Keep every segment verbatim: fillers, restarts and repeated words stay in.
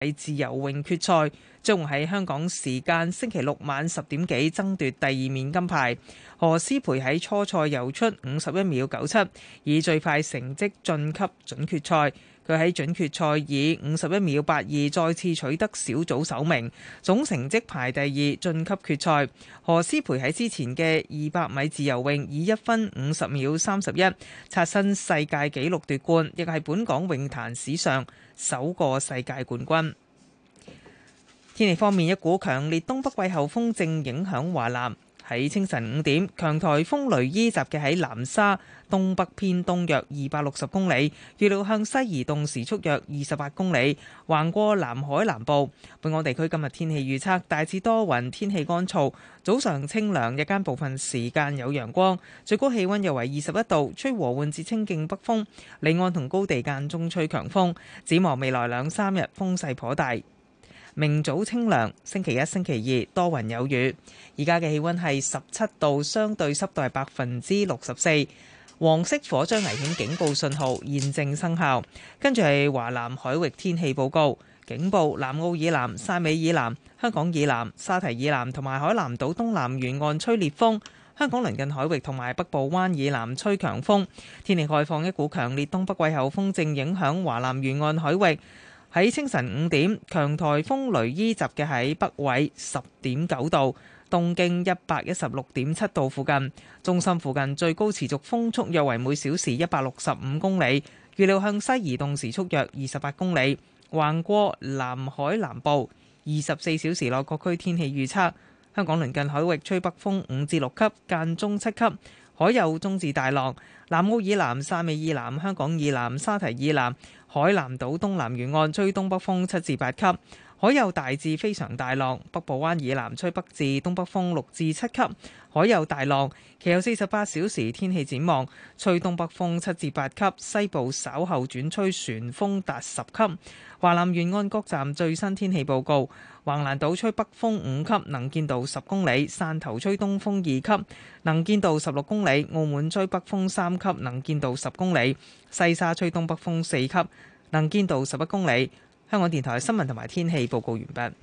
自由泳決賽，將會喺香港時間星期六晚十點幾爭奪第二面金牌。何詩蓓喺初賽游出五十一秒九七，以最快成績晉級準決賽。佢喺準決賽以五十一秒八二再次取得小組首名，總成績排第二晉級決賽。何詩蓓喺之前嘅二百米自由泳以一分五十秒三十一刷新世界紀錄奪冠，亦係本港泳壇史上首個世界冠軍。天氣方面，一股強烈東北季候風正影響華南。喺清晨五點，強颱風雷伊集結喺南沙東北偏東約二百六十公里，預料向西移動，時速約二十八公里，橫過南海南部。本港地區今日天氣預測大致多雲，天氣乾燥，早上清涼，日間部分時間有陽光，最高氣溫約為二十一度，吹和緩至清勁北風，離岸同高地間中吹強風。展望未來兩三日風勢頗大。明早清涼，星期一、星期二多雲有雨。而家嘅氣溫係十七度，相對濕度係百分之六十四。黃色火災危險警告信號現正生效。跟住係華南海域天氣報告，警報：南澳以南、汕尾以南、香港以南、沙提以南同埋海南島東南沿岸吹烈風。香港鄰近海域同埋北部灣以南吹強風。天氣概況：一股強烈東北季候風正影響華南沿岸海域。喺清晨五點，強颱風雷伊集結喺北緯十點九度、東經一百一十六點七度附近，中心附近最高持續風速約為每小時一百六十五公里，預料向西移動，時速約二十八公里，橫過南海南部。二十四小時內各區天氣預測：香港鄰近海域吹北風五至六級，間中七級，海有中至大浪；南澳以南、汕尾以南、香港以南、沙提以南、海南島東南沿岸吹東北風七至八級，海有大至非常大浪；北部灣以南吹北至東北風六至七級，海有大浪。其後四十八小時天氣展望，吹東北風七至八級，西部稍後轉吹旋風達十級。華南沿岸各站最新天氣報告：橫瀾島吹北風五級，能見度十公里；汕頭吹東風二級，能見度十六公里；澳門吹北風三級，能見度十公里；西沙吹東北風四級，能見度十一公里。香港電台新聞同埋天氣報告完畢。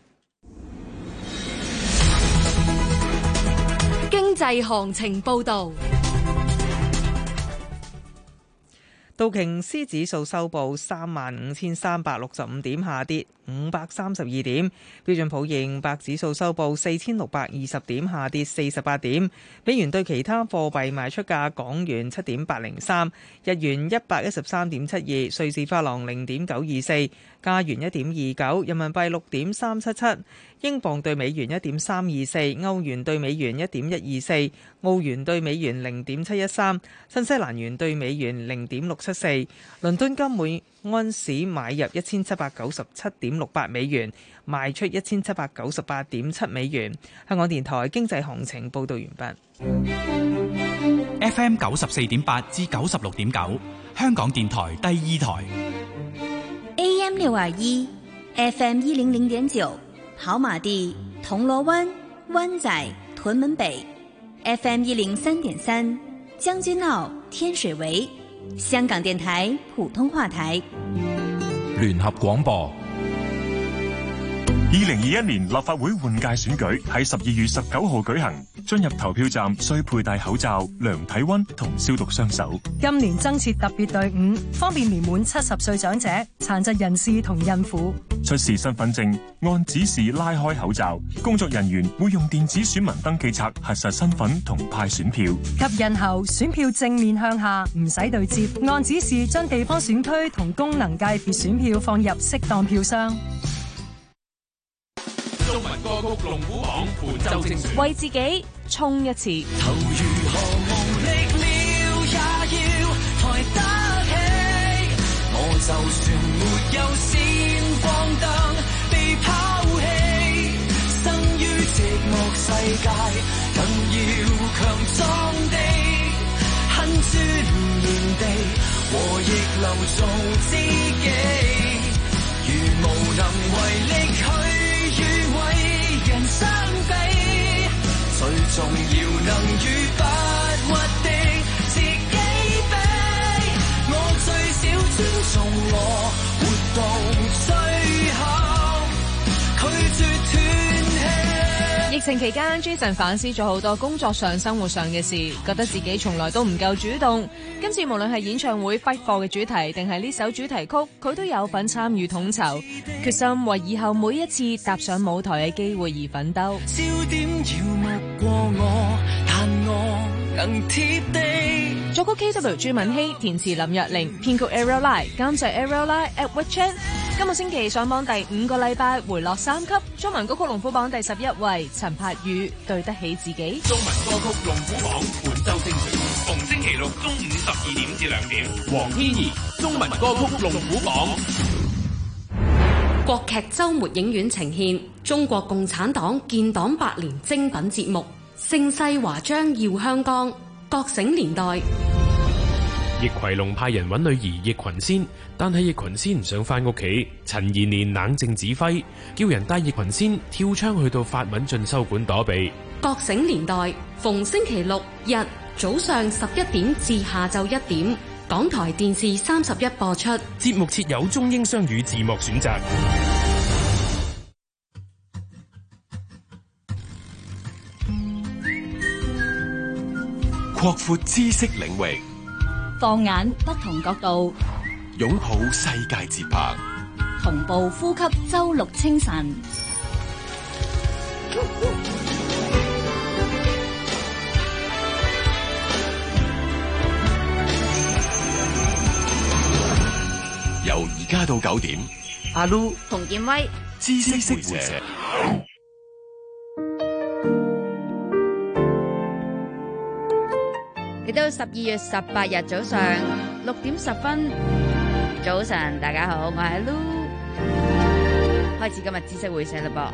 經濟行情報導。 道瓊斯指數收報三萬五千三百六十五點，下跌五百三十二點。標準普爾五百指數收報四千六百二十點，下跌四十八點。美元對其他貨幣賣出價：港元七點八零三，日元一百一十三點七二，瑞士法郎零點九二四，加元一點二九，人民幣六點三七七，英鎊對美元一點三二四，歐元對美元一點一二四，澳元對美元零點七一三，新西蘭元對美元零點六七四。倫敦金每安士買入一千七百九十七點六八美元，賣出一千七百九十八點七美元。香港電台經濟行情報道完畢。 F M 九十四點八至九十六點九，香港電台第二台。 A M 六二一 ，F M 一零零點九，跑馬地、銅鑼灣、灣仔、屯門北 ，F M 一零三點三，將軍澳、天水圍。香港電台普通話台聯合廣播。 二零二一年立法會換屆選舉喺十二月十九號舉行，進入投票站需佩戴口罩、量體溫同消毒雙手。 今年增設特別隊伍，方便年滿七十歲長者、殘疾人士同孕婦。 出示身份證，按指示拉開口罩，工作人員會用電子選民登記冊核實身份同派選票。 及印後，選票正面向下，唔使對接，按指示將地方選區同功能界別選票放入適當票箱。 中文歌曲龍虎榜本周精選， 為自己衝一次。 頭如何無力了，也要抬得起。我就算沒有閃光燈，被拋棄，生於寂寞世界，更要強壯地恨住年地，和逆流做知己。如無能為力去與偉人相比，最重要能與不屈的自己比。我最少尊重我，活到最後。 情期間 Jason 反思咗好多工作上、生活上嘅事，覺得自己從來都唔夠主動。今次無論係演唱會 Fight For 嘅主題，定係呢首主題曲，佢都有份參與統籌，決心為以後每一次踏上舞台嘅機會而奮鬥。 焦點要目過我，但我更貼地。 作曲 K W 朱敏希，填詞林若玲，編曲 Ariel Lai， 監製 Ariel Lai、Edward Chen。今個星期上榜第五個禮拜，回落三級。中文歌曲龍虎榜第十一位，陳柏宇對得起自己。 中文歌曲龍虎榜本周精選，逢星期六中午十二點至兩點。黃天怡，中文歌曲龍虎榜。 國劇週末影院呈現中國共產黨建黨百年精品節目《盛世華章耀香江》，覺醒年代。 易葵龍派人揾女兒易群仙，但係易群仙唔想翻屋企。陳延年冷靜指揮，叫人帶易群仙跳窗去到法文進修館躲避。 覺醒年代逢星期六日早上十一點至下晝一點，港台電視三十一播出。 節目設有中英雙語字幕選擇。 擴闊知識領域， 放眼不同角度， 擁抱世界節拍， 同步呼吸周六清晨。 由而家到九點， 阿 Lu 同建威， 知識會社。 嚟到十二月十八日早上六點十分，早晨大家好，我係 Lu， 開始今日知識會社啦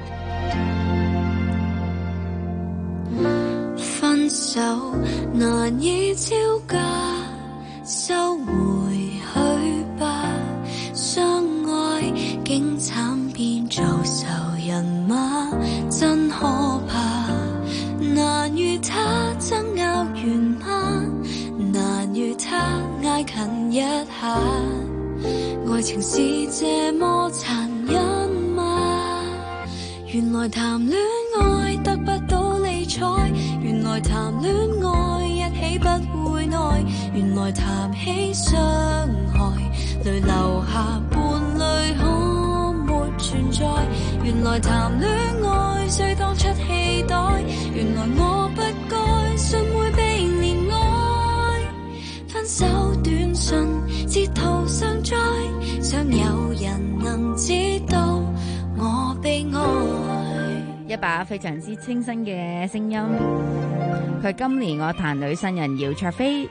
噃。分手難以招架，收回去吧，相愛竟慘變做仇人嗎？真可怕，難與他爭拗完嗎？難與他挨近一下，愛情是這麼殘忍嗎？原來談戀愛得不到理睬，原來談戀愛一起不會愛，原來談起傷害淚流下伴侶可沒存在，原來談戀愛需當出氣袋，原來我不該信會被憐愛，分手短信截圖上載，想有人能知道我被愛。 一把非常之清新嘅聲音，佢今年樂壇女新人姚焯菲。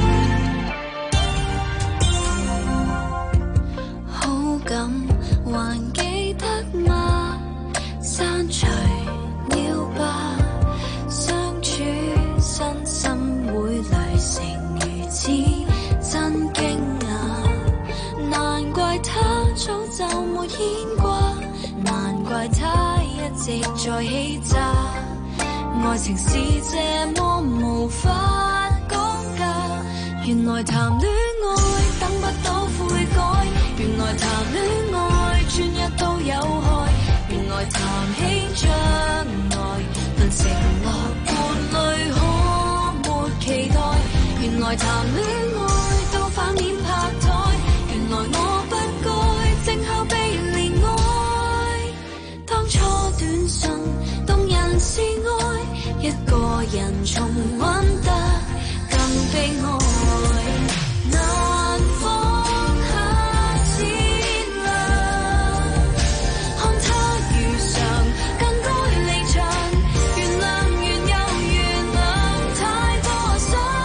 好感還記得嗎？刪除了吧，相處身心會累成如此真驚訝，難怪他早就沒牽掛，難怪他一直在欺詐，愛情是這麼無法講價，原來談戀愛等不到悔改，原來談戀愛專一都有害，原來談起將來能承諾伴侶可沒期待，原來談戀愛都反面拍台，原來我不該靜候被憐愛，當初短信動人是愛，一個人重溫得更悲哀，難放下善良，看他如常更該離場，原諒原又原諒太多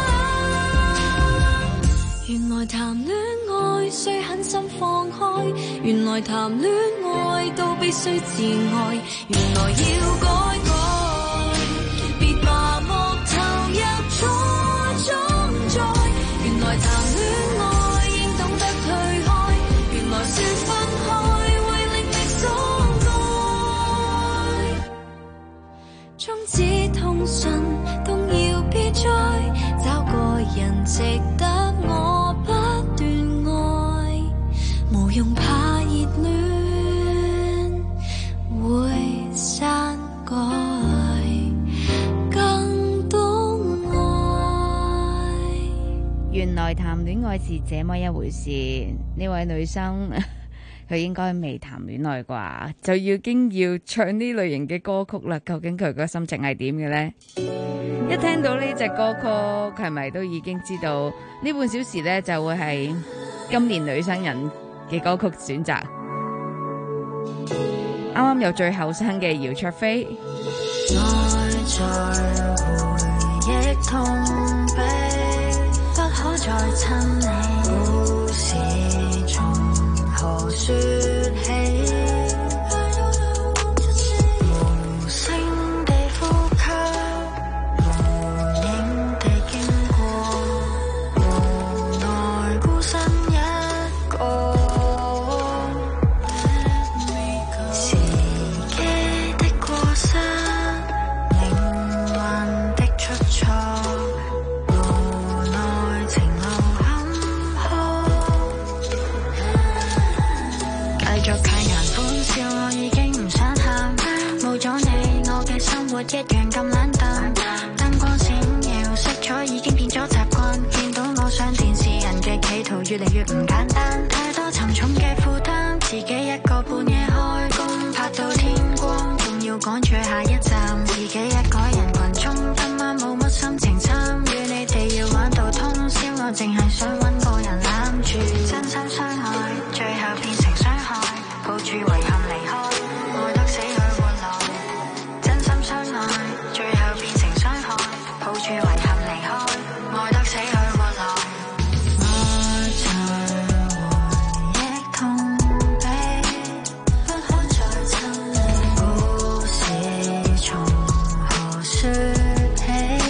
傷，原來談戀愛需狠心放開，原來談戀愛都必須自愛，原來要改改，別麻木投入錯中在，原來談戀愛應懂得退開，原來說分開會令你所愛，終止通訊動搖別再，找個人值得我不斷愛，無用怕熱戀會散改。 愛是這麼一回事。呢位女生佢應該未談戀愛啩，就已經要唱呢類型嘅歌曲啦。究竟佢個心情係點嘅呢？一聽到呢隻歌曲，係咪都已經知道呢半小時呢就會係今年女生人嘅歌曲選擇？啱啱有最後生嘅姚焯菲。 愛在回憶痛悲，不可再親你，故事從何說起？無聲地呼吸，無影地經過，無奈孤身一個。時機的過失，命運的出錯，無奈情路坎坷，繼續睇顏歡笑，我已經唔想喊，冇咗你我嘅生活一樣咁冷淡，燈光閃耀，色彩已經變咗習慣，見到我上電視人嘅企圖越嚟越唔簡單，太多沉重嘅負擔，自己一個半夜開工拍到天光，仲要趕住下一站，自己一個人群中今晚冇乜心情參與，你哋要玩到通宵，我淨係想搵個人攬住，真心相愛最後變成傷害，抱住遺憾離開，愛得死去活來，真心相愛最後變成傷害，抱住遺憾離開，愛得死去活來，愛在回憶痛悲，不可再親你，故事從何說起？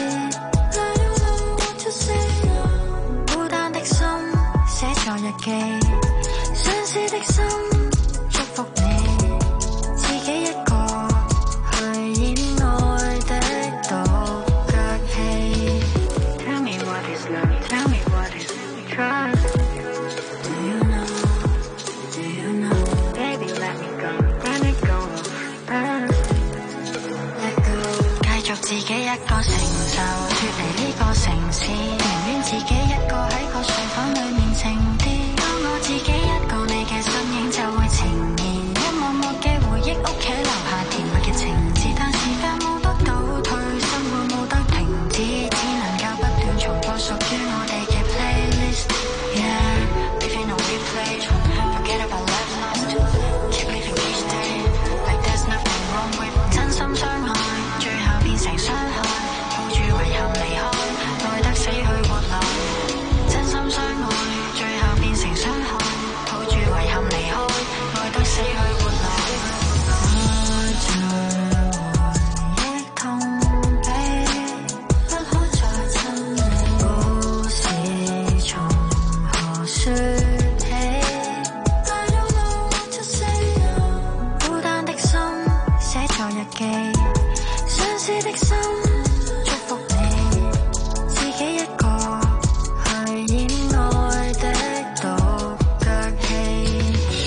孤單的心寫在日記，相思的心祝福你，自己一個去演愛的獨腳戲。Tell me what is love, tell me what is trust. Do you know, do you know, baby let me go, let me go first. Let go， 繼續自己一個承受，脫離呢個城市，寧願自己一個喺個睡房裏面靜啲。當我自己一個，你嘅身影就會呈現一幕幕嘅回憶，屋企樓下甜蜜嘅情節，但時間冇得倒退，生活冇得停止，只能夠不斷重播屬於我哋嘅 playlist。Yeah, living on replay, forget about last night, keep living each day, like there's nothing wrong with。 真心相愛，最後變成傷害，抱住遺憾離開，愛得死去活來。真心相愛，最後變成傷害，抱住遺憾離開，愛得死去活來。愛在回憶痛悲，不可再親你，故事從何說起？I don't know what to say。 孤單的心寫在日記，相思的心祝福你，自己一個去演愛的獨腳戲。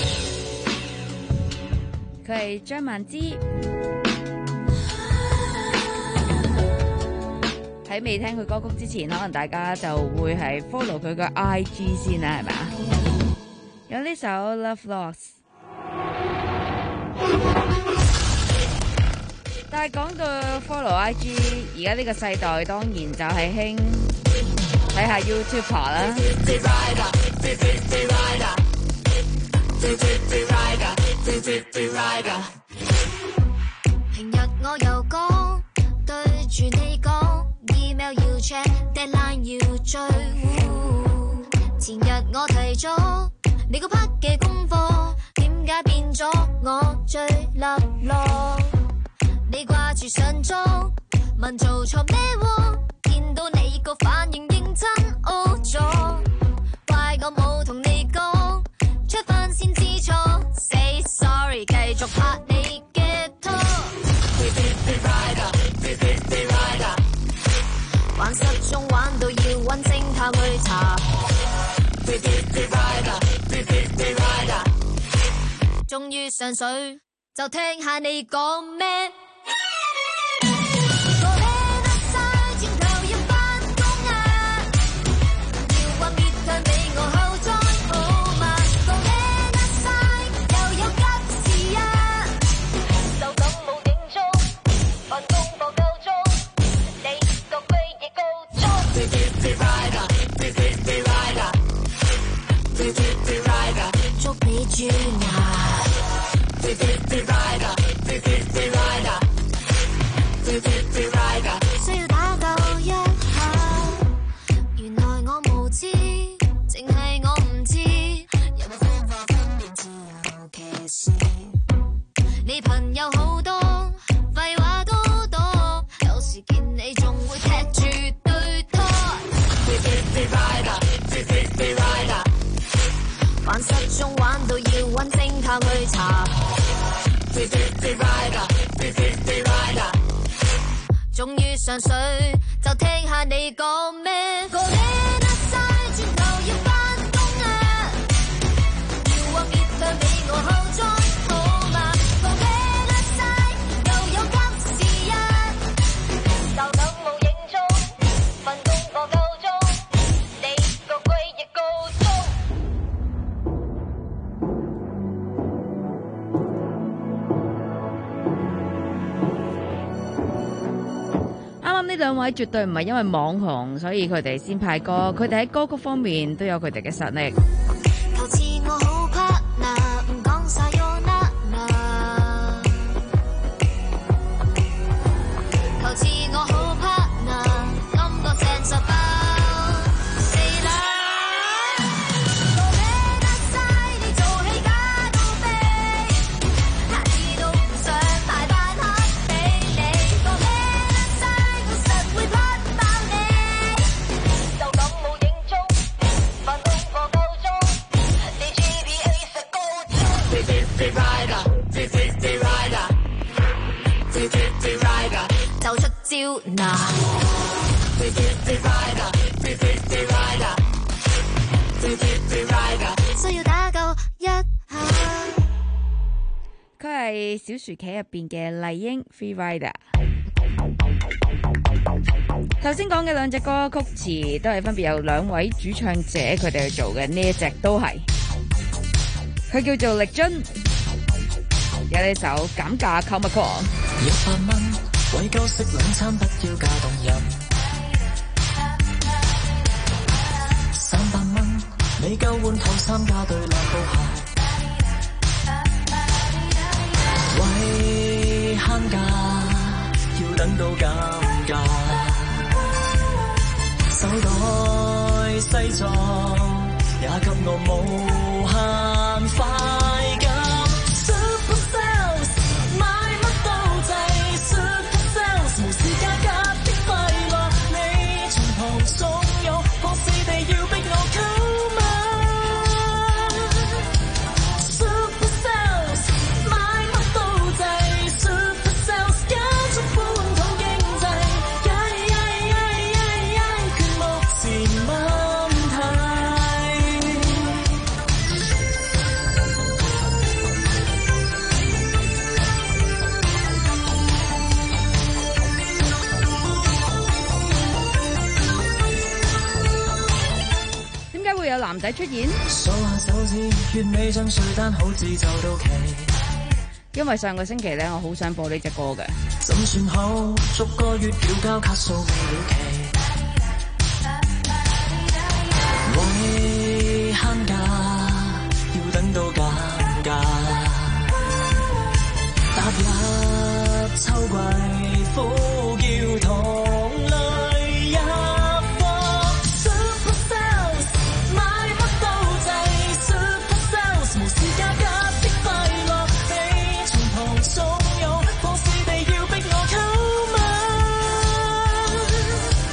佢係張曼芝。喺未聽佢歌曲之前，可能大家就會係 follow 佢個 I G 先啦，係咪啊？有呢首 Love Lost。但係講到 follow I G， 而家呢個世代當然就係興睇下 YouTuber 啦。 平日我又講對住你講 email 要 check deadline 要追，前日我提咗你個 part 嘅功課，點解變咗我最落落？你掛住上妝，問做錯咩喎？見到你個反應認真 O 咗，怪我冇同你講，出翻先知錯 ，say sorry， 繼續拍你嘅拖。玩失蹤玩到要揾偵探去查，終於上水，就聽下你講咩。我需要打救一下。原來我無知，淨係我唔知，有冇方法分辨自由騎士？你朋友好多，廢話都多，有時見你仲會踢住對拖。玩失蹤玩到要揾偵探去查。終於上水，就聽下你講咩？個呢得晒，轉頭要返工啊！要往熱向俾我後裝好嗎？個呢得晒，又有急事啊！就等冇影蹤，份功課夠鐘，你個龜亦告終。 啱啱呢兩位絕對唔係因為網紅，所以佢哋先派歌，佢哋喺歌曲方面都有佢哋嘅實力。 求似我好 partner， 唔講晒 your nana。求似我好 partner， 今個成十包死啦！個咩得晒，你做戲假到飛，下次都唔想大班黑俾你。個咩得晒，我實會拍爆你，就咁冇影蹤，份功課夠鐘，你 G P A 實高中。就出招嗱，需要打救一下。 佢係小薯茄入邊嘅麗英 Free Rider。頭先講嘅兩隻歌曲詞都係分別有兩位主唱者佢哋去做嘅，呢一隻都係，佢叫做力臻，有呢首減價購物狂。 一百蚊為夠食兩餐，不要價動人。三百蚊未夠換套衫加對爛布鞋。為慳價要等到減價，手袋西裝也給我無限快感。Super sales 買乜都滯 ，Super sales 無視價格的快樂，你從旁慫恿，放肆地要逼我購買。Super sales 買乜都滯 ，Super sales 加速本土經濟，呀呀呀呀呀，缺目前問題。 點解會有男仔出現？ 數下手指，月尾張稅單好似就到期。 因為上個星期咧，我好想播呢隻歌嘅。 怎算好？逐個月繳交卡數未了期。為慳價要等到減價，踏入秋季呼叫同類入貨。Super sales 買乜都滯 ，Super sales 無視價格的快樂，你從旁慫恿，放肆地要逼我購買。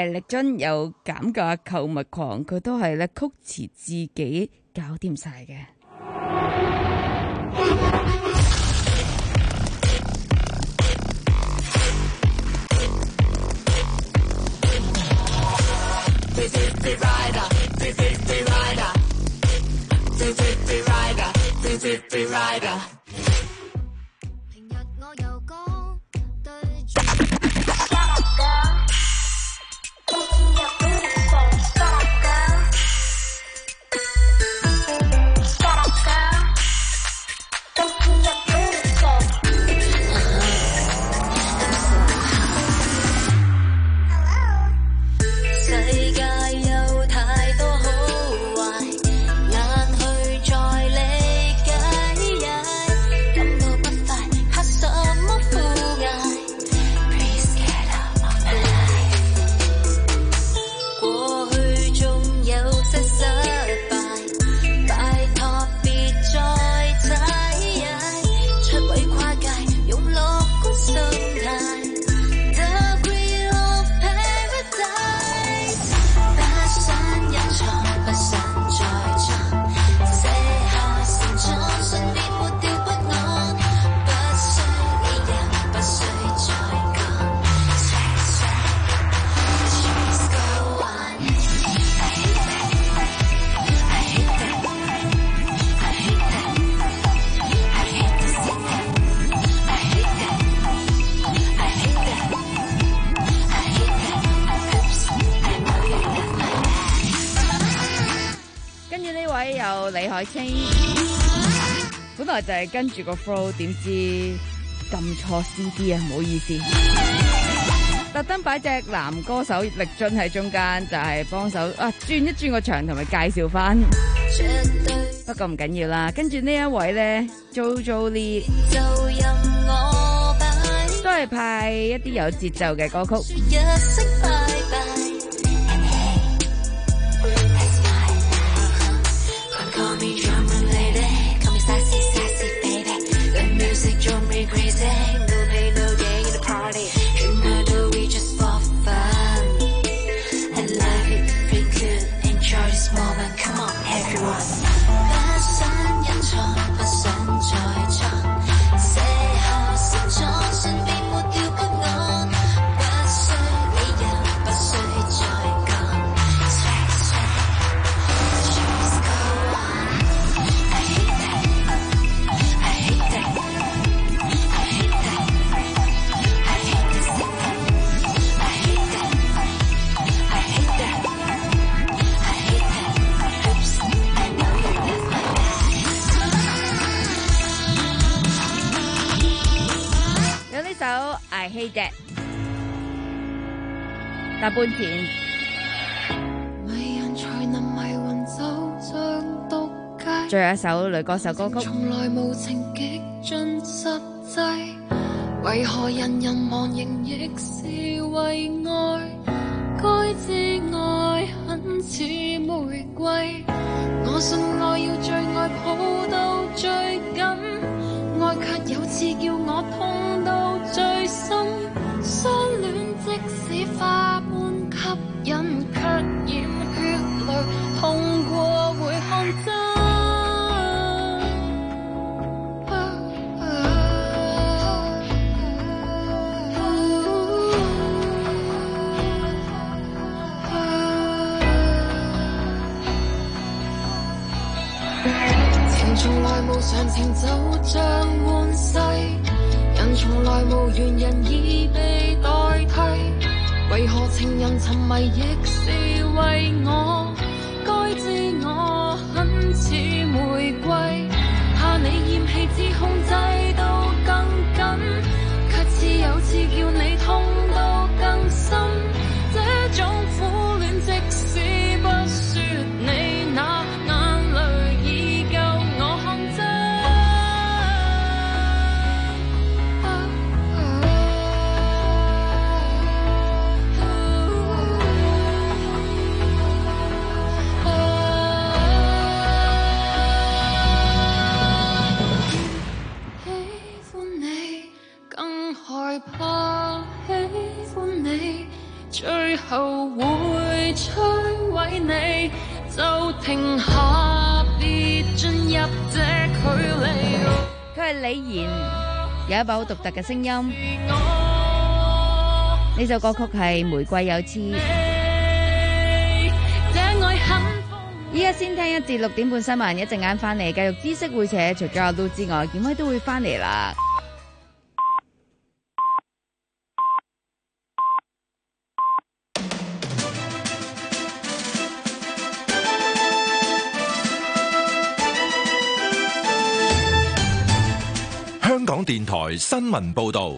力津有減價購物狂，佢都係咧曲詞自己搞掂晒嘅。李海清本來就係跟住個 flow， 點知撳錯 C D 啊，唔好意思。特登擺隻男歌手力津喺中間，就係幫手啊轉一轉個場，同埋介紹翻。不過唔緊要啦，跟住呢一位咧 JoJo Lee 都係派一啲有節奏嘅歌曲。 Call me drama lady, call me sassy, sassy baby. The music drove me crazy. No pain, no gain in the party. Even though we just for fun. And life is pretty good. Enjoy this moment. Come on, everyone. 不想隱藏，不想再藏。邂逅成長，身邊沒掉不安。不需理由，不需再講。Swag, swag, just go on. I hate that. I hate that. I hate that. I hate this thing. I hate that. I hate that. I hate that. Oops, I know you left my back. 有呢首 I Hate That， 大半田。 迷人才能迷魂，就像毒戒。 最後一首女歌手歌曲。 從來無情極盡實際，為何人人忘形亦是為愛？該知愛很似玫瑰，我信愛要最愛抱到最緊，愛卻有次叫我痛到最深。相戀即使花般吸引，卻染血淚，痛過會看真。情從來無常情，就像換世，人從來無緣人已被代替，為何情人沉迷亦是為我？該知我很似玫瑰，怕你嫌棄至控制到更緊，卻似有次叫你痛到更深。這種苦戀即使不說你那眼淚已夠我看真。喜歡你更害怕，喜歡你最後會摧毀你，就停下，別進入這距離。 佢係李妍，有一把好獨特嘅聲音。呢首歌曲係《玫瑰有刺》。依家先聽一節六點半新聞，一陣間翻嚟繼續知識會社，除咗阿 Lu 之外，健威都會翻嚟啦。 香港電台新聞報道。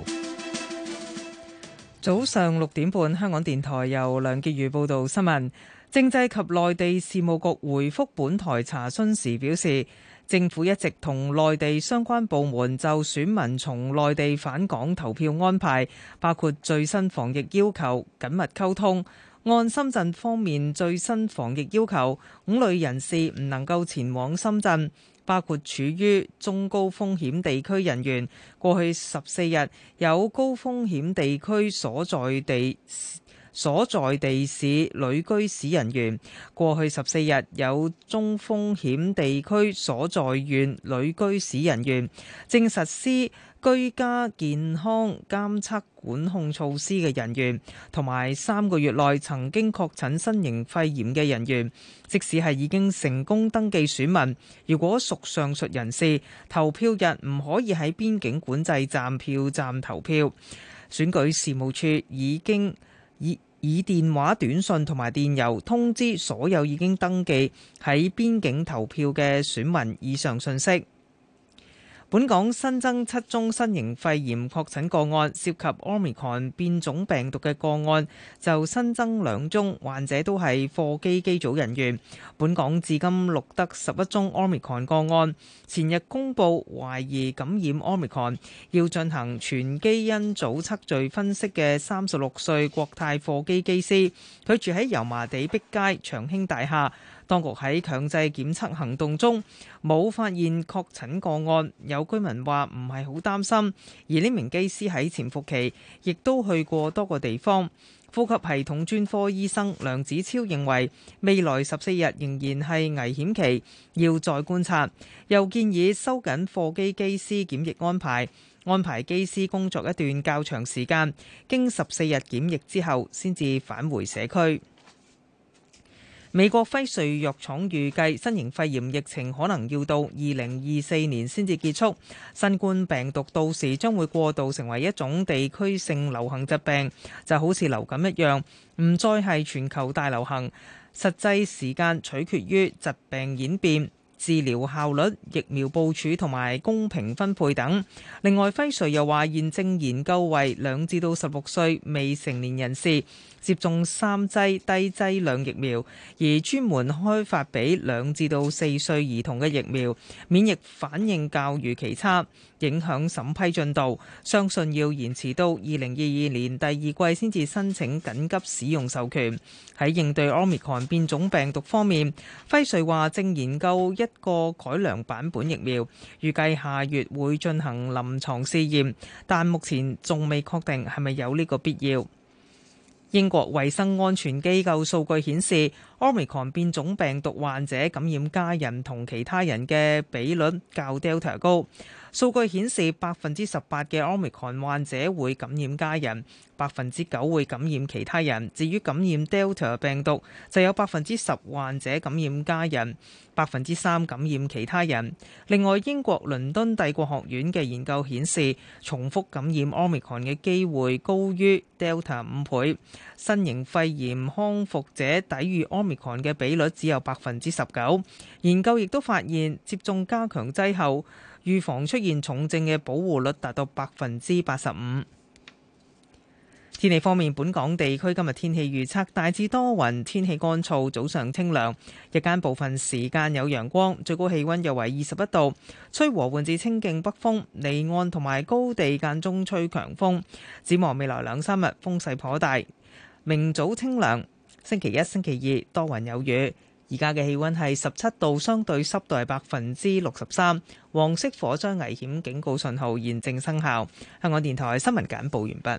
早上六點半，香港電台由梁潔如報道新聞。政制及內地事務局回覆本台查詢時表示，政府一直同內地相關部門就選民從內地返港投票安排，包括最新防疫要求，緊密溝通。按深圳方面最新防疫要求，五類人士唔能夠前往深圳，包括處於中高風險地區人員，過去十四日有高風險地區所在地所在地市旅居史人員，過去十四日有中風險地區所在縣旅居史人員，正實施居家健康監測管控措施嘅人員，同埋三個月內曾經確診新型肺炎嘅人員，即使係已經成功登記選民，如果屬上述人士，投票日唔可以喺邊境管制站票站投票。選舉事務處已經以以電話、短信同埋電郵通知所有已經登記喺邊境投票嘅選民以上信息。本港新增七宗新型肺炎確診個案，涉及 Omicron 變種病毒嘅個案就新增兩宗，患者都係貨機機組人員。本港至今錄得十一宗 Omicron 個案，前日公佈懷疑感染 Omicron，要進行全基因組測序分析嘅三十六歲國泰貨機機師，佢住喺油麻地碧街長興大廈。當局喺強制檢測行動中冇發現確診個案，有居民話唔係好擔心。而呢名機師喺潛伏期亦都去過多個地方。呼吸系統專科醫生梁子超認為，未來十四日仍然係危險期，要再觀察。又建議收緊貨機機師檢疫安排，安排機師工作一段較長時間，經十四日檢疫之後先至返回社區。美國輝瑞藥廠預計新型肺炎疫情可能要到二零二四年先至結束，新冠病毒到時將會過渡成為一種地區性流行疾病，就好似流感一樣，唔再係全球大流行。實際時間取決於疾病演變、治療效率、疫苗部署同埋公平分配等。另外，輝瑞又話現正研究為兩至到十六歲未成年人士接種三劑低劑量疫苗，而專門開發俾兩至到四歲兒童嘅疫苗，免疫反應較預期差，影響審批進度。相信要延遲到二零二二年第二季先至申請緊急使用授權。喺應對 Omicron 變種病毒方面，輝瑞話正研究一個改良版本疫苗，預計下月會進行臨床試驗，但目前仲未確定係咪有呢個必要。英國衛生安全機構數據顯示，Omicron 變種病毒患者感染家人同其他人嘅比率較 Delta 高。數據顯示，百分之十八嘅 Omicron 患者會感染家人，百分之九會感染其他人。至於感染 Delta 病毒，就有百分之十患者感染家人，百分之三感染其他人。另外，英國倫敦帝國學院嘅研究顯示，重複感染 Omicron 嘅機會高於 Delta 五倍。新型肺炎康復者抵禦 Omicron 嘅比率只有百分之十九。研究亦都發現，接種加強劑後，預防出現重症嘅保護率達到百分之八十五。天氣方面，本港地區今日天氣預測大致多雲，天氣乾燥，早上清涼，日間部分時間有陽光，最高氣溫約為二十一度，吹和緩至清勁北風，離岸同埋高地間中吹強風。展望未來兩三日風勢頗大，明早清涼，星期一、星期二多雲有雨。而家嘅氣溫係十七度，相對濕度係百分之六十三，黃色火災危險警告信號現正生效。香港電台新聞簡報完畢。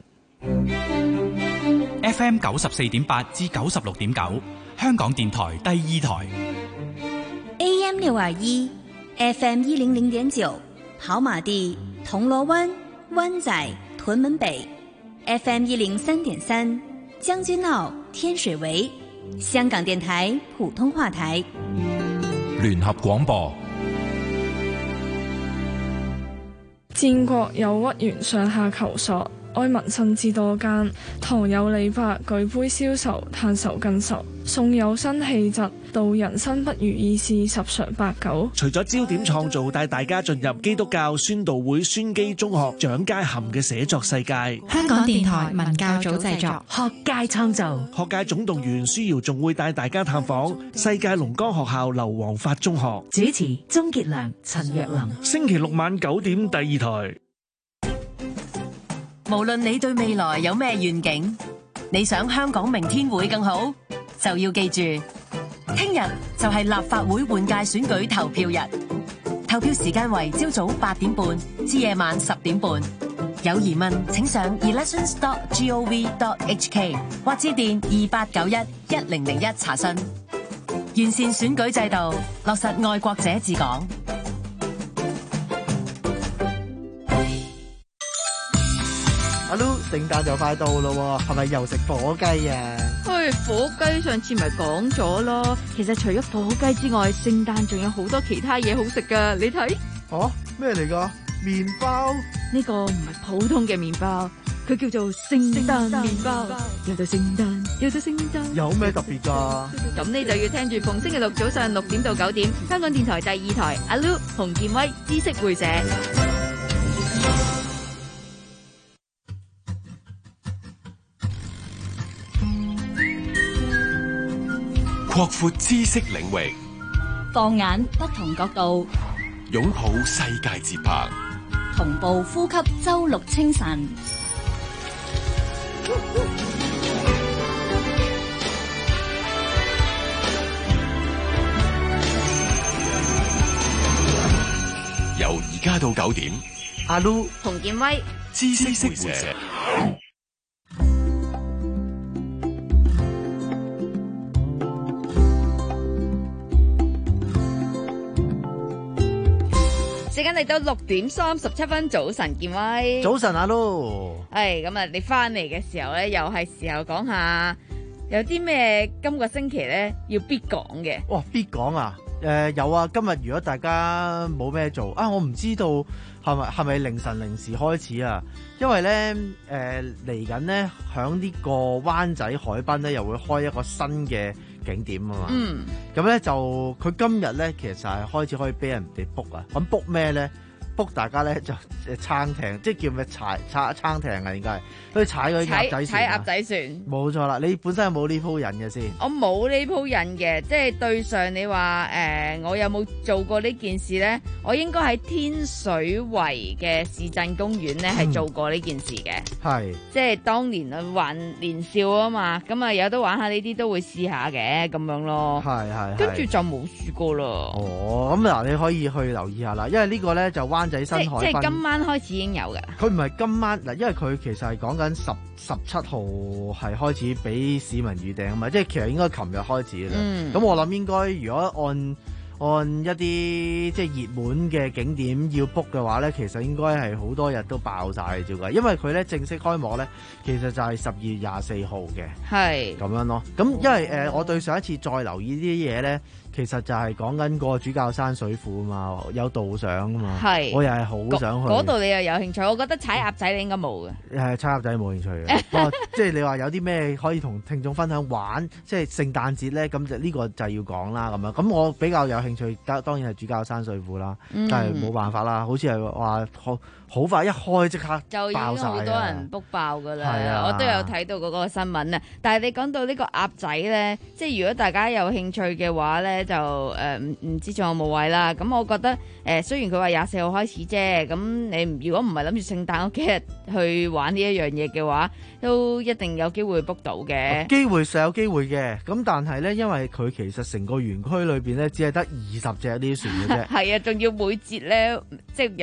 F M 九十四點八至九十六點九，香港電台第二台。 A M 六二一，F M 一零零點九，跑馬地、銅鑼灣、灣仔、屯門北 ，F M 一零三點三，將軍澳、天水圍，香港電台普通話台。 聯合廣播。 戰國有屈原上下求索，哀民身之多艱。唐有李白舉杯消愁，嘆愁更愁。宋有辛棄疾道人生不如意事十常八九。 除咗焦點創造帶大家進入基督教宣道會宣基中學蔣佳含嘅寫作世界， 香港電台文教組製作， 學界創造。 學界總動員舒瑤仲會帶大家探訪世界龍崗學校劉皇發中學。 主持鍾傑良、陳若琳。 星期六晚九點第二台。 無論你對未來有咩願景，你想香港明天會更好，就要記住，聽日就係立法會換屆選舉投票日。投票時間為朝早八點半至夜晚十點半。有疑問請上 elections dot gov dot hk 或致電二八九一一零零一查詢。完善選舉制度，落實愛國者治港。 阿 Lu， 聖誕就快到咯，係咪又食火雞啊？ 喂，火雞上次咪講咗咯，其實除咗火雞之外，聖誕仲有好多其他嘢好食噶，你睇。 哦，咩嚟噶？麵包？ 呢個唔係普通嘅麵包，佢叫做聖誕麵包。又到聖誕，又到聖誕。 有咩特別噶？ 咁你就要聽住逢星期六早上六點到九點，香港電台第二台阿 Lu、洪建威知識會社。 擴闊知識領域， 放眼不同角度， 擁抱世界節拍， 同步呼吸周六清晨。 由而家到九點， 阿 Lu、 洪建威知識會社。 時間嚟到六點三十七分，早晨，建威。 早晨，阿 Lu。 係咁啊！你翻嚟嘅時候咧，又係時候講下有啲咩今個星期咧要必講嘅。 哇，必講啊！誒、呃，有啊！今日如果大家冇咩做啊，我唔知道係咪係咪凌晨零時開始啊？因為咧誒嚟緊咧響呢個灣仔海濱咧又會開一個新嘅景點啊嘛。嗯。咁咧就佢今日咧其實係開始可以俾人哋 book 啊。咁 book 咩咧？book 大家咧就誒撐艇，即係叫咩踩踩撐艇啊？應該係去踩嗰啲鴨仔船。 踩鴨仔船。冇錯啦！你本身有冇呢鋪癮嘅先？ 我冇呢鋪癮嘅，即係對上你話誒、呃，我有冇做過呢件事咧？我應該喺天水圍嘅市鎮公園咧係做過呢件事嘅。係、嗯，即係當年啊還年少啊嘛，咁啊有得玩下呢啲都會試下嘅咁樣咯。係係。跟住就冇試過啦。哦， 咁嗱，你可以去留意下啦，因為呢個咧就灣仔新海濱。 即係今晚開始已經有㗎。 佢唔係今晚嗱，因為佢其實係講緊十十七號係開始俾市民預訂啊嘛，即係其實應該琴日開始嘅啦。咁、嗯、我諗應該如果按按一啲即係熱門嘅景點要 book 嘅話咧，其實應該係好多日都爆晒嘅照計，因為佢咧正式開幕咧，其實就係十二月廿四號嘅，係咁樣咯。咁因為誒、呃，我對上一次再留意呢啲嘢咧，其實就係講緊個主教山水庫啊嘛，有導賞啊嘛，係我又係好想去嗰度。你又有興趣？我覺得踩鴨仔你應該冇嘅。 誒，踩鴨仔冇興趣嘅。不過即係你話有啲咩可以同聽眾分享玩，即係聖誕節咧，咁就呢個就要講啦咁樣。咁我比較有興趣，當然係主教山水庫啦，嗯、但係冇辦法啦，好似係話好好快一開即刻就已經好多人 book 爆㗎啦。 啊、我都有睇到嗰個新聞啊。但係你講到呢個鴨仔咧，即係如果大家有興趣嘅話咧，就誒唔唔知仲有冇位啦。咁我覺得誒、呃，雖然佢話廿四號開始啫，咁你如果唔係諗住聖誕嗰幾日去玩呢一樣嘢嘅話，都一定有機會 book 到嘅。 機會上有機會嘅，咁但係咧，因為佢其實成個園區裏邊咧，只係得二十隻呢啲船嘅啫。 係啊，仲要每節咧，即係有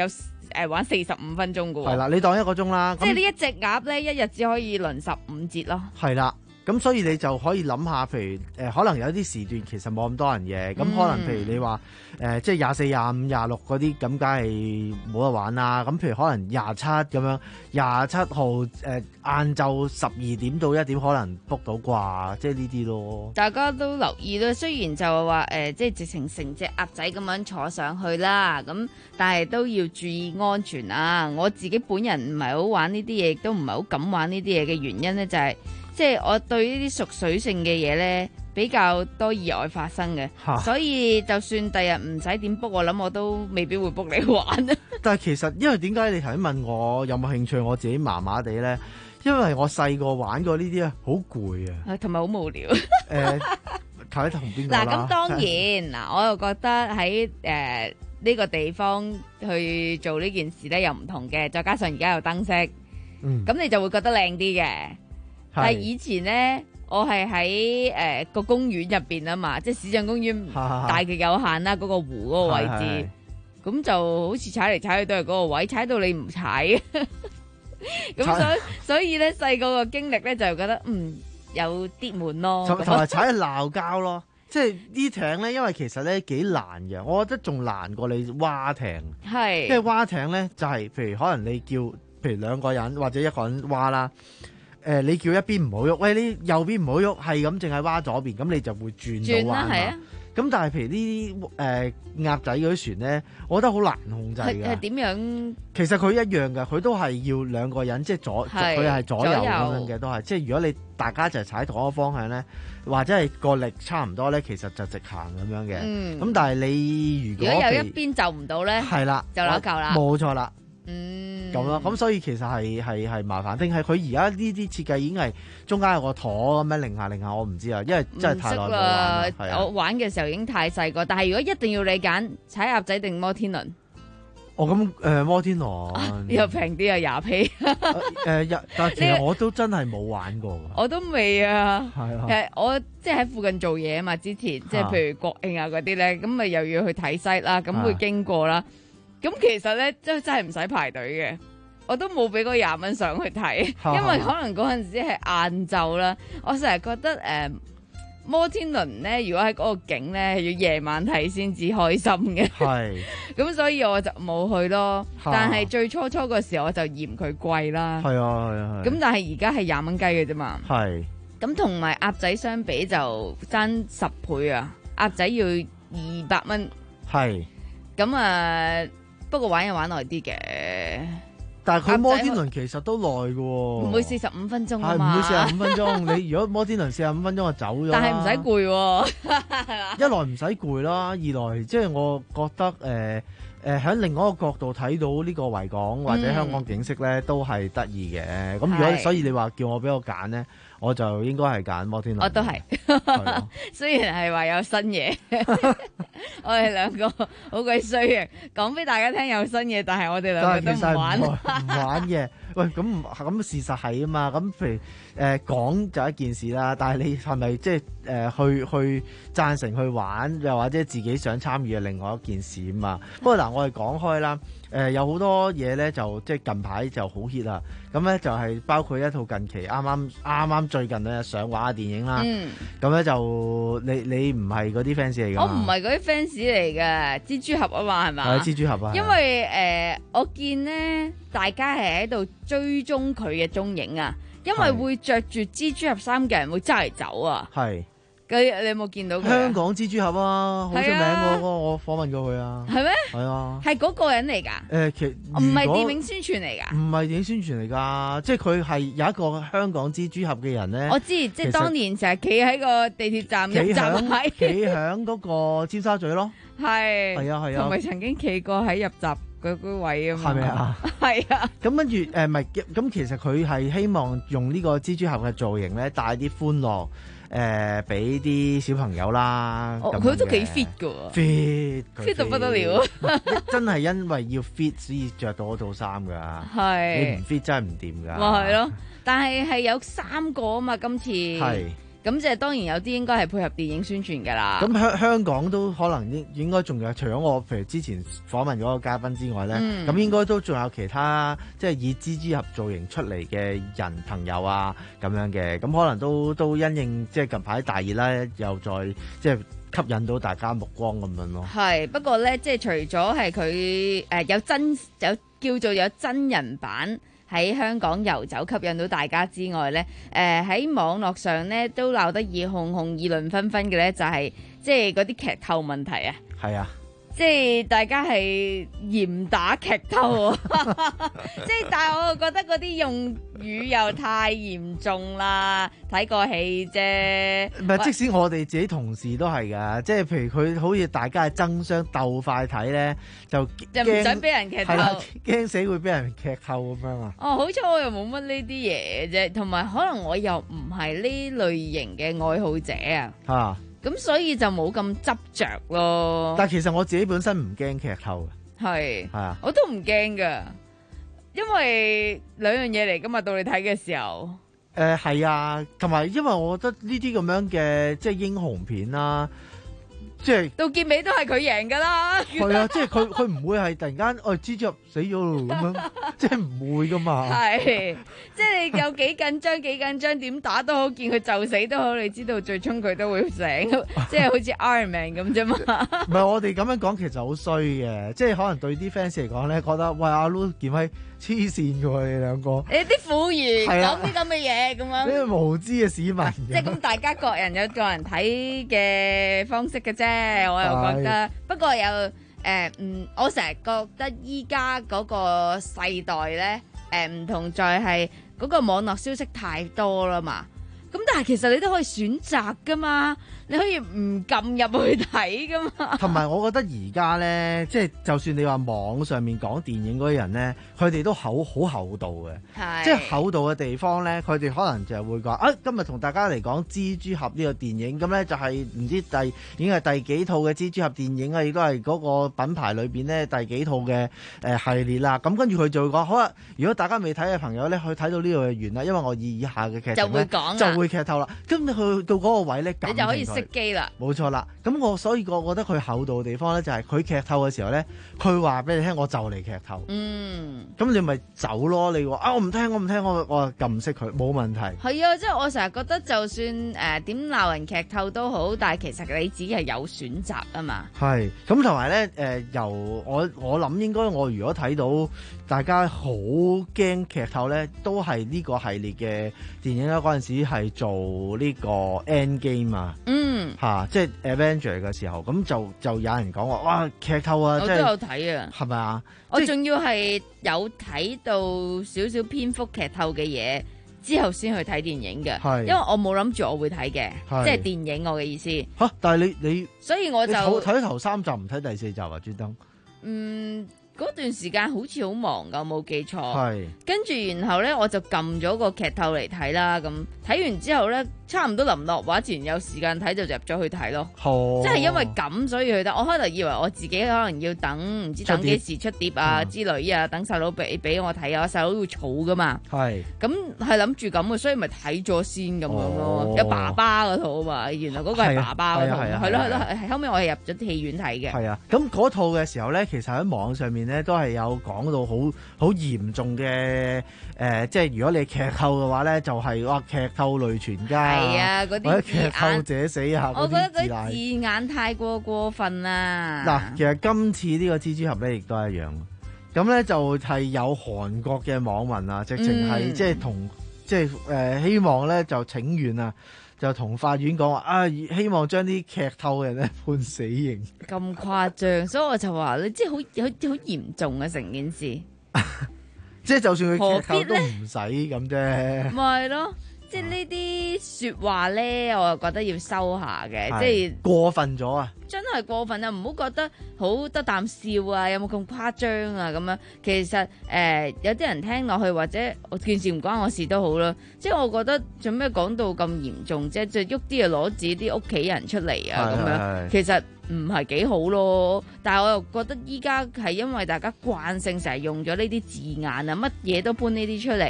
誒玩四十五分鐘㗎喎。 係啦，你當一個鐘啦。 即係呢一隻鴨咧，一日只可以輪十五節咯。 係啦。咁所以你就可以諗下，譬如誒、呃，可能有啲時段其實冇咁多人嘅，咁、嗯、可能譬如你話誒、呃，即係廿四、廿五、廿六嗰啲，咁梗係冇得玩啦。咁譬如可能廿七咁樣，廿七號誒晏晝十二點到一點可能 book 到啩，即係呢啲咯。 大家都留意啦，雖然就係話誒，即係直情成隻鴨仔咁樣坐上去啦，咁但係都要注意安全啊。我自己本人唔係好玩呢啲嘢，亦都唔係好敢玩呢啲嘢嘅原因咧，就係、是。即係我對呢啲屬水性嘅嘢咧，比較多意外發生嘅，所以就算第日唔使點 book，我諗我都未必會 book 你玩。 但係其實因為點解你頭先問我有冇興趣，我自己麻麻地咧，因為我細個玩過呢啲啊，好攰啊， 同埋好無聊。 誒、呃，睇同邊個啦？ 嗱，咁當然嗱，我又覺得喺誒呢個地方去做呢件事咧，又唔同嘅，再加上而家有燈飾，嗯，咁你就會覺得靚啲嘅。但係以前咧，我係喺誒個公園入邊啊嘛，即係市政公園大極有限啦，嗰個湖嗰個位置，咁就好似踩嚟踩去都係嗰個位，踩到你唔踩，咁所以所以咧細個個經歷咧就覺得嗯有啲悶咯， 同埋踩鬧交咯，即係啲艇咧，因為其實咧幾難嘅，我覺得仲難過你蛙艇，係，因為蛙艇咧就係、是、譬如可能你叫譬如兩個人或者一個人蛙啦。誒、呃，你叫一邊唔好喐，喂，你右邊唔好喐，係咁淨係蛙左邊，咁你就會轉到彎嘛。咁但係譬如呢啲誒鴨仔嗰啲船咧，我覺得好難控制㗎。係點樣？其實佢一樣㗎，佢都係要兩個人，即係左，佢係左右咁樣嘅，都係。即係如果你大家就踩同一個方向咧，或者係個力差唔多咧，其實就直行咁樣嘅。咁、嗯、但係你如果如果有一邊就唔到咧，係啦，就扭舊啦。 冇錯啦。 嗯， 咁咯，咁所以其實係係係麻煩，定係佢而家呢啲設計已經係中間有個舵咁樣擰下擰下，我唔知啊，因為真係太耐冇玩啦。 我玩嘅時候已經太細個，但係如果一定要你揀踩鴨仔定摩天輪， 哦咁誒、呃、摩天輪、啊、 又平啲啊廿皮。誒、 呃，但係其實我都真係冇玩過㗎。 我都未啊， 係啊， 其實我即係喺附近做嘢啊嘛，之前即係譬如國慶啊嗰啲咧，咁咪又要去睇西啦，咁會經過啦。咁其實咧，真真係唔使排隊嘅，我都冇俾嗰廿蚊上去睇，因為可能嗰陣時係晏晝啦。我成日覺得誒、呃、摩天輪咧，如果喺嗰個景咧，係要夜晚睇先至開心嘅。係，咁所以我就冇去咯。但係最初初個時候我就嫌佢貴啦。係啊係啊係。咁但係而家係廿蚊雞嘅啫嘛。係。咁同埋鴨仔相比就爭十倍啊！鴨仔要二百蚊。係。咁啊〜不過玩又玩耐啲嘅， 但係佢摩天輪其實都耐嘅喎， 唔會四十五分鐘啊嘛， 係唔會四十五分鐘。你如果摩天輪四十五分鐘就走咗， 但係唔使攰喎， 一來唔使攰啦，二來即係我覺得誒誒喺另外一個角度睇到呢個維港或者香港景色咧、嗯，都係得意嘅。咁如果所以你話叫我俾我揀咧，我就應該係揀摩天輪。 我都係，雖然係話有新嘢，我哋兩個好鬼衰嘅，講俾大家聽有新嘢，但係我哋兩個都唔玩，唔玩嘅。喂，咁咁事實係啊嘛。咁譬如誒講、呃、就一件事啦，但係你係咪即係誒去去贊成去玩，又或者自己想參與嘅另外一件事啊嘛。不過嗱，我哋講開啦。誒、呃、有好多嘢咧，就即係近排就好 hit 啦。咁咧就係包括一套近期啱啱啱啱最近咧上畫嘅電影啦。嗯。咁咧就你你唔係嗰啲 fans 嚟㗎？ 我唔係嗰啲 fans 嚟嘅，蜘蛛俠啊嘛係嘛？ 係蜘蛛俠啊。 因為誒、呃、我見咧大家係喺度追蹤佢嘅蹤影啊，因為會着住蜘蛛俠衫嘅人會揸嚟走啊。係。你有冇見到佢？香港蜘蛛俠啊，好出名喎！我訪問過佢啊。係咩？係啊。 係嗰個人嚟㗎？誒、 呃，其唔係電影宣傳嚟㗎？唔係電影宣傳嚟㗎，即係佢係有一個香港蜘蛛俠嘅人咧。 我知，即係當年成日企喺個地鐵站入閘位， 企喺嗰個尖沙咀咯。係。係啊係啊。同埋曾經企過喺入閘嗰個位啊嘛。係咪啊？係啊。咁跟住誒，唔係咁，其實佢係希望用呢個蜘蛛俠嘅造型咧，帶啲歡樂。誒俾啲小朋友啦， 佢、哦、都幾 fit 㗎喎 ，fit fit 到不得了， 真係因為要 fit 所以着到嗰套衫㗎，你唔 fit 真係唔掂㗎。 咪係咯，但係係有三個啊嘛，今次係咁即係當然有啲應該係配合電影宣傳㗎啦。 咁香香港都可能應應該仲有，除咗我譬如之前訪問嗰個嘉賓之外咧，咁、 嗯、 應該都仲有其他即係以蜘蛛俠造型出嚟嘅人朋友啊咁樣嘅，咁可能都都因應即係近排大熱啦，又再即係吸引到大家目光咁樣咯。 係不過咧，即係除咗係佢誒有真有叫做有真人版喺香港遊走吸引到大家之外咧，誒、呃、喺網絡上咧都鬧得熱烘烘、議論紛紛嘅咧，就係即係嗰啲劇透問題啊。 係啊。 即係大家係嚴打劇透啊！即係，但係我又覺得嗰啲用語又太嚴重啦，睇個戲啫。 唔係，即使我哋自己同事都係㗎，即係譬如佢好似大家係爭相鬥快睇咧，就就唔想俾人劇透， 驚死會俾人劇透咁樣啊！ 哦，好彩我又冇乜呢啲嘢啫，同埋可能我又唔係呢類型嘅愛好者啊。嚇！咁所以就冇咁執着咯。 但係其實我自己本身唔驚劇透嘅。係係啊， 我都唔驚噶，因為兩樣嘢嚟噶嘛。到你睇嘅時候， 誒係啊，同埋因為我覺得呢啲咁樣嘅即係英雄片啦。即係到結尾都係佢贏噶啦， 係啊！即係佢佢唔會係突然間，哦蜘蛛俠死咗咯咁樣，即係唔會噶嘛。係， 即係你有幾緊張幾緊張，點打都好，見佢就死都好，你知道最終佢都會醒，即係好似 Iron Man 咁啫嘛。 唔係我哋咁樣講，其實好衰嘅，即係可能對啲 fans 嚟講咧，覺得喂阿 Lu 劍輝黐線㗎喎，你兩個。 你啲婦孺講啲咁嘅嘢咁樣。 呢啲無知嘅市民。 即係咁，大家各人有各人睇嘅方式嘅啫。我又覺得，不過有誒，嗯，我成日覺得依家嗰個世代咧，誒唔同在係嗰個網絡消息太多啦嘛。咁但係其實你都可以選擇噶嘛，你可以唔撳入去睇噶嘛。 同埋我覺得而家咧，即係就算你話網上面講電影嗰啲人咧，佢哋都好好厚道嘅，即係厚道嘅地方咧，佢哋可能就係會講啊，今日同大家嚟講蜘蛛俠呢個電影，咁咧就係唔知第已經係第幾套嘅蜘蛛俠電影啊，亦都係嗰個品牌裏邊咧第幾套嘅誒系列啦。咁跟住佢就會講，好啦，如果大家未睇嘅朋友咧，去睇到呢度就完啦，因為我以以下嘅劇情就會講啦。 會劇透啦，咁你去到嗰個位咧， 你就可以熄機啦。 冇錯啦，咁我所以我覺得佢厚道嘅地方咧，就係佢劇透嘅時候咧，佢話俾你聽，我就嚟劇透。 嗯， 咁你咪走咯。你話啊，我唔聽，我唔聽，我我撳熄佢，冇問題。 係啊，即係我成日覺得，就算誒點鬧人劇透都好，但係其實你自己係有選擇啊嘛。 係，咁同埋咧誒，由我我諗應該我如果睇到大家好驚劇透咧，都係呢個系列嘅電影啦。嗰陣時係做呢個 Endgame 啊， 嗯嚇、啊，即係 Avenger 嘅時候，咁就就有人講話，哇劇透啊！ 我都有睇啊， 係咪啊？ 我仲要係有睇到少少篇幅劇透嘅嘢之後先去睇電影嘅，因為我冇諗住我會睇嘅，即係電影我嘅意思。 嚇、啊！但係你你， 所以我就睇頭三集唔睇第四集啊，專登。 嗯。嗰段時間好似好忙㗎，冇記錯。 係。跟住然後咧，我就撳咗個劇透嚟睇啦。咁睇完之後咧，差唔多臨落畫前有時間睇就入咗去睇咯。 哦。 即係因為咁所以去得。我開頭以為我自己可能要等唔知等幾時出碟啊之類啊，等細佬俾俾我睇啊，細佬會儲㗎嘛。係。咁係諗住咁嘅，所以咪睇咗先咁樣咯。有爸爸嗰套啊嘛，原來嗰個係爸爸嗰套。係啊係咯係咯係。後尾我係入咗戲院睇嘅。 係啊。咁嗰套嘅時候咧，其實喺網上面咧都係有講到好好嚴重嘅誒、呃，即係如果你劇透嘅話咧，就係、是、哇劇透累全家， 係啊，嗰啲劇透者死啊！ 我覺得嗰啲字眼太過過分啦。 嗱，其實今次呢個蜘蛛俠咧，亦都係一樣。咁咧就係有韓國嘅網民啊，直情係、嗯、即係同即係誒、呃、希望咧就請願啊。就同法院講話啊，希望將啲劇透嘅人咧判死刑。 咁誇張，所以我就話你即係好好好嚴重啊成件事。 即係就算佢劇透都唔使咁啫。 咪係咯。即係呢啲說話咧，我又覺得要收下嘅，即係過分咗啊！ 真係過分啊！唔好覺得好得啖笑啊，有冇咁誇張啊？咁樣其實誒、呃，有啲人聽落去或者件事唔關我事都好啦。即係我覺得做咩講到咁嚴重啫？即係喐啲就攞自己啲屋企人出嚟啊！咁樣其實唔係幾好咯。但係我又覺得依家係因為大家慣性成日用咗呢啲字眼啊，乜嘢都搬呢啲出嚟。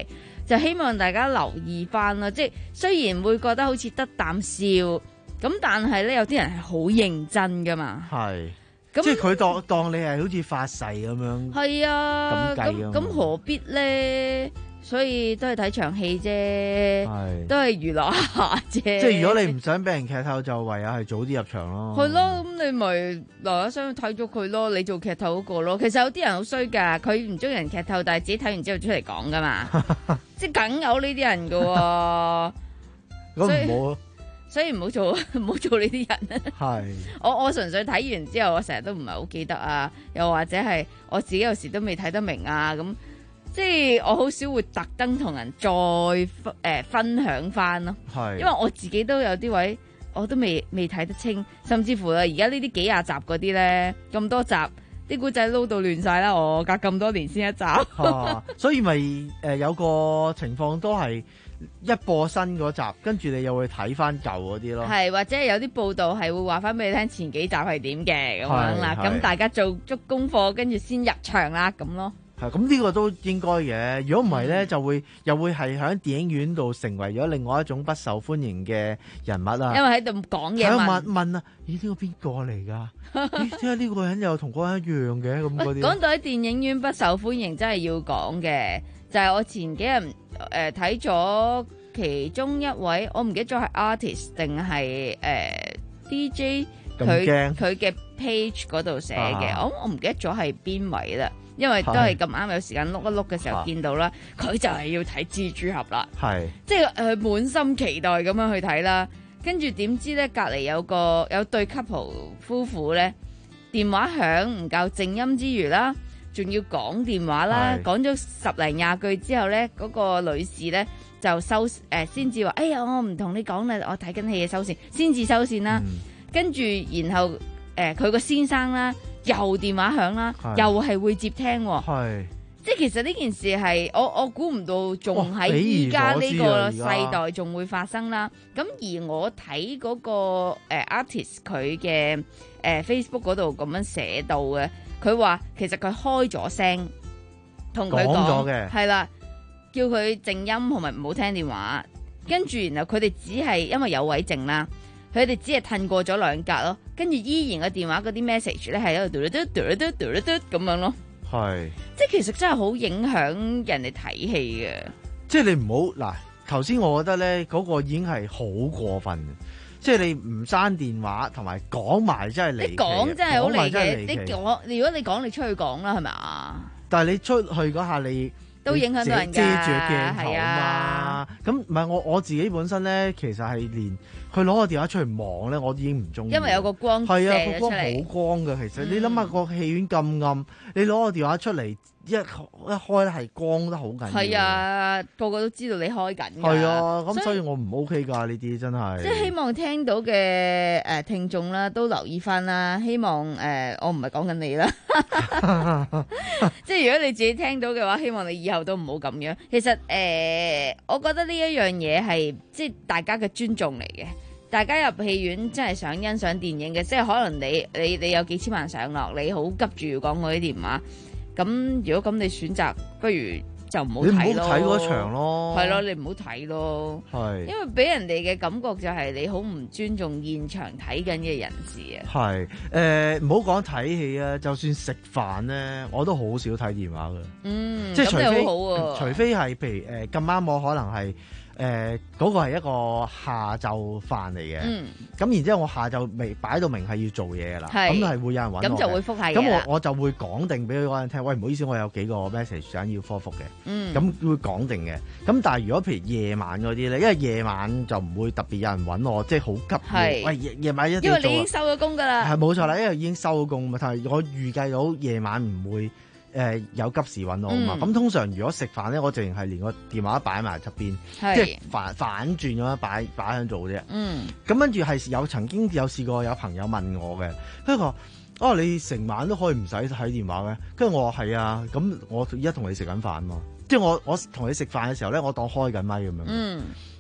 就希望大家留意翻咯。即係雖然會覺得好似得啖笑，咁但係咧有啲人係好認真噶嘛。 係， 咁即係佢當當你係好似發誓咁樣。 係啊， 咁計啊咁咁何必咧？所以都係睇場戲啫，都係娛樂下啫。 即係如果你唔想俾人劇透，就唯有係早啲入場咯。 係咯，咁你咪留一箱睇咗佢咯，你做劇透嗰個咯。其實有啲人好衰㗎，佢唔中意人劇透，但係自己睇完之後出嚟講㗎嘛。即係梗有呢啲人㗎喎。 咁唔好， 所以唔好做唔好做呢啲人。 係我我純粹睇完之後，我成日都唔係好記得啊，又或者係我自己有時都未睇得明啊咁。即係我好少會特登同人再分、呃、分享翻咯，因為我自己都有啲位我都未未睇得清，甚至乎啊而家呢啲幾廿集嗰啲咧咁多集，啲古仔撈到亂晒啦，我隔咁多年先一集， 啊、所以咪誒、呃、有個情況都係一播新嗰集，跟住你又會睇翻舊嗰啲咯， 係或者有啲報道係會話翻俾你聽前幾集係點嘅咁樣啦，咁大家做足功課跟住先入場啦咁咯。 係咁呢個都應該嘅，如果唔係咧，就會又會係喺電影院度成為咗另外一種不受歡迎嘅人物啊！ 因為喺度講嘢問問問啊，咦呢個邊個嚟㗎？咦點解呢個人又同嗰人一樣嘅咁嗰啲？ 講到喺電影院不受歡迎，真係要講嘅，就係、是、我前幾日誒睇咗其中一位，我唔記得咗係 artist 定係誒 D J， 佢佢嘅 page 嗰度寫嘅，我我唔記得咗係邊位啦。因為都係咁啱有時間碌一碌嘅時候見到啦，佢就係要睇蜘蛛俠啦，即係誒滿心期待咁樣去睇啦。跟住點知咧，隔離有個有對 couple 夫婦咧，電話響唔夠靜音之餘啦，仲要講電話啦，講咗十零廿句之後咧，嗰、嗰個女士咧就收誒先至話：哎呀，我唔同你講啦，我睇緊戲嘅收線，先至收線啦。跟、嗯、住然後誒佢個先生啦。又電話響啦，又係會接聽喎，即係其實呢件事係我我估唔到，仲喺依家呢個世代仲會發生啦。咁而我睇嗰、嗰個誒、呃、artist 佢嘅誒 Facebook 嗰度咁樣寫到嘅，佢話其實佢開咗聲同佢講，係啦，叫佢靜音同埋唔好聽電話，跟住然後佢哋只係因為有位靜啦。佢哋只係褪過咗兩格咯，跟住依然個電話嗰啲 message 咧係喺度嘟嘟嘟嘟嘟嘟咁樣咯。係，即係其實真係好影響人哋睇戲嘅。 即係你唔好嗱，頭先我覺得咧嗰個已經係好過分嘅，即係你唔刪電話同埋講埋真係離奇。你講真係好離奇，你講如果你講你出去講啦，係咪啊？但係你出去嗰下你。 都影響到人㗎， 遮住鏡頭嘛。咁唔係我我自己本身咧，其實係連佢攞個電話出嚟望咧，我已經唔中意。 因為有個光射咗出嚟。係啊，個光好光㗎。其實、嗯、你諗下個戲院咁暗，你攞個電話出嚟。一一開咧係光得好緊要，係啊，個個都知道你開緊㗎。係啊，咁所以我唔 OK 㗎呢啲真係。即係希望聽到嘅誒、呃、聽眾啦，都留意翻啦。希望誒、呃，我唔係講緊你啦。即係如果你自己聽到嘅話，希望你以後都唔好咁樣。其實誒、呃，我覺得呢一樣嘢係即係大家嘅尊重嚟嘅。大家入戲院真係想欣賞電影嘅，即係可能你你你有幾千萬上落，你好急住要講嗰啲電話。咁如果咁你選擇，不如就唔好睇咯。你唔好睇嗰場咯，係咯，你唔好睇咯。係，因為俾人哋嘅感覺就係你好唔尊重現場睇緊嘅人士啊。係，誒唔好講睇戲啊，就算食飯咧，我都好少睇電話㗎。嗯，即係除非好好、啊、除非係譬如誒咁啱我可能係。誒、呃、嗰、那個係一個下晝飯嚟嘅，咁、嗯、然之後我下晝未擺到明係要做嘢㗎啦，咁係會有人揾我嘅，咁就會覆係嘅，咁我我就會講定俾嗰人聽，喂唔好意思，我有幾個 message 想要科覆嘅，咁、嗯、會講定嘅。咁但係如果譬如夜晚嗰啲咧，因為夜晚就唔會特別有人揾我，即係好急，喂夜夜晚一定要做，因為你已經收咗工㗎啦，係冇錯啦，因為已經收咗工嘛，但係我預計到夜晚唔會。誒、呃、有急事揾我啊嘛，咁、嗯、通常如果食飯咧，我淨係連個電話擺埋側邊，即係反反轉咁樣擺擺喺度啫。嗯，咁跟住係有曾經有試過有朋友問我嘅，佢話：哦，你成晚都可以唔使睇電話嘅？跟住我話係啊，咁我而家同你食緊飯嘛，即係我我同你食飯嘅時候咧，我當開緊咪咁樣。嗯，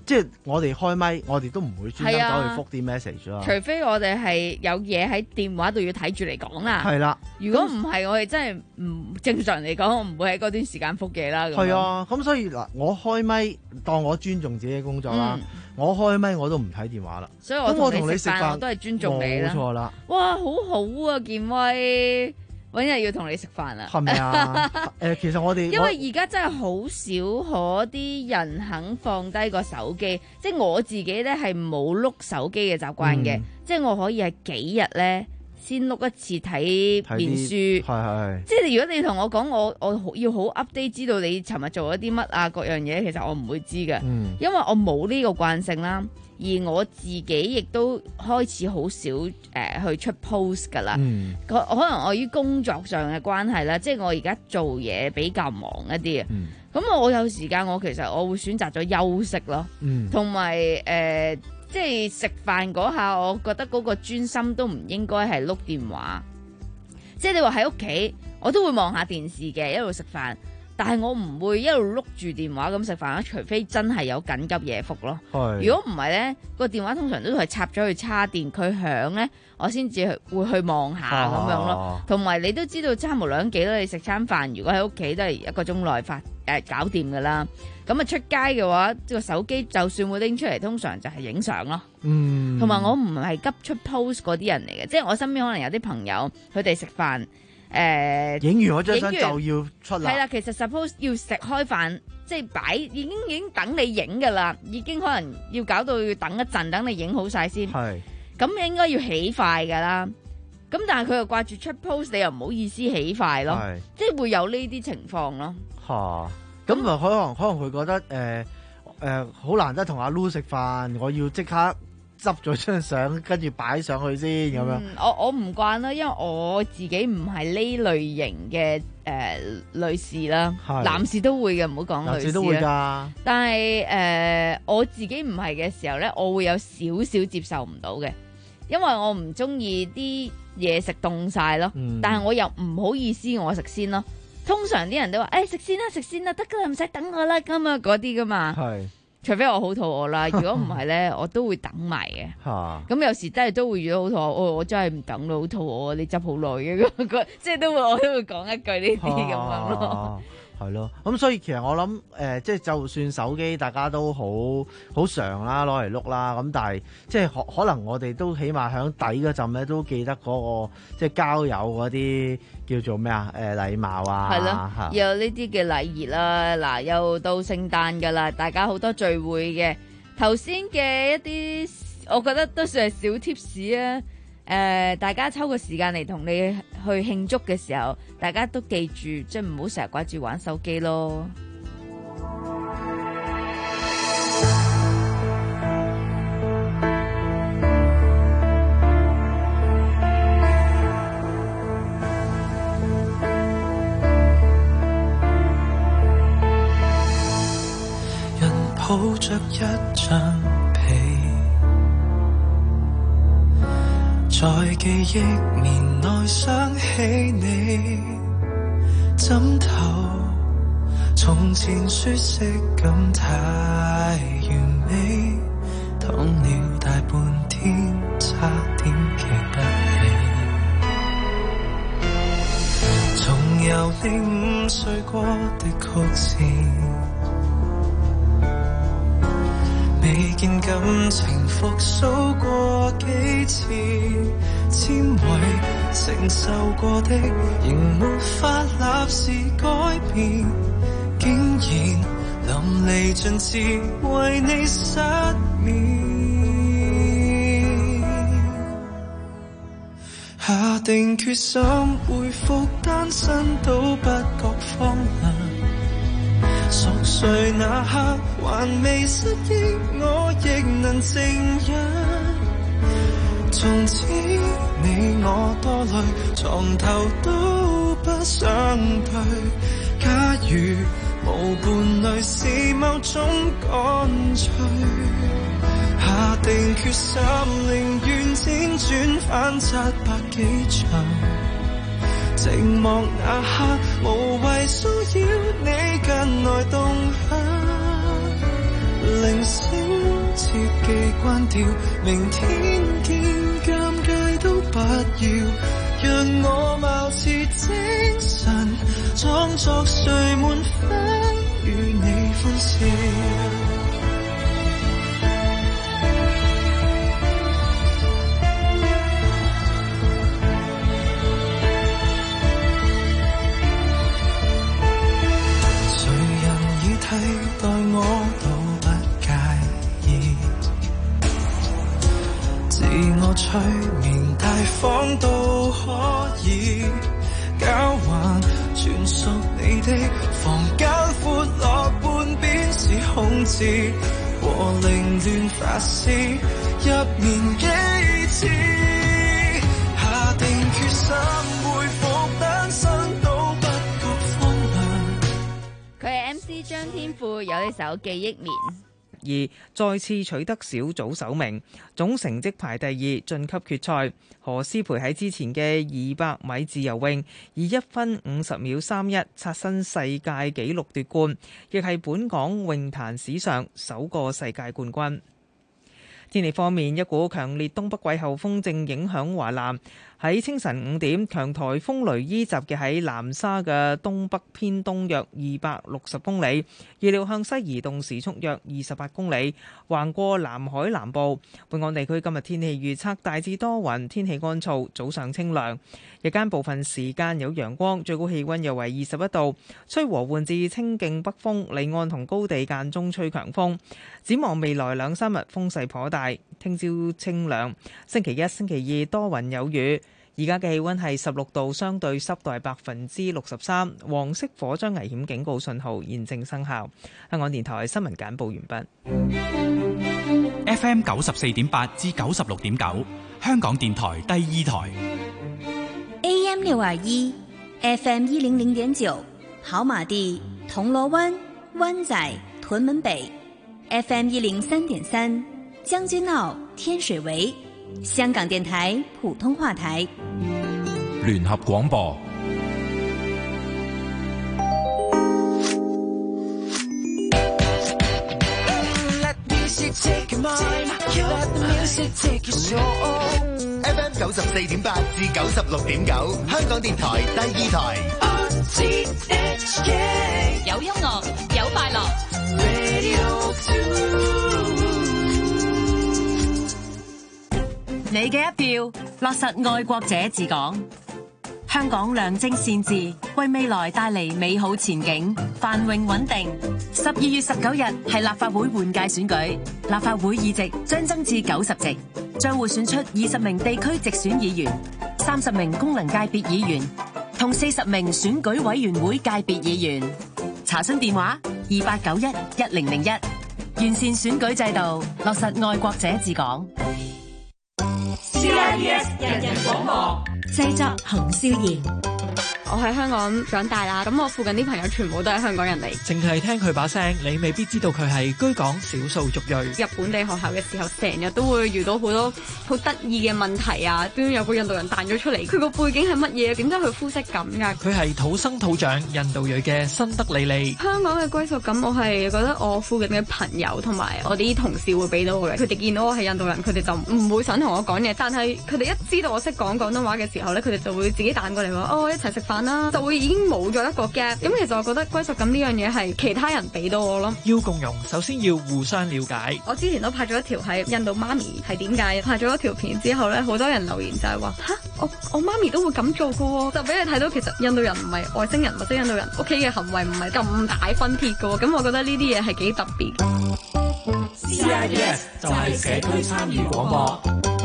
即係我哋開咪，我哋都唔會專登走去覆啲 message 啦。 除非我哋係有嘢喺電話度要睇住嚟講啦。 係啦， 如果唔係，我哋真係唔正常嚟講，我唔會喺嗰段時間覆嘢啦。 係啊，咁所以嗱，我開咪當我尊重自己嘅工作啦。嗯、我開咪我都唔睇電話啦。 所以我同你食飯我都係尊重你啦。 冇錯啦。 哇，好好啊，健威。搵日要同你食飯啦， 係咪啊？誒、呃，其實我哋因為而家真係好少可啲人肯放低個手機，即係我自己咧係冇碌手機嘅習慣嘅，嗯、即係我可以係幾日咧先碌一次睇面書，係係。即係如果你同我講我我要好 update 知道你尋日做咗啲乜啊各樣嘢，其實我唔會知嘅，嗯、因為我冇呢個慣性啦。而我自己亦都開始好少誒、呃、去出 post 㗎啦，嗯、可可能我於工作上嘅關係啦，即係我而家做嘢比較忙一啲啊，咁、嗯、我有時間我其實我會選擇咗休息咯，同埋誒即係食飯嗰下，我覺得嗰個專心都唔應該係碌電話，即係你話喺屋企我都會望下電視嘅一路食飯。但係我唔會一路碌住電話咁食飯啦，除非真係有緊急嘢覆咯。是如果唔係咧，個電話通常都係插咗去叉電，佢響咧，我先至會去望下咁樣咯。同埋、啊、你都知道差無兩幾啦，你食餐飯如果喺屋企都係一個鐘內發誒、呃、搞掂噶啦。咁啊出街嘅話，個手機就算會拎出嚟，通常就係影相咯。嗯，同埋我唔係急出 post 嗰啲人嚟嘅，即係我身邊可能有啲朋友佢哋食飯。誒，影、呃、完嗰張相就要出啦。係啦，其實 suppose 要食開飯，即係擺已經已經等你影噶啦，已經可能要搞到要等一陣，等你影好晒先。係是，咁應該要起快噶啦。咁但係佢又掛住出 post，你又唔好意思起快咯。係是，即係會有呢啲情況咯。吓，咁啊可能可能佢覺得誒誒好難得同阿 Lu 食飯，我要即刻。執咗張相，跟住擺上去先咁樣。嗯、我我唔慣啦，因為我自己唔係呢類型嘅誒、呃、女士啦，是男士都會嘅，唔好講女士。男士都會㗎。但係誒、呃、我自己唔係嘅時候咧，我會有少少接受唔到嘅，因為我唔中意啲嘢食凍晒咯。嗯、但係我又唔好意思，我食先咯。通常啲人都話：誒、欸、食先啦，食先啦，得㗎啦，唔使等我啦，咁啊嗰啲㗎嘛。係。除非我好肚餓啦，如果唔係咧，我都會等埋嘅。嚇！咁有時真係都會遇到好肚餓，我我真係唔等咯，好肚餓，你執好耐嘅，即係都會我都會講一句呢啲咁樣咯。係咯，咁所以其實我諗誒、呃，即係就算手機大家都好好常啦，攞嚟碌啦，咁但係即係可可能我哋都起碼響底嗰陣咧，都記得嗰、嗰個即係交友嗰啲叫做咩啊？誒、呃、禮貌啊，係咯，有呢啲嘅禮儀啦。嗱，又到聖誕㗎啦，大家好多聚會嘅。頭先嘅一啲，我覺得都算係小貼士啊。誒、呃，大家抽個時間嚟同你去慶祝嘅時候，大家都記住，即係唔好成日掛住玩手機咯。 人抱着一張在記憶棉內想起你，枕頭從前舒適感太完美，躺了大半天差點記不起，重遊你五歲過的曲線，未見感情復甦過幾次，纖維承受過的仍沒法立時改變，竟然淋漓盡致為你失眠，下定決心回復單身都不覺荒涼，熟睡那刻還未失憶，我亦能靜養。從此你我多累，床頭都不想退。假如無伴侶是某種乾脆，下定決心寧願輾轉反側百幾場。寂寞那刻無謂騷擾你近來動向，鈴聲機關掉，明天見尷尬都不要，讓我貌似精神，裝作睡滿分與你歡笑。替代我都不介意，自我催眠大方都可以，交還全屬你的房間，闊落半邊是空置，和凌亂發洩入眠幾次，下定決心恢復單身都不覺荒涼。 佢係 M C 張天賦，有呢首《記憶棉》。 而再次取得小組首名，總成績排第二，晉級決賽。何詩蓓喺之前嘅二百米自由泳以一分五十秒三一刷新世界紀錄奪冠，亦係本港泳壇史上首個世界冠軍。天氣方面，一股強烈東北季候風正影響華南。喺清晨五點，強颱風雷伊集結喺南沙嘅東北偏東約二百六十公里，預料向西移動時速約二十八公里，橫過南海南部。本港地區今日天氣預測大致多雲，天氣乾燥，早上清涼，日間部分時間有陽光，最高氣溫約為二十一度，吹和緩至清勁北風，離岸同高地間中吹強風。展望未來兩三日風勢頗大，聽朝清涼，星期一、星期二多雲有雨。而家嘅氣溫係十六度，相對濕度係百分之六十三，黃色火災危險警告信號現正生效。香港電台新聞簡報完畢。 F M 九十四點八至九十六點九，香港電台第二台。 A M 六二一 ，F M 一零零點九，跑馬地、銅鑼灣、灣仔、屯門北 ，F M 一零三點三，將軍澳、天水圍。香港電台普通話台聯合廣播。 F M 九十四點八至九十六點九，香港電台第二台。 有音樂，有快樂。 你嘅一票，落實愛國者治港。香港良政善治，為未來帶嚟美好前景，繁榮穩定。十二月十九日係立法會換屆選舉，立法會議席將增至九十席，將會選出二十名地區直選議員、三十名功能界別議員同四十名選舉委員會界別議員。查詢電話二八九一一零零一。完善選舉制度，落實愛國者治港。 C I B S 人人廣播， 製作洪少賢。 我喺香港長大啦，咁我附近啲朋友全部都係香港人嚟。 淨係聽佢把聲，你未必知道佢係居港少數族裔。 入本地學校嘅時候，成日都會遇到好多好得意嘅問題啊！邊有個印度人彈咗出嚟，佢個背景係乜嘢？點解佢膚色咁㗎？ 佢係土生土長印度裔嘅辛德里利。 香港嘅歸屬感，我係覺得我附近嘅朋友同埋我啲同事會俾到我嘅。佢哋見到我係印度人，佢哋就唔會想同我講嘢。但係佢哋一知道我識講廣東話嘅時候咧，佢哋就會自己彈過嚟話：哦，一齊食飯啦！就會已經冇咗一個 gap。咁其實我覺得歸屬感呢樣嘢係其他人俾到我咯。 要共融，首先要互相了解。 我之前都拍咗一條喺印度媽咪係點解，拍咗一條片之後咧，好多人留言就係話吓，我我媽咪都會咁做噶，就俾你睇到其實印度人唔係外星人，或者印度人屋企嘅行為唔係咁大分別噶。咁我覺得呢啲嘢係幾特別。 C I B S 就係社區參與廣播。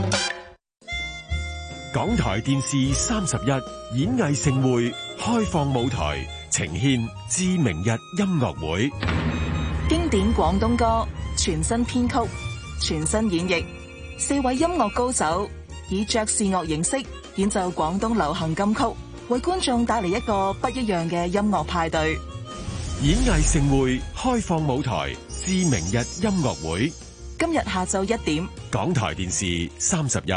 港台電視三十一演藝盛會開放舞台，呈獻致明日音樂會。 經典廣東歌全新編曲、全新演繹，四位音樂高手以爵士樂形式演奏廣東流行金曲，為觀眾帶嚟一個不一樣嘅音樂派對。 演藝盛會開放舞台，致明日音樂會， 今日下晝一點， 港台電視三十一。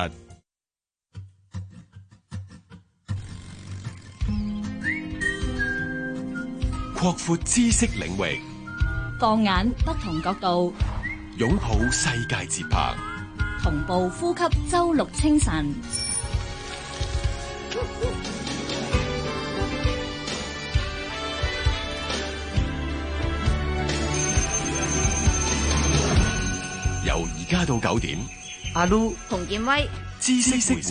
擴闊知識領域， 放眼不同角度， 擁抱世界節拍， 同步呼吸周六清晨。 由而家到九點， 阿 Lu 洪建威， 知識會社。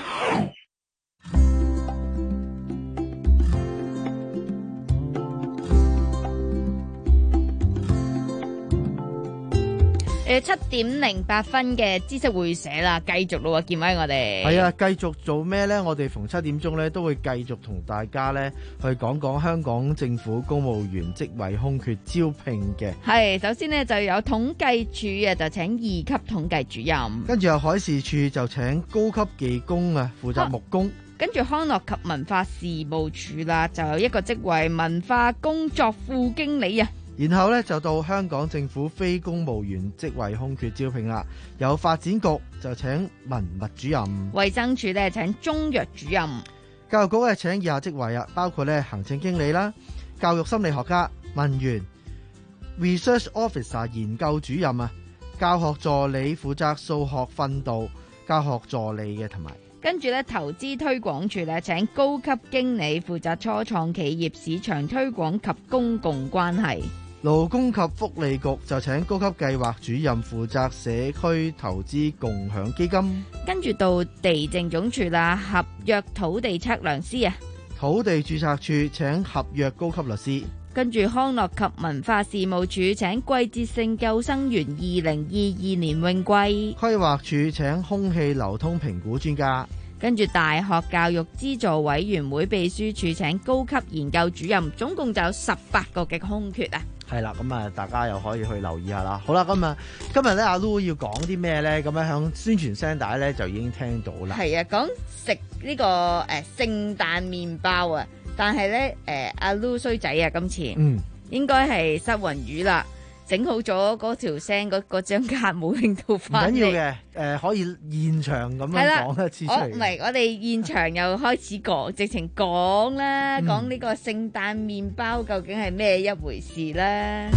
誒，七點零八分嘅知識會社啦，繼續咯，建威我哋係啊，繼續做咩呢？我哋逢七點鐘咧都會繼續同大家咧去講講香港政府公務員職位空缺招聘嘅。 係，首先呢就有統計處啊，就請二級統計主任， 跟住有海事處就請高級技工啊，負責木工。 跟住康樂及文化事務處啦，就有一個職位文化工作副經理啊。 然後咧就到香港政府非公務員職位空缺招聘啦，有發展局就請文物主任， 衛生署咧請中藥主任， 教育局咧請以下職位啊，包括咧行政經理啦、教育心理學家、文員、research officer 研究主任啊、教學助理負責數學訓導、教學助理嘅，同埋跟住咧投資推廣處咧請高級經理負責初創企業市場推廣及公共關係。 勞工及福利局就請高級計劃主任負責社區投資共享基金。 跟住到地政總署啦，合約土地測量師啊。 土地註冊處請合約高級律師。 跟住康樂及文化事務處請季節性救生員二零二二年泳季。 規劃處請空氣流通評估專家。 跟住大學教育資助委員會秘書處請高級研究主任，總共就有十八個嘅空缺啊。 係啦，咁啊，大家又可以去留意下啦。好啦，咁啊，今日咧阿 Lu 要講啲咩咧？咁樣響宣傳聲帶咧就已經聽到啦。 係啊，講食呢個誒聖誕麵包啊，但係咧誒阿 Lu 衰仔啊，今次嗯應該係失魂魚啦。整好咗嗰條聲，嗰嗰張卡冇拎到翻嚟。唔緊要嘅， 誒、呃、可以現場咁樣講一次出嚟。 唔係，我哋現場又開始講，直情講啦，講呢、嗯、個聖誕麵包究竟係咩一回事啦。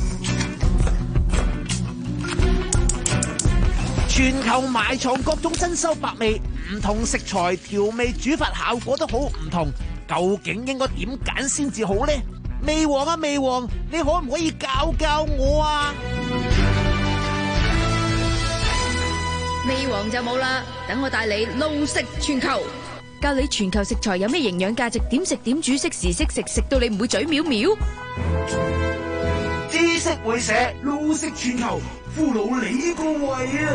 全球埋藏各種珍饈百味，唔同食材調味煮法效果都好唔同，究竟應該點揀先至好呢？味王啊味王，你可唔可以教教我啊？ 味王就冇啦，等我帶你路食全球，教你全球食材有咩營養價值，點食點煮，適時適食，食到你唔會嘴藐藐。 知識會社路食全球，俘虜你個胃啊！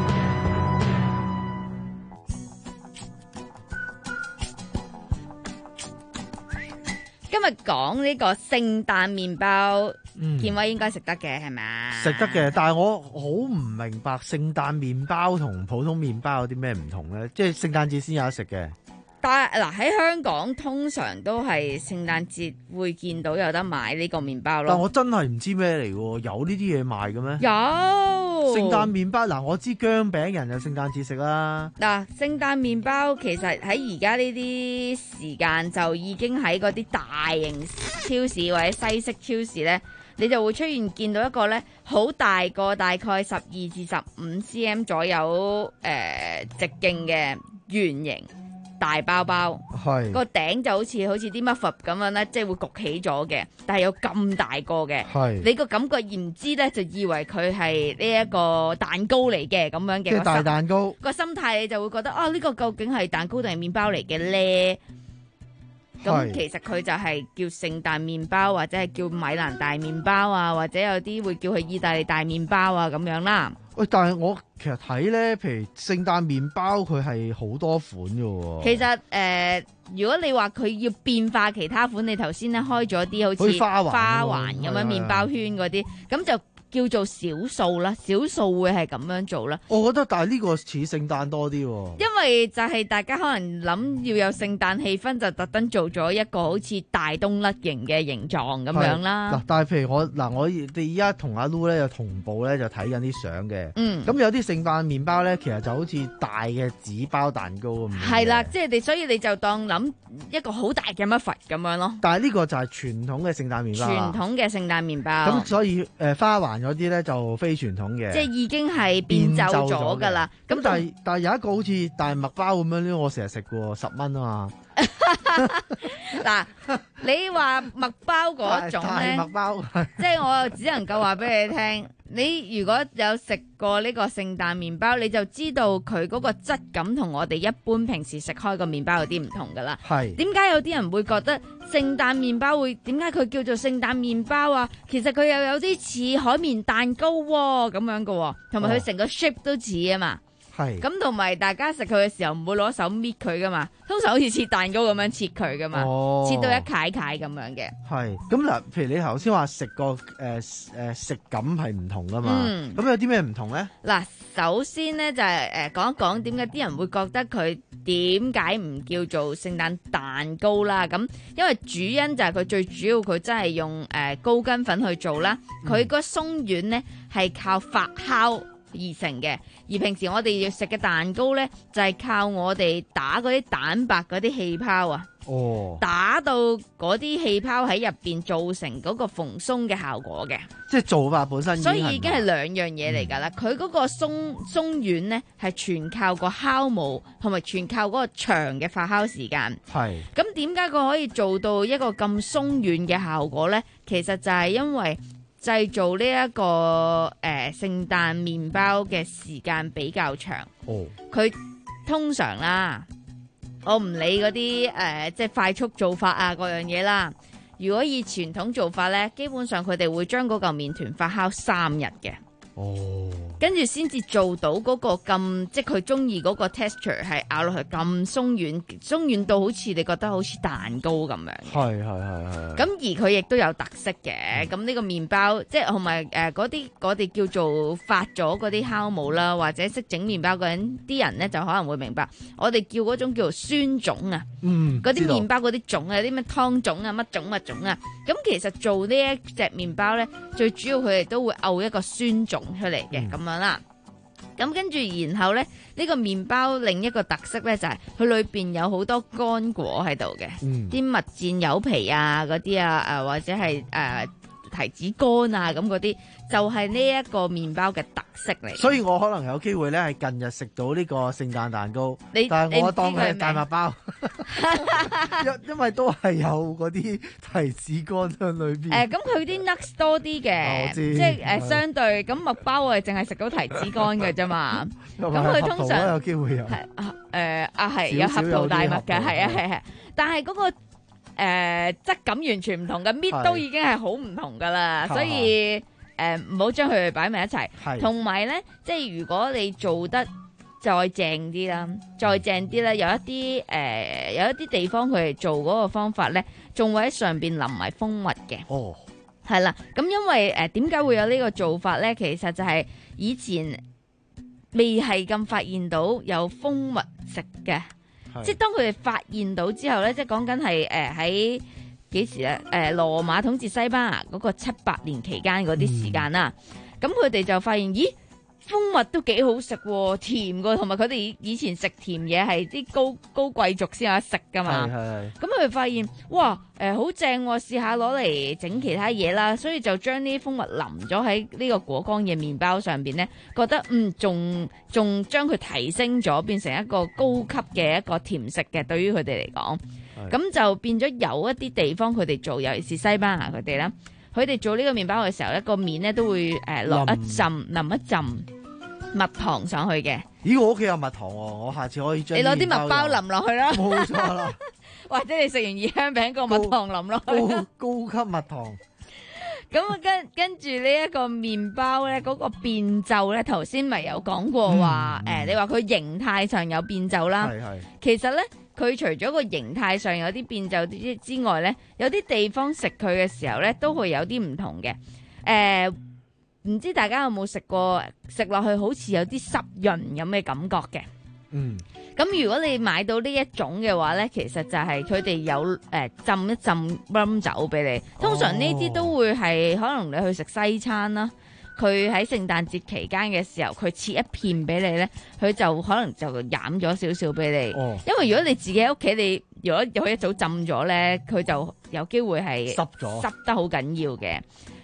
今日講呢個聖誕麵包， 嗯、 建威應該食得嘅係咪？ 食得嘅，但係我好唔明白聖誕麵包同普通麵包有啲咩唔同咧？即係聖誕節先有得食嘅。 但係嗱喺香港通常都係聖誕節會見到有得買呢個麵包咯。 但我真係唔知咩嚟喎，有呢啲嘢賣嘅咩？ 有聖誕麵包嗱，我知薑餅人有聖誕節食啦。 嗱，聖誕麵包其實喺而家呢啲時間就已經喺嗰啲大型超市或者西式超市咧，你就會出現見到一個咧好大個，大概十二至十五 cm 左右誒、呃、直徑嘅圓形大包包，係個頂就好似好似啲 muffin 咁樣咧，即係會焗起咗嘅，但係有咁大個嘅，係你個感覺唔知咧，就以為佢係呢一個蛋糕嚟嘅咁樣嘅， 即係大蛋糕個心態，你就會覺得啊，呢個究竟係蛋糕定係麵包嚟嘅咧？咁其實佢就係叫聖誕麵包，或者係叫米蘭大麵包啊，或者有啲會叫佢意大利大麵包啊咁樣啦。 喂，但係我其實睇咧，譬如聖誕麵包佢係好多款嘅喎。 其實誒、呃，如果你話佢要變化其他款，你頭先咧開咗啲好似花環咁樣麵包圈嗰啲，咁就叫做少數啦，少數會係咁樣做啦。 我覺得，但係呢個似聖誕多啲喎。因為就係大家可能諗要有聖誕氣氛，就特登做咗一個好似大冬甩形嘅形狀咁樣啦。嗱， 但係譬如我嗱，我哋而家同阿 Lu 咧就同步咧就睇緊啲相嘅。嗯。咁有啲聖誕麵包咧，其實就好似大嘅紙包蛋糕咁樣。係啦， 即係你，所以你就當諗一個好大嘅 muffin 咁樣咯。 但係呢個就係傳統嘅聖誕麵包。 傳統嘅聖誕麵包。 咁所以誒、呃、花環嗰啲咧就非傳統嘅， 即係已經係變奏咗㗎啦。 咁但係但係有一個好似大麥包咁樣咧，我成日食嘅喎，十蚊啊嘛。 嗱，你話麥包嗰種咧， 麥包即係我只能夠話俾你聽，你如果有食過呢個聖誕麵包，你就知道佢嗰個質感同我哋一般平時食開個麵包有啲唔同噶啦。 係點解有啲人會覺得聖誕麵包會點解佢叫做聖誕麵包啊？其實佢又有啲似海綿蛋糕喎，咁樣噶喎，同埋佢成個 shape 都似啊嘛。 係咁，同埋大家食佢嘅時候唔會攞手搣佢噶嘛，通常好似切蛋糕咁樣切佢噶嘛， 哦、 切到一塊塊咁樣嘅。 係咁嗱，譬如你頭先話食個誒誒食感係唔同噶嘛，咁、 嗯、 有啲咩唔同咧？ 嗱，首先咧就係誒講一講點解啲人會覺得佢點解唔叫做聖誕蛋糕啦？咁因為主因就係佢最主要佢真係用誒、呃、高筋粉去做啦，佢個鬆軟咧係靠發酵而成嘅，而平時我哋要食嘅蛋糕呢，就係、是、靠我哋打嗰啲蛋白嗰啲氣泡啊， 哦， 打到嗰啲氣泡喺入邊造成嗰個蓬鬆嘅效果嘅， 即係做法本身已經， 所以已經係兩樣嘢嚟㗎啦。佢嗰、嗯、個鬆鬆軟呢，係全靠個酵母同埋全靠嗰個長嘅發酵時間。 係。 咁點解佢可以做到一個咁鬆軟嘅效果呢？其實就係因為製造呢、這、一個誒、呃、聖誕麵包嘅時間比較長，佢、哦、通常啦，我唔理嗰啲誒即係快速做法啊嗰樣嘢啦。如果以傳統做法呢，基本上佢哋會將嗰嚿麵團發酵三日嘅。哦，跟住先至做到嗰個咁，即係佢中意嗰個 texture 係咬落去咁鬆軟，鬆軟到好似你覺得好似蛋糕咁樣。 係係係係。咁而佢亦都有特色嘅。咁呢個麵包即係同埋誒嗰啲我哋叫做發咗嗰啲酵母啦，或者識整麵包嗰人啲人咧就可能會明白，我哋叫嗰種叫做酸種啊。嗯，嗰啲麵包嗰啲種啊，啲咩湯種啊，乜種乜種啊。咁其實做呢一隻麵包咧，最主要佢哋都會漚一個酸種出嚟嘅咁樣啦，咁跟住然後咧呢、呢個麵包另一個特色咧就係佢裏邊有好多乾果喺度嘅，啲、嗯、蜜餞柚皮啊嗰啲啊，誒或者係誒、呃、提子乾啊咁嗰啲，就係呢一個麵包嘅特色嚟。 所以我可能有機會咧係近日食到呢個聖誕蛋糕，但係我當佢係大麥包，因因為都係有嗰啲提子乾喺裏邊。誒、 呃，咁佢啲 nuts 多啲嘅，即係誒相對咁麥包我哋淨係食到提子乾嘅啫嘛。咁佢通常有機會有係誒啊係有合桃大麥嘅，係啊係係，但係嗰、嗰個誒、呃、質感完全唔同嘅，搣都已經係好唔同噶啦，所以。誒，唔好將佢哋擺埋一齊，同埋咧，即係如果你做得再正啲啦，再正啲咧，有一啲誒、呃，有一啲地方佢哋做嗰個方法咧，仲會喺上邊淋埋蜂蜜嘅。哦，係啦，咁因為誒，點、呃、解會有呢個做法咧？其實就係以前未係咁發現到有蜂蜜食嘅，即係當佢哋發現到之後咧，即係講緊係誒喺。呃幾時咧？誒、呃，羅馬統治西班牙嗰個七百年期間嗰啲時間啦，咁佢哋就發現，咦，蜂蜜都幾好食喎，甜噶，同埋佢哋以前食甜嘢係啲高高貴族先有得食噶嘛。咁佢哋發現，哇，誒、呃，好正喎，試下攞嚟整其他嘢啦，所以就將呢啲蜂蜜淋咗喺呢個果乾嘅麵包上邊咧，覺得嗯，仲仲將佢提升咗，變成一個高級嘅一個甜食嘅，對於佢哋嚟講。咁就變咗有一啲地方佢哋做，尤其是西班牙佢哋啦，佢哋做呢個麵包嘅時候咧，個面咧都會誒落、呃、一浸淋一浸蜜糖上去嘅。 咦，我屋企有蜜糖喎，我下次可以將你攞啲蜜包淋落去啦。 冇錯啦， 或者你食完二香餅個蜜糖淋落去高，高級蜜糖。 咁跟跟住呢一個麵包咧，嗰、那個變奏咧，頭先咪有講過話，誒、嗯呃，你話佢形態上有變奏啦，係係其實咧。佢除咗個形態上有啲變奏之之外咧，有啲地方食佢嘅時候咧，都會有啲唔同嘅。誒、呃，唔知大家有冇食過？食落去好似有啲濕潤咁嘅感覺嘅。嗯。咁如果你買到呢一種嘅話咧，其實就係佢哋有誒、呃、浸一浸 rum 酒俾你。通常呢啲都會係可能你去食西餐啦。佢喺聖誕節期間嘅時候，佢切一片俾你咧，佢就可能就飲咗少少俾你。哦、因為如果你自己喺屋企，你如果有一早浸咗咧，佢就有機會係濕咗，濕得好緊要嘅。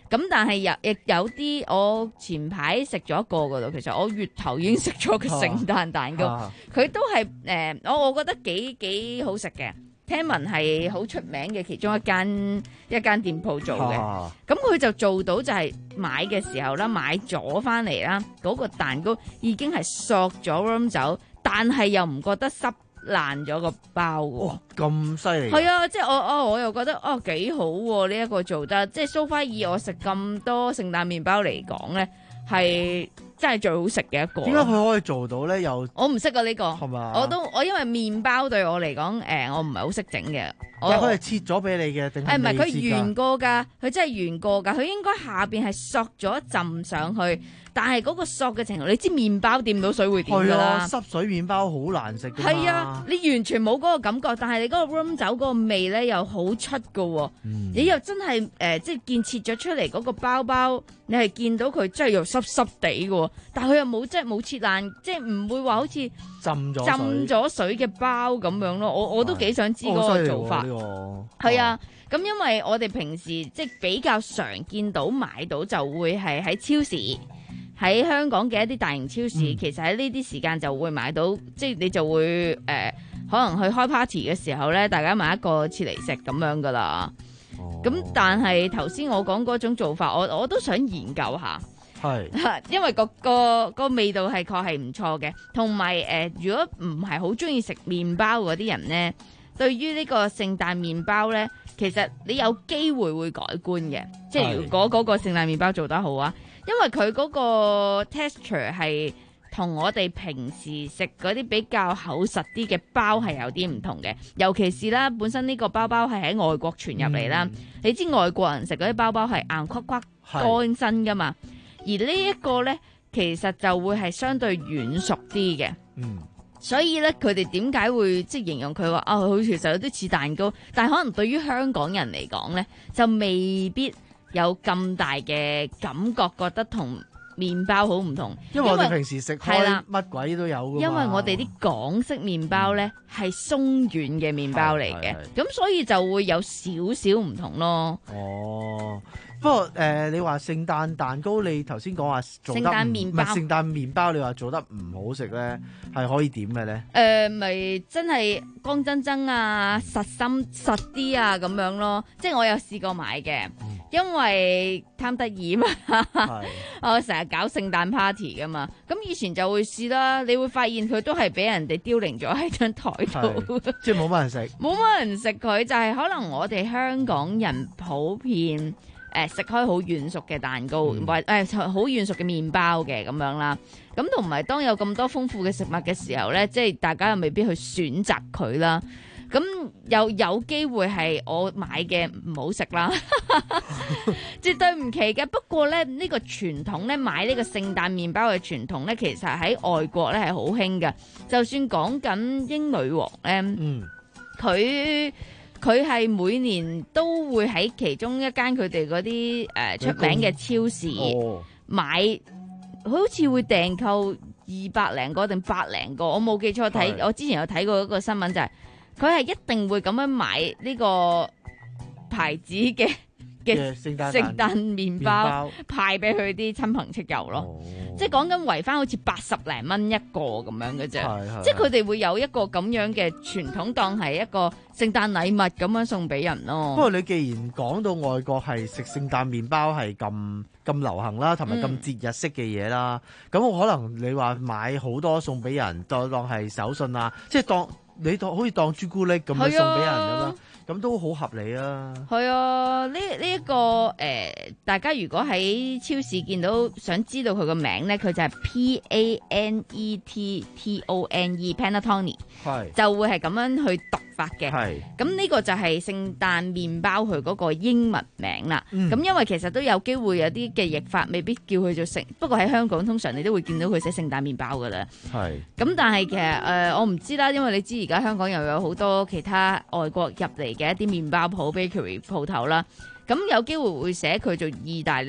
咁但係有亦有啲，我前排食咗一個噶啦，其實我月頭已經食咗個聖誕蛋糕，佢、啊、都係誒、呃，我我覺得幾幾好食嘅。聽聞係好出名嘅其中一間一間店鋪做嘅，咁佢、啊、就做到就係買嘅時候啦，買咗翻嚟啦，嗰、嗰個蛋糕已經係索咗 rum 酒，但係又唔覺得濕爛咗個包喎。 咁犀利！ 係啊，即係我哦，我又覺得哦幾好喎，呢一個做得，即係 so far 以我食咁多聖誕麵包嚟講咧，係真係最好食嘅一個。 點解佢可以做到咧？又我唔識啊呢個， 係嘛？ 我都我因為麵包對我嚟講，誒、呃、我唔係好識整嘅。 但係佢係切咗俾你嘅定係？ 誒唔係，佢圓過㗎，佢真係圓過㗎。佢應該下邊係索咗一浸上去，但係嗰個索嘅程度，你知麵包掂到水會點㗎啦？ 濕水麵包好難食㗎嘛。 係啊，你完全冇嗰個感覺，但係你嗰個 rum 酒嗰個味咧又好出㗎喎。嗯、你又真係誒、呃，即係見切咗出嚟嗰個包包，你係見到佢真係又濕濕地㗎喎，但係佢又冇即係冇切爛，即係唔會話好似浸咗浸咗水嘅包咁樣咯。我我都幾想知嗰個做法。係啊，咁因為我哋平時即係比較常見到買到就會係喺超市，喺香港嘅一啲大型超市，嗯、其實喺呢啲時間就會買到，即係你就會誒、呃、可能去開 party 嘅時候咧，大家買一個切嚟食咁樣噶啦。咁、哦、但係頭先我講嗰種做法，我我都想研究下。 係， 因為個個個味道係確係唔錯嘅，同埋誒，如果唔係好中意食麵包嗰啲人咧。對於呢個聖誕麵包呢，其實你有機會會改觀嘅，即係如果嗰個聖誕麵包做得好啊，因為佢嗰個 texture 係同我哋平時食嗰啲比較厚實啲嘅包係有啲唔同嘅，尤其是啦，本身呢個包包係喺外國傳入嚟啦，嗯、你知外國人食嗰啲包包係硬骨骨乾身噶嘛，而呢一個呢，其實就會係相對軟熟啲嘅。嗯。所以咧，佢哋點解會即係形容佢話啊，好似其實有啲似蛋糕，但係可能對於香港人嚟講咧，就未必有咁大嘅感覺，覺得同麵包好唔同。 因為我哋平時食開乜鬼都有㗎嘛。因為我哋啲港式麵包咧係鬆軟嘅麵包嚟嘅，咁所以就會有少少唔同咯。 哦。不過誒、呃，你話聖誕蛋糕，你頭先講話做得唔係聖誕麵包，你話做得唔好食咧，係可以點嘅咧？誒、 呃，咪真係乾爭爭啊，實心實啲啊咁樣咯。即係我有試過買嘅，因為貪得意嘛，我成日搞聖誕 party 噶嘛。咁以前就會試啦，你會發現佢都係俾人哋凋零咗喺張台度， 即係冇乜人食， 冇乜人食佢，就係、是、可能我哋香港人普遍。誒食開好軟熟嘅蛋糕，或誒好軟熟嘅麵包嘅咁樣啦，咁同埋當有咁多豐富嘅食物嘅時候咧，即係大家又未必去選擇佢啦。咁又有機會係我買嘅唔好食啦，絕對唔奇嘅。不過咧，呢、呢個傳統咧買呢個聖誕麵包嘅傳統咧，其實喺外國咧係好興嘅。就算講緊英女王咧，佢、嗯。佢係每年都會喺其中一間佢哋嗰啲誒出名嘅超市買，好似會訂購二百零個定百零個，我冇記錯睇，我之前有睇過一個新聞就係佢係一定會咁樣買呢個牌子嘅嘅聖誕聖誕麵包派俾佢啲親朋戚友咯。哦、即係講緊圍翻好似八十零蚊一個咁樣嘅啫，即係佢哋會有一個咁樣嘅傳統，當係一個聖誕禮物咁樣送俾人咯。 不過你既然講到外國係食聖誕麵包係咁咁流行啦，同埋咁節日式嘅嘢啦，咁我、嗯、可能你話買好多送俾人，當當係手信啊，即係當你當好似當朱古力咁樣送俾人咁樣。咁都好合理啊！ 係啊，呢呢一個誒、呃，大家如果喺超市見到想知道佢個名咧，佢就係 P A N E T T O N E Panettone，係就會係咁樣去讀法嘅。係咁呢個就係聖誕麵包佢嗰個英文名啦。咁、嗯、因為其實都有機會有啲嘅譯法未必叫佢做聖，不過喺香港通常你都會見到佢寫聖誕麵包噶啦。係咁，但係其實誒、呃、我唔知啦，因為你知而家香港又有好多其他外國入嚟嘅一啲麵包鋪 bakery 鋪頭啦，咁有機會會寫佢做意大利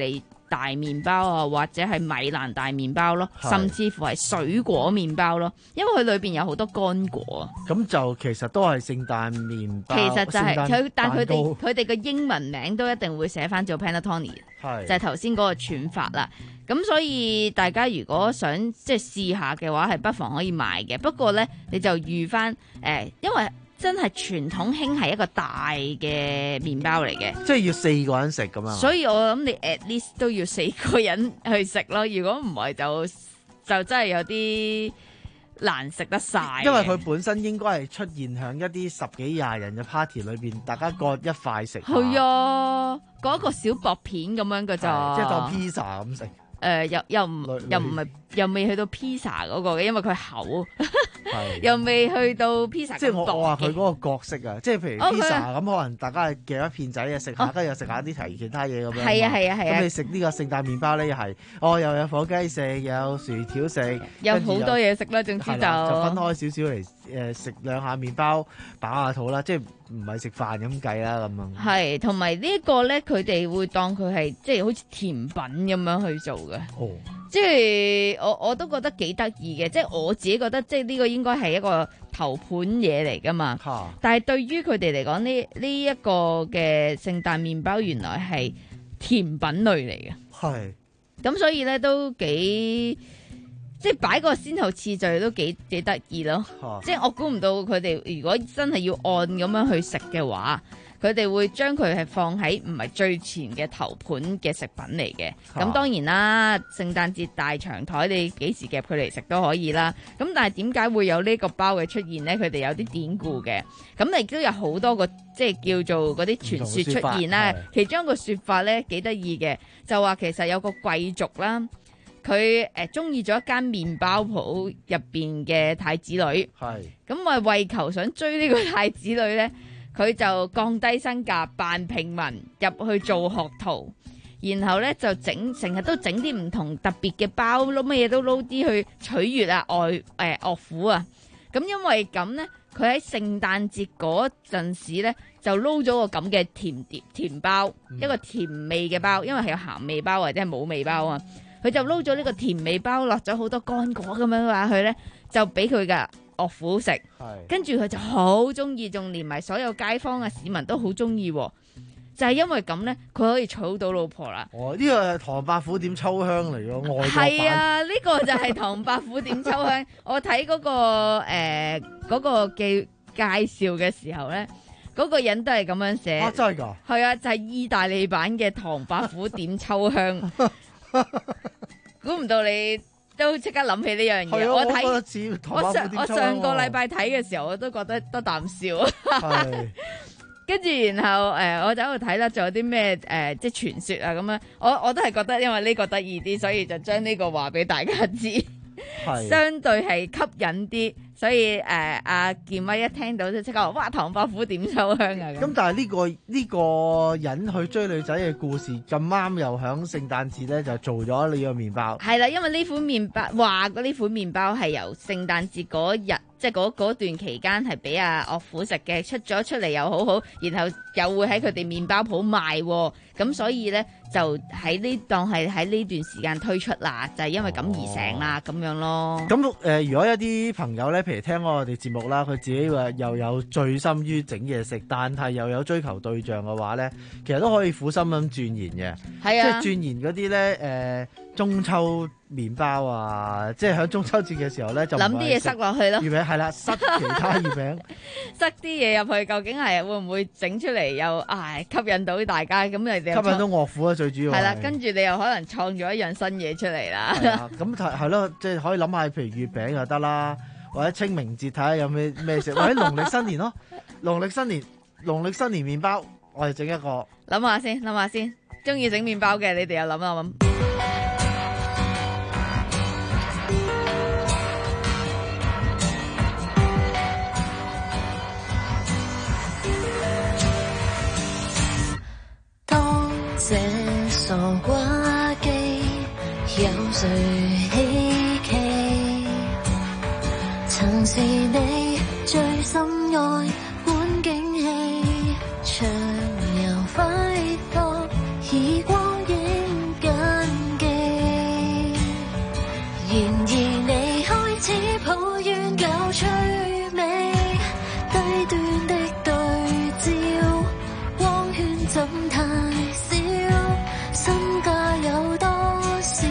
大麵包啊，或者係米蘭大麵包咯，甚至乎係水果麵包咯，因為佢裏邊有好多乾果啊。 咁就其實都係聖誕麵包。 其實就係、是、佢，但佢哋蛋糕佢哋嘅英文名都一定會寫翻做 Panettone， 係就係頭先嗰個串法啦。咁所以大家如果想即係試下嘅話，係不妨可以買嘅。不過咧，你就預翻誒，因為真係傳統興係一個大嘅麵包嚟嘅， 即係要四個人食咁樣。 所以我諗你 at least 都要四個人去食咯。如果唔係就就真係有啲難食得晒。 因為佢本身應該係出現喺一啲十幾廿人嘅 party 裏邊，大家割一塊食。 係啊，嗰一個小薄片咁樣嘅咋， 即係當 pizza 咁食。 誒、呃、又又唔又唔係又未去到 pizza 嗰個嘅，因為佢厚，又未去到 pizza。 即係我我話佢嗰個角色啊，即係譬如 pizza 咁， Okay. 可能大家係夾一片仔嘅食下，跟住又食下啲提其他嘢咁樣。 係啊係啊係啊！ 咁你食呢個聖誕麵包咧，又係哦，又有火雞食，又有薯條食， 有好多嘢食啦。總之就就分開少少嚟誒食兩下麵包飽下肚啦，即係唔係食飯咁計啦咁樣。 係，同埋呢一個咧，佢哋會當佢係即係好似甜品咁樣去做嘅。 哦， 即係我我都覺得幾得意嘅，即係我自己覺得，即係呢個應該係一個頭盤嘢嚟噶嘛。 啊、 但係對於佢哋嚟講，呢呢一個嘅聖誕麵包原來係甜品類嚟嘅。 係。 咁所以咧都幾。即係擺個先後次序都幾幾得意咯， 啊、 即係我估唔到佢哋如果真係要按咁樣去食嘅話，佢哋會將佢係放喺唔係最前嘅頭盤嘅食品嚟嘅。咁、啊、當然啦，聖誕節大長台你幾時夾佢嚟食都可以啦。咁但係點解會有呢個包嘅出現呢？佢哋有啲典故嘅。咁亦都有好多個即係叫做嗰啲傳說出現啦。其中一個說法咧幾得意嘅，就話其實有個貴族啦。佢誒中意咗一間麵包鋪入邊嘅太子女， 係咁啊為求想追呢個太子女咧，佢就降低身價扮平民入去做學徒，然後咧就整成日都整啲唔同特別嘅包，撈乜嘢都撈啲去取悅啊外誒、呃、岳父啊，咁因為咁咧，佢喺聖誕節嗰陣時咧就撈咗個咁嘅甜碟甜包，嗯、一個甜味嘅包，因為係有鹹味包或者係冇味包啊。佢就撈咗呢個甜味包，落咗好多乾果咁樣話佢咧，就俾佢嘅岳父食。跟住佢就好中意，仲連埋所有街坊啊市民都好中意。就係、是、因為咁咧，佢可以娶到老婆啦。 哦，呢、這個係唐伯虎點秋香嚟咯，外國版。 係啊，呢、這個就係唐伯虎點秋香。我睇嗰、那個誒嗰、呃那個嘅介紹嘅時候咧，嗰、那個人都係咁樣寫。 啊，真係㗎？ 係啊，就係、是、意大利版嘅唐伯虎點秋香。估唔到你都即刻諗起呢樣嘢，我睇我上我上個禮拜睇嘅時候，我都覺得得啖笑。跟住然後誒、呃，我就喺度睇啦，仲有啲咩誒，即係傳說啊咁樣。我我都係覺得因為呢個得意啲，所以就將呢個話俾大家知，相對係吸引啲。所以誒，阿、呃、健威一聽到就即刻話：哇，唐伯虎點秋香啊！ 咁但係呢、這個呢、這個人去追女仔嘅故事咁啱又響聖誕節咧，就做咗呢個麵包。 係啦，因為呢款麵包話嗰呢款麵包係由聖誕節嗰日，即係嗰嗰段期間係俾阿岳父食嘅，出咗出嚟又好好，然後又會喺佢哋麵包鋪賣，咁所以咧就喺呢當係喺呢段時間推出啦，就係、是、因為咁而成啦，咁、哦、樣咯。 咁誒、呃，如果一啲朋友咧，譬如聽我哋節目啦，佢自己話又有醉心於整嘢食，但係又有追求對象嘅話咧，其實都可以苦心咁鑽研嘅。係啊，即係鑽研嗰啲咧誒中秋麵包啊，即係喺中秋節嘅時候咧，就諗啲嘢塞落去咯。月餅係啦，塞其他月餅， 塞啲嘢入去，究竟係會唔會整出嚟又唉吸引到大家？咁你哋吸引到岳父啊，最主要係啦。跟住你又可能創咗一樣新嘢出嚟啦。 咁係係咯，即係可以諗下，譬如月餅又得啦。或者清明節睇下有咩咩食，或者農曆新年咯，農曆新年農曆新年麵包，我哋整一個。 諗下先，諗下先，中意整麵包嘅你哋又諗一諗。 當這傻瓜機有誰曾是你最深愛管景氣，長遊揮霍，以光影緊然而你開始抱怨有趣味，低端的對照，光圈怎太少，身價有多少？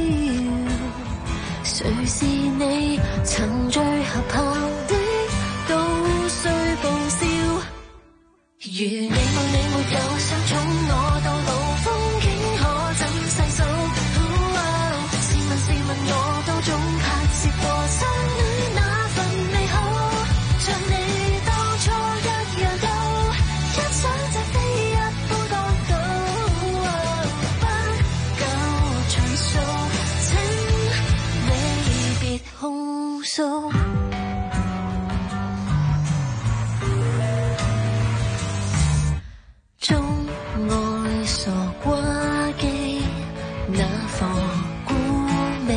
誰是你曾最合拍的都需報銷？如你沒你沒有想寵我到老，風景可怎細數？試問試問我都總拍攝過相戀那份美好，像你當初一樣都一想這非一般角度，不夠長數，請你別控訴。鍾愛傻瓜機，那復古美，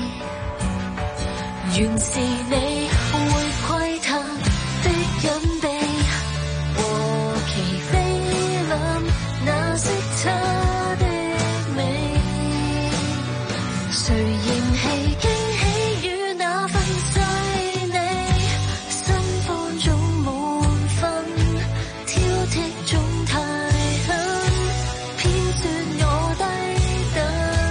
原是你會窺探的隱秘，和其菲林那色差的美，誰嫌棄驚喜與那份細膩，心慌總滿分，挑剔總太狠，偏說我低等，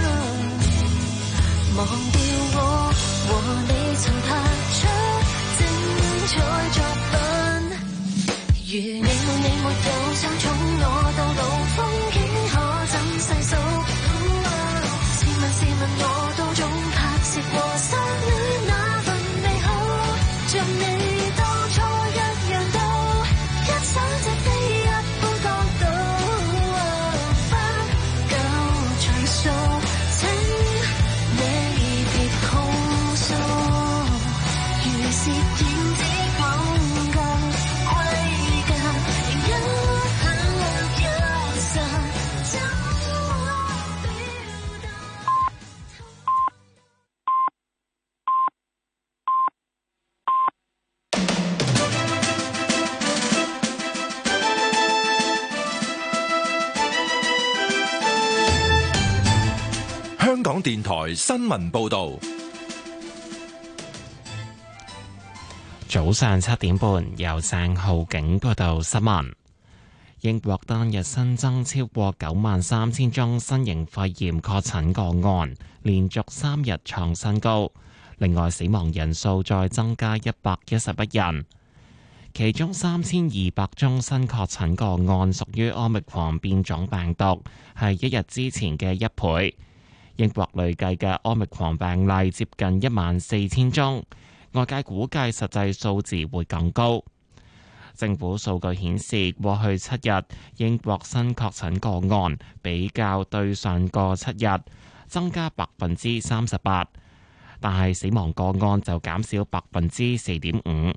忘掉我和你曾拍出精彩作品。如你沒你沒有想寵我到老，風景可怎細數？試問試問我都總拍攝過相戀那份美好，像你當初一樣都一想這非一般角度，不夠長數，請你別控訴。如是電子廣告規格，一刻一實怎表達？ 香港電台新聞報道。 早上七點半，由鄭浩景報道新聞。英國單日新增超過九萬三千宗新型肺炎確診個案，連續三日創新高。另外，死亡人數再增加一百一十一人，其中三千二百宗新確診個案屬於奧密克戎變種病毒，係一日之前嘅一倍。英國累計嘅奧密克戎病例接近一萬四千宗。外界估計實際數字會更高。政府數據顯示，過去七日英國新確診個案比較對上個七日增加百分之三十八，但係死亡個案就減少百分之四點五。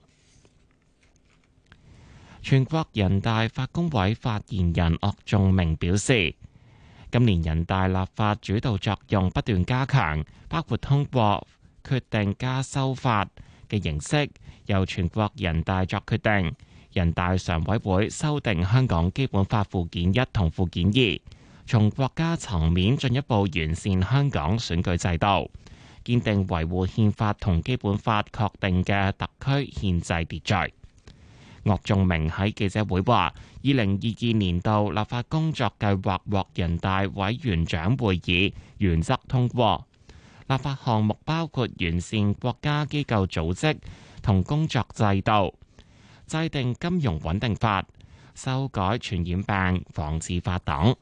全國人大法工委發言人岳仲明表示，今年人大立法主導作用不斷加強，包括通過決定加修法嘅形式，由全國人大作決定。人大常委會修訂香港基本法附件一同附件二，從國家層面進一步完善香港選舉制度，堅定維護憲法同基本法確定嘅特區憲制秩序。岳仲明喺記者會話，二零二二年度立法工作計劃獲人大委員長會議原則通過。立法項目包括完善國家機構組織同工作制度、制定金融穩定法、修改傳染病防治法等。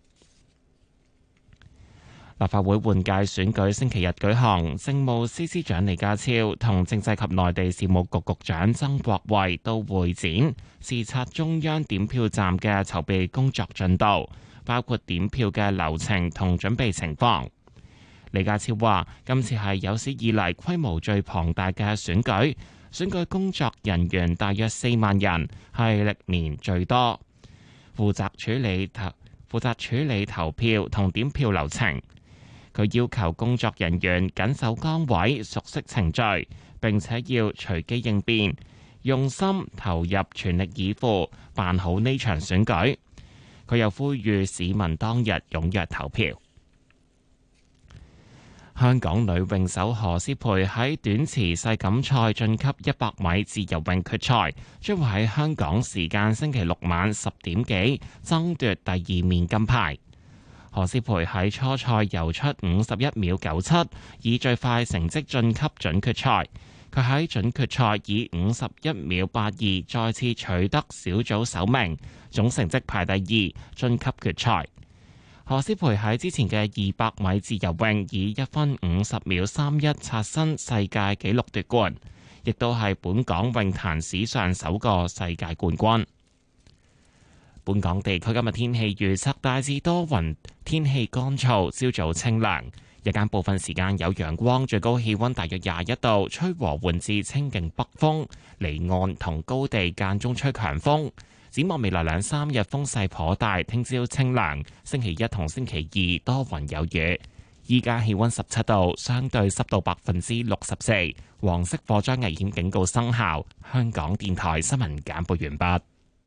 立法會換屆選舉星期日舉行，政務司司長李家超同政制及內地事務局局長曾國衛到會展視察中央點票站嘅籌備工作進度，包括點票嘅流程同準備情況。李家超話：今次係有史以嚟規模最龐大嘅選舉，選舉工作人員大約四萬人，係歷年最多。負責處理投負責處理投票同點票流程。佢要求工作人員緊守崗位，熟悉程序，並且要隨機應變，用心投入，全力以赴辦好呢場選舉。佢又呼籲市民當日踴躍投票。 香港女泳手何詩蓓喺短池世錦賽晉級一百米自由泳決賽，將會喺香港時間星期六晚十點幾爭奪第二面金牌。何詩蓓喺初賽游出五十一秒九七，以最快成績晉級準決賽。佢喺準決賽以五十一秒八二再次取得小組首名，總成績排第二，晉級決賽。何詩蓓喺之前嘅二百米自由泳以一分五十秒三一刷新世界紀錄奪冠，亦都係本港泳壇史上首個世界冠軍。本港地區今日天氣預測大致多雲，天氣乾燥，朝早清涼，日間部分時間有陽光，最高氣溫大約廿一度，吹和緩至清勁北風，離岸同高地間中吹強風。展望未來兩三日風勢頗大，聽朝清涼，星期一同星期二多雲有雨。依家氣溫十七度，相對濕度百分之六十四，黃色火災危險警告生效。香港電台新聞簡報完畢。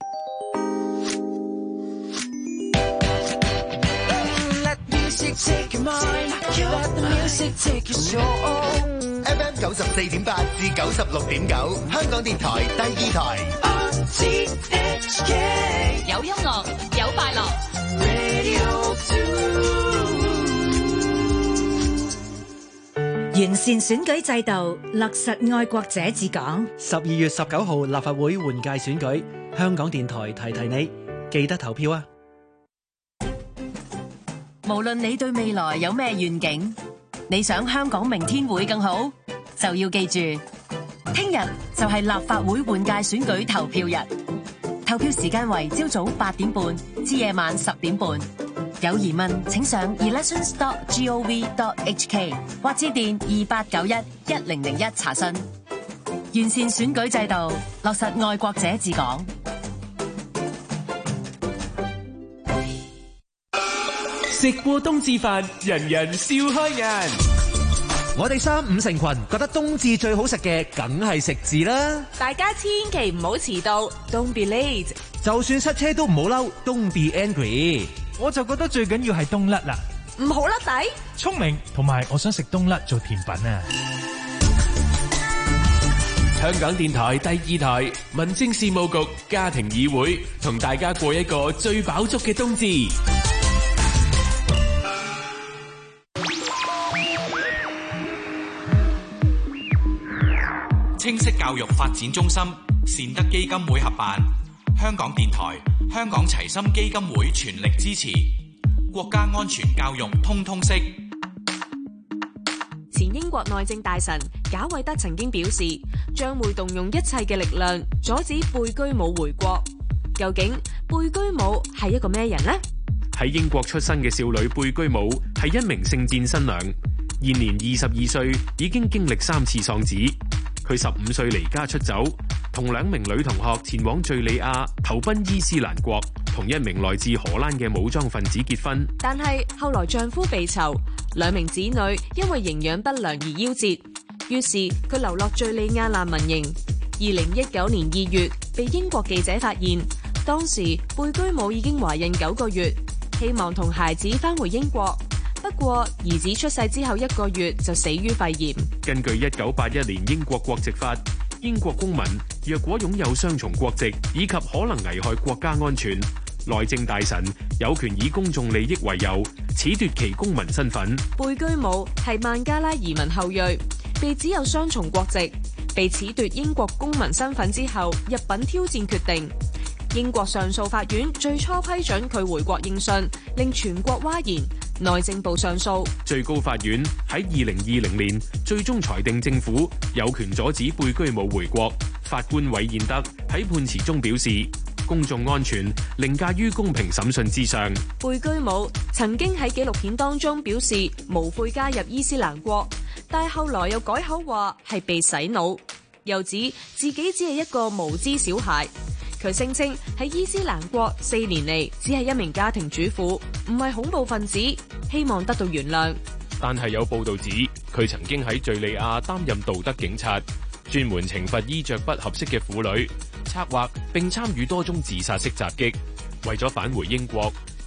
F M 九十四點八至九十六點九，香港電台第二台。 有音樂，有快樂。 完善選舉制度，落實愛國者治港。 十二月十九號立法會換屆選舉，香港電台提提你，記得投票啊！ 無論你對未來有咩願景，你想香港明天會更好，就要記住，聽日就係立法會換屆選舉投票日。投票時間為朝早八點半至夜晚十點半。有疑問請上 elections dot gov dot hk 或致電二八九一一零零一查詢。完善選舉制度，落實愛國者治港。 食過冬至飯，人人笑開顏。 我哋三五成群覺得冬至最好食嘅，梗係食字啦。 大家千祈唔好遲到 ，Don't be late。 就算塞車都唔好嬲 ，Don't be angry。 我就覺得最緊要係冬甩啦， 唔好甩底。 聰明，同埋我想食冬甩做甜品啊！ 香港電台第二台民政事務局家庭議會，同大家過一個最飽足嘅冬至。 清晰教育發展中心善德基金會合辦，香港電台、香港齊心基金會全力支持國家安全教育通通識。 前英國內政大臣賈偉德曾經表示，將會動用一切嘅力量阻止貝居姆回國。究竟貝居姆係一個咩人呢？ 喺英國出生嘅少女貝居姆係一名聖戰新娘，現年二十二歲，已經經歷三次喪子。佢十五歲離家出走，同兩名女同學前往敘利亞投奔伊斯蘭國，同一名來自荷蘭嘅武裝分子結婚。 但係後來丈夫被囚，兩名子女因為營養不良而夭折，於是佢流落敘利亞難民營。二零一九年二月，被英國記者發現，當時貝居姆已經懷孕九個月，希望同孩子返回英國。不過兒子出世之後一個月就死於肺炎。 根據一九八一年英國國籍法，英國公民若果擁有雙重國籍以及可能危害國家安全，內政大臣有權以公眾利益為由褫奪其公民身份。 貝居姆係孟加拉移民後裔，被指有雙重國籍，被褫奪英國公民身份之後入稟挑戰決定。英國上訴法院最初批准佢回國應訊，令全國譁然。內政部上訴， 最高法院喺二零二零年最終裁定政府有權阻止貝居姆回國。法官韋彥德喺判詞中表示，公眾安全凌駕於公平審訊之上。 貝居姆曾經喺紀錄片當中表示無悔加入伊斯蘭國，但係後來又改口話係被洗腦，又指自己只係一個無知小孩。佢聲稱喺伊斯蘭國四年嚟只係一名家庭主婦，唔係恐怖分子，希望得到原諒。 但係有報道指佢曾經喺敘利亞擔任道德警察，專門懲罰衣着不合適嘅婦女，策劃並參與多宗自殺式襲擊。為咗返回英國，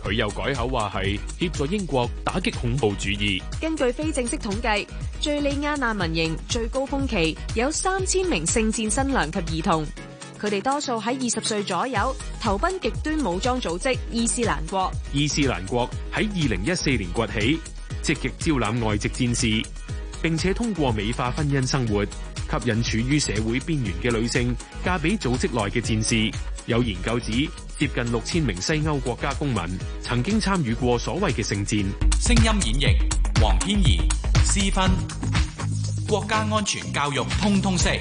佢又改口話係協助英國打擊恐怖主義。 根據非正式統計，敘利亞難民營最高峰期有三千名聖戰新娘及兒童，佢哋多數喺二十歲左右投奔極端武裝組織伊斯蘭國。 伊斯蘭國喺二零一四年崛起，積極招攬外籍戰士，並且通過美化婚姻生活，吸引處於社會邊緣嘅女性嫁俾組織內嘅戰士。有研究指，接近六千名西歐國家公民曾經參與過所謂嘅聖戰。 聲音演繹黃天怡、思芬，國家安全教育通通識。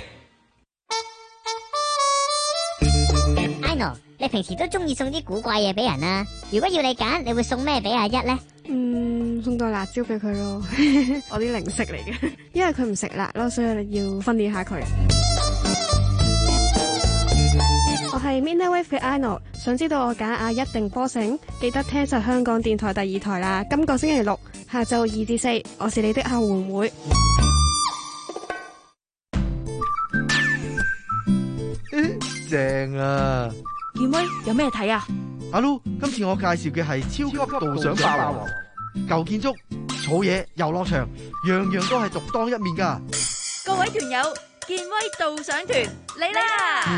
Ino， 你平時都中意送啲古怪嘢俾人啊？如果要你揀，你會送咩俾阿一呢？ 嗯，送袋辣椒俾佢咯，我啲零食嚟嘅，因為佢唔食辣咯，所以要訓練下佢。我係 Midnight Wave 嘅 Ino， 想知道我揀阿一定波城，記得聽實香港電台第二台啦。今個星期六下晝二至四，我是你的後援會。 正啊！ 健威有咩睇啊？ 阿 Lu， 今次我介紹嘅係超級導賞霸王，舊建築、草野、遊樂場，樣樣都係獨當一面噶。 各位團友，健威導賞團嚟啦！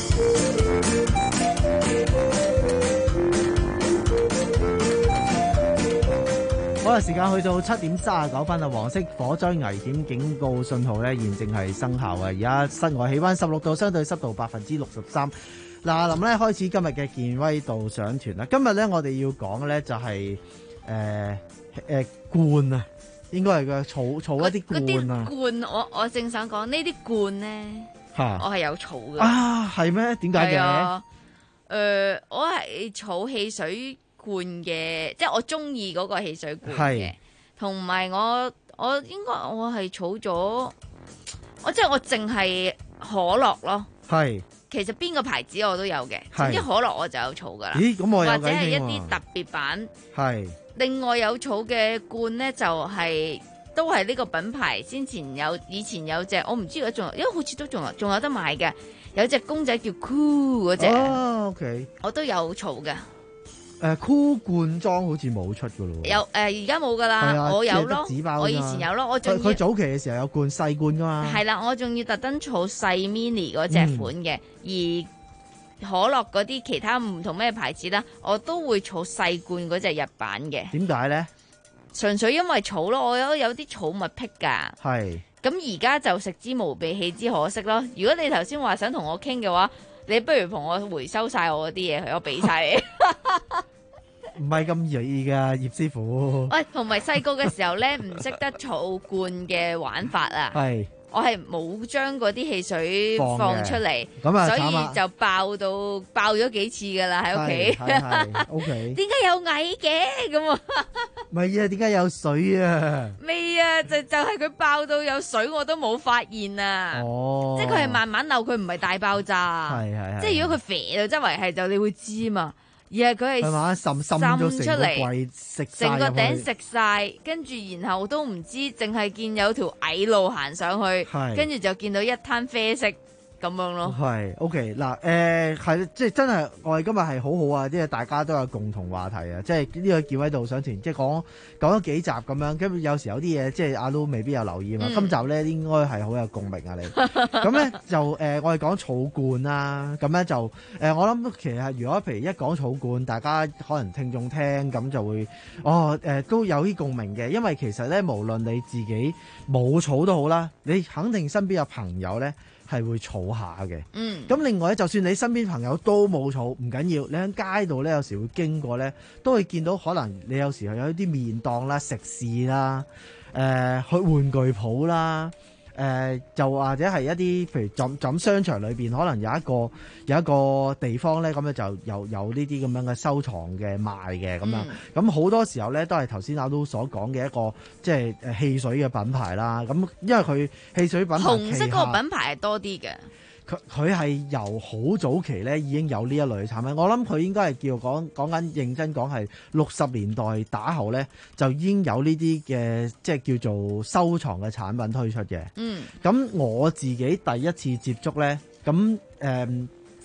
好啦，時間去到七點三十九分啦，黃色火災危險警告信號咧現正係生效啊！而家室外氣溫十六度，相對濕度百分之六十三。嗱，林咧開始今日嘅健威導賞團啦。今日咧我哋要講嘅咧就係誒誒罐啊，應該係個儲儲一啲罐啊。 罐，我我正想講呢啲罐咧，我係有儲嘅。 啊，係咩？點解嘅？ 誒、呃，我係儲汽水罐嘅，即係我中意嗰個汽水罐嘅，同埋我我應該我係儲咗，我即係我淨係可樂咯。係。其實邊個牌子我都有嘅，總之可樂我就有儲噶啦。咦，咁我有或者係一啲特別版。係。另外有儲嘅罐咧，就係、是、都係呢個品牌。先前有以前有隻，我唔知佢仲有，因為好似都仲有仲有得買嘅。有隻公仔叫 Cool 嗰隻。哦 ，OK。我都有儲嘅。 誒，Cool 罐裝好似冇出噶咯。有誒， 而家冇噶啦，我有咯，我以前有咯，我仲佢早期嘅時候有罐細罐噶嘛。 係啦，我仲要特登儲細 mini 嗰隻款嘅，嗯、而可樂嗰啲其他唔同咩牌子啦，我都會儲細罐嗰隻日版嘅。點解咧？純粹因為儲咯，我有有啲儲物癖噶。係。咁而家就食之無味，棄之可惜咯。如果你頭先話想同我傾嘅話，你不如同我回收晒我嗰啲嘢，我俾晒你。 唔係咁易噶，葉師傅。喂， 同埋細個嘅時候咧，唔識得儲罐嘅玩法啊。係。我係冇將嗰啲汽水放出嚟，所以就爆到爆咗幾次噶啦喺屋企。係係。O K。點解有蟻嘅咁啊？ 唔係啊，點解有水啊？ 未啊，就就係佢爆到有水，我都冇發現啊。哦。即係佢係慢慢漏，佢唔係大爆炸。係係係。即係如果佢肥到周圍係，就你會知嘛。而係佢係滲滲出嚟，成個頂食晒，跟住然後都唔知，淨係見有條矮路行上去，跟住就見到一灘啡色咁樣咯。係 OK 嗱，誒係即係真係我哋今日係好好啊，即係大家都有共同話題啊，即係呢個健威導賞團，即係講講咗幾集咁樣，跟住有時有啲嘢即係阿 Lu未必有留意嘛。嗯、今集咧應該係好有共鳴啊你。咁咧就誒、呃、我哋講儲罐啦，咁咧就誒、呃、我諗其實如果譬如一講儲罐，大家可能聽眾聽咁就會哦誒、呃、都有啲共鳴嘅，因為其實咧無論你自己冇儲都好啦，你肯定身邊有朋友咧係會儲下嘅。嗯，咁另外咧，就算你身邊朋友都冇儲，唔緊要，你喺街度咧有時會經過咧，都會見到可能你有時候有一啲麵檔啦、食肆啦、誒、呃、去玩具鋪啦。誒、呃、就或者係一啲譬如咁咁商場裏邊可能有一個有一個地方咧，咁咧就有有呢啲咁樣嘅收藏嘅賣嘅咁樣，咁好、嗯、多時候咧都係頭先阿 Lu 所講嘅一個即係誒汽水嘅品牌啦。咁因為佢汽水品牌紅色嗰個品牌係多啲嘅。佢佢係由好早期咧已經有呢一類嘅產品，我諗佢應該係叫講講緊認真講係六十年代打後咧就已經有呢啲嘅即係叫做收藏嘅產品推出嘅。嗯，咁我自己第一次接觸咧，咁誒。嗯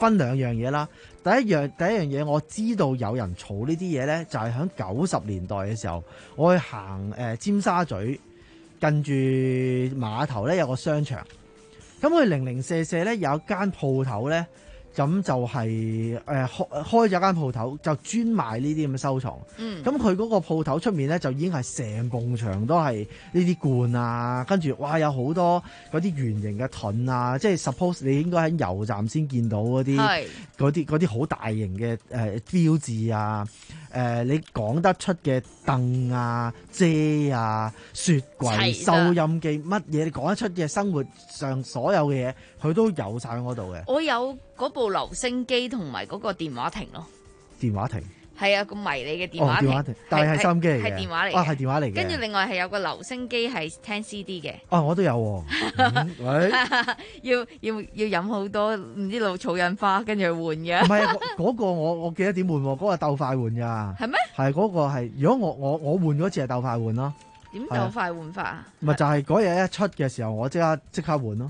分兩樣嘢啦。第一樣第一樣嘢我知道有人儲呢啲嘢咧，就係喺九十年代嘅時候，我去行誒、呃、尖沙咀，近住碼頭咧有個商場，咁佢零零舍舍咧有一間鋪頭咧。咁就係、是、誒、呃、開開咗間鋪頭，就專賣呢啲咁嘅收藏。咁佢嗰個鋪頭出面咧，就已經係成埲牆都係呢啲罐啊，跟住哇有好多嗰啲圓形嘅盾啊，即係 suppose 你應該喺油站先見到嗰啲嗰啲嗰啲好大型嘅誒、呃、標誌啊，誒、呃、你講得出嘅凳啊、遮啊、雪櫃、收音機乜嘢，你講得出嘅生活上所有嘅嘢，佢都有晒喺嗰度嘅。 我有嗰部留聲機同埋嗰個電話亭咯， 電話亭係啊，個迷你嘅電話亭， 哦、電話亭但係係收音機嚟嘅， 係電話嚟嘅， 啊係電話嚟嘅。 跟住另外係有個留聲機係聽 C D 嘅。 哦，我都有喎、啊嗯。 要要要飲好多唔知老草印花，跟住去換嘅。 唔係啊，嗰、嗰個我我記得點換喎？嗰、嗰個鬥快換㗎。係咩？係嗰、嗰個係，如果我我我換嗰次係鬥快換咯。 點鬥快換法啊？ 咪就係嗰日一出嘅時候，我即刻即刻換咯。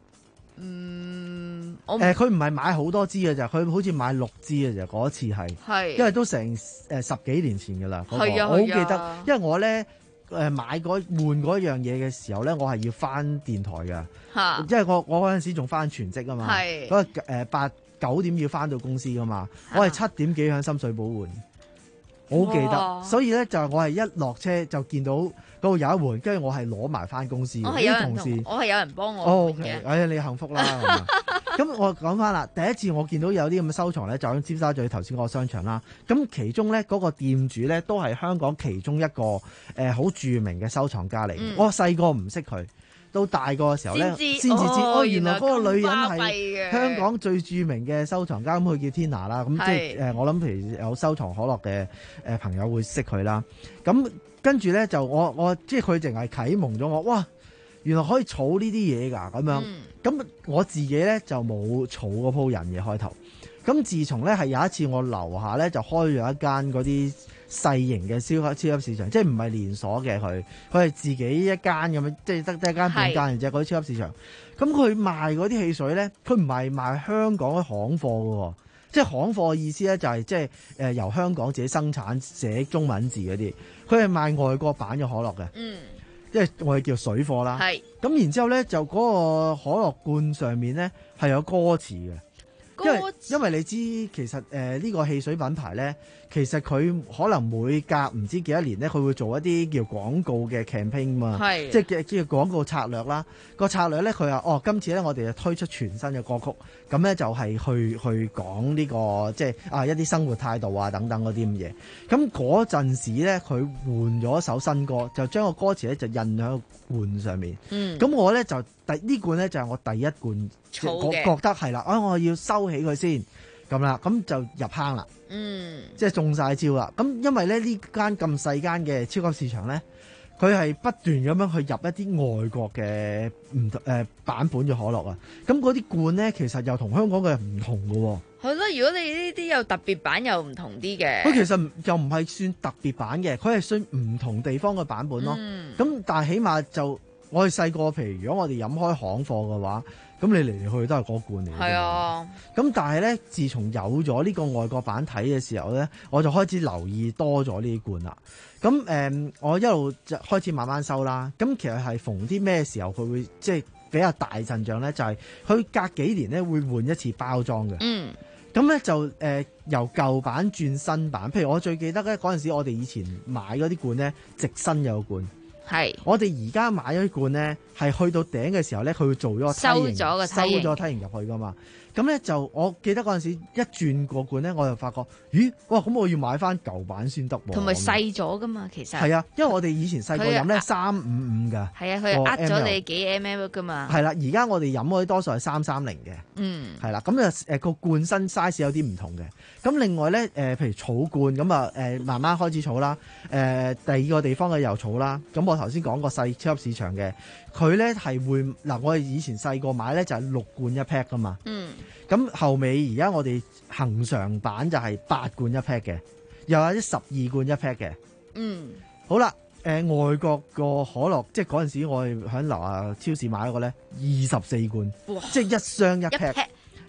嗯， 誒，佢唔係買好多支嘅咋，佢好似買六支嘅咋，嗰次係，係，因為都成誒、呃、十幾年前噶啦，嗰、嗰個我好記得，因為我咧誒、呃、買嗰換嗰樣嘢嘅時候咧，我係要翻電台噶，因為我我嗰陣時仲翻全職啊嘛，嗰個誒八九點要翻到公司噶嘛，我係七點幾喺深水埗換，我好記得，所以咧就係我係一落車就見到嗰度有一換，跟住我係攞埋翻公司嘅啲同事， 我係有人幫我哦，哎、okay, 你幸福啦。咁我講翻啦，第一次我見到有啲咁嘅收藏咧，就喺尖沙咀頭先嗰個商場啦。咁其中咧嗰、嗰個店主咧都係香港其中一個誒好、呃、著名嘅收藏家嚟、嗯。我細個唔識佢，到大個嘅時候咧先至知，哦，原來嗰個女人係香港最著名嘅收藏家，咁佢叫 Tina 啦。咁即係誒，我諗譬如有收藏可樂嘅誒朋友會識佢啦。咁跟住咧就我我即係佢淨係啟蒙咗我，哇！原來可以儲呢啲嘢㗎咁樣。咁、嗯、我自己咧就冇儲嗰鋪人嘅開頭。咁自從咧係有一次我樓下咧就開咗一間嗰啲細型嘅超級超級市場，即係唔係連鎖嘅，佢佢係自己一間咁樣，即係得得一間半間嘅啫。嗰啲超級市場，咁佢賣嗰啲汽水咧，佢唔係賣香港嘅行貨嘅，即係行貨嘅意思咧就係即係誒由香港自己生產寫中文字嗰啲，佢係賣外國版嘅可樂嘅。嗯。即係我哋叫水貨啦，咁然之後咧就嗰個可樂罐上面咧係有歌詞嘅，因為因為你知其實誒呢、呃這個汽水品牌咧，其實佢可能每隔唔知幾多年咧，佢會做一啲叫廣告嘅 campaign 嘛，即係叫叫廣告策略啦。個策略咧佢話哦，今次咧我哋就推出全新嘅歌曲，咁咧就係去去講呢、這個即係啊一啲生活態度啊等等嗰啲咁嘢。咁嗰陣時咧，佢換咗首新歌，就將個歌詞咧就印喺個罐上面。咁、嗯、我咧就第呢罐咧就係我第一罐，我覺得係啦，啊我要收起佢先咁啦，咁就入坑啦。嗯，即係中晒招啦。咁因為咧呢間咁細間嘅超級市場咧，佢係不斷咁樣去入一啲外國嘅唔誒版本嘅可樂啊。咁嗰啲罐咧，其實又同香港嘅唔同㗎喎。 係咯，如果你呢啲有特別版又唔同啲嘅。 佢其實又唔係算特別版嘅，佢係算唔同地方嘅版本咯。咁、嗯、但係起碼就我哋細個，譬如如果我哋飲開行貨嘅話，咁你嚟嚟去去都係嗰罐嚟嘅。係啊。咁但係咧，自從有咗呢個外國版睇嘅時候咧，我就開始留意多咗呢啲罐啦。咁誒、嗯，我一路就開始慢慢收啦。咁其實係逢啲咩時候佢會即係比較大陣仗咧，就係、是、佢隔幾年咧會換一次包裝嘅。嗯。咁咧就誒、呃、由舊版轉新版。譬如我最記得咧嗰陣時，我哋以前買嗰啲罐咧，直身有個罐。係，我哋而家買咗啲罐咧，係去到頂嘅時候咧，佢會做咗個梯形，收咗個梯形，收咗梯形入去噶嘛。咁咧就我記得嗰陣時一轉個罐咧，我就發覺，咦，哇！咁我要買翻舊版先得喎。同埋細咗噶嘛，其實係啊，因為我哋以前細個飲咧三五五㗎。係啊， 佢呃咗你幾 ml 噶嘛。係啦，而家我哋飲嗰啲多數係三三零嘅。嗯。係啦，咁就誒個罐身 size 有啲唔同嘅。咁另外咧誒、呃，譬如儲罐咁啊誒，慢慢開始儲啦。誒、呃、第二個地方嘅又儲啦。咁我頭先講個細超級市場嘅，佢咧係會嗱，我哋以前細個買咧就係六罐一 pack 噶嘛。嗯。咁後尾而家我哋恒常版就係八罐一 pack 嘅，又有啲十二罐一 pack 嘅。嗯，好啦，誒、呃、外國個可樂，即係嗰陣時我哋喺樓下超市買嗰個咧，二十四罐，即係一箱一 pack。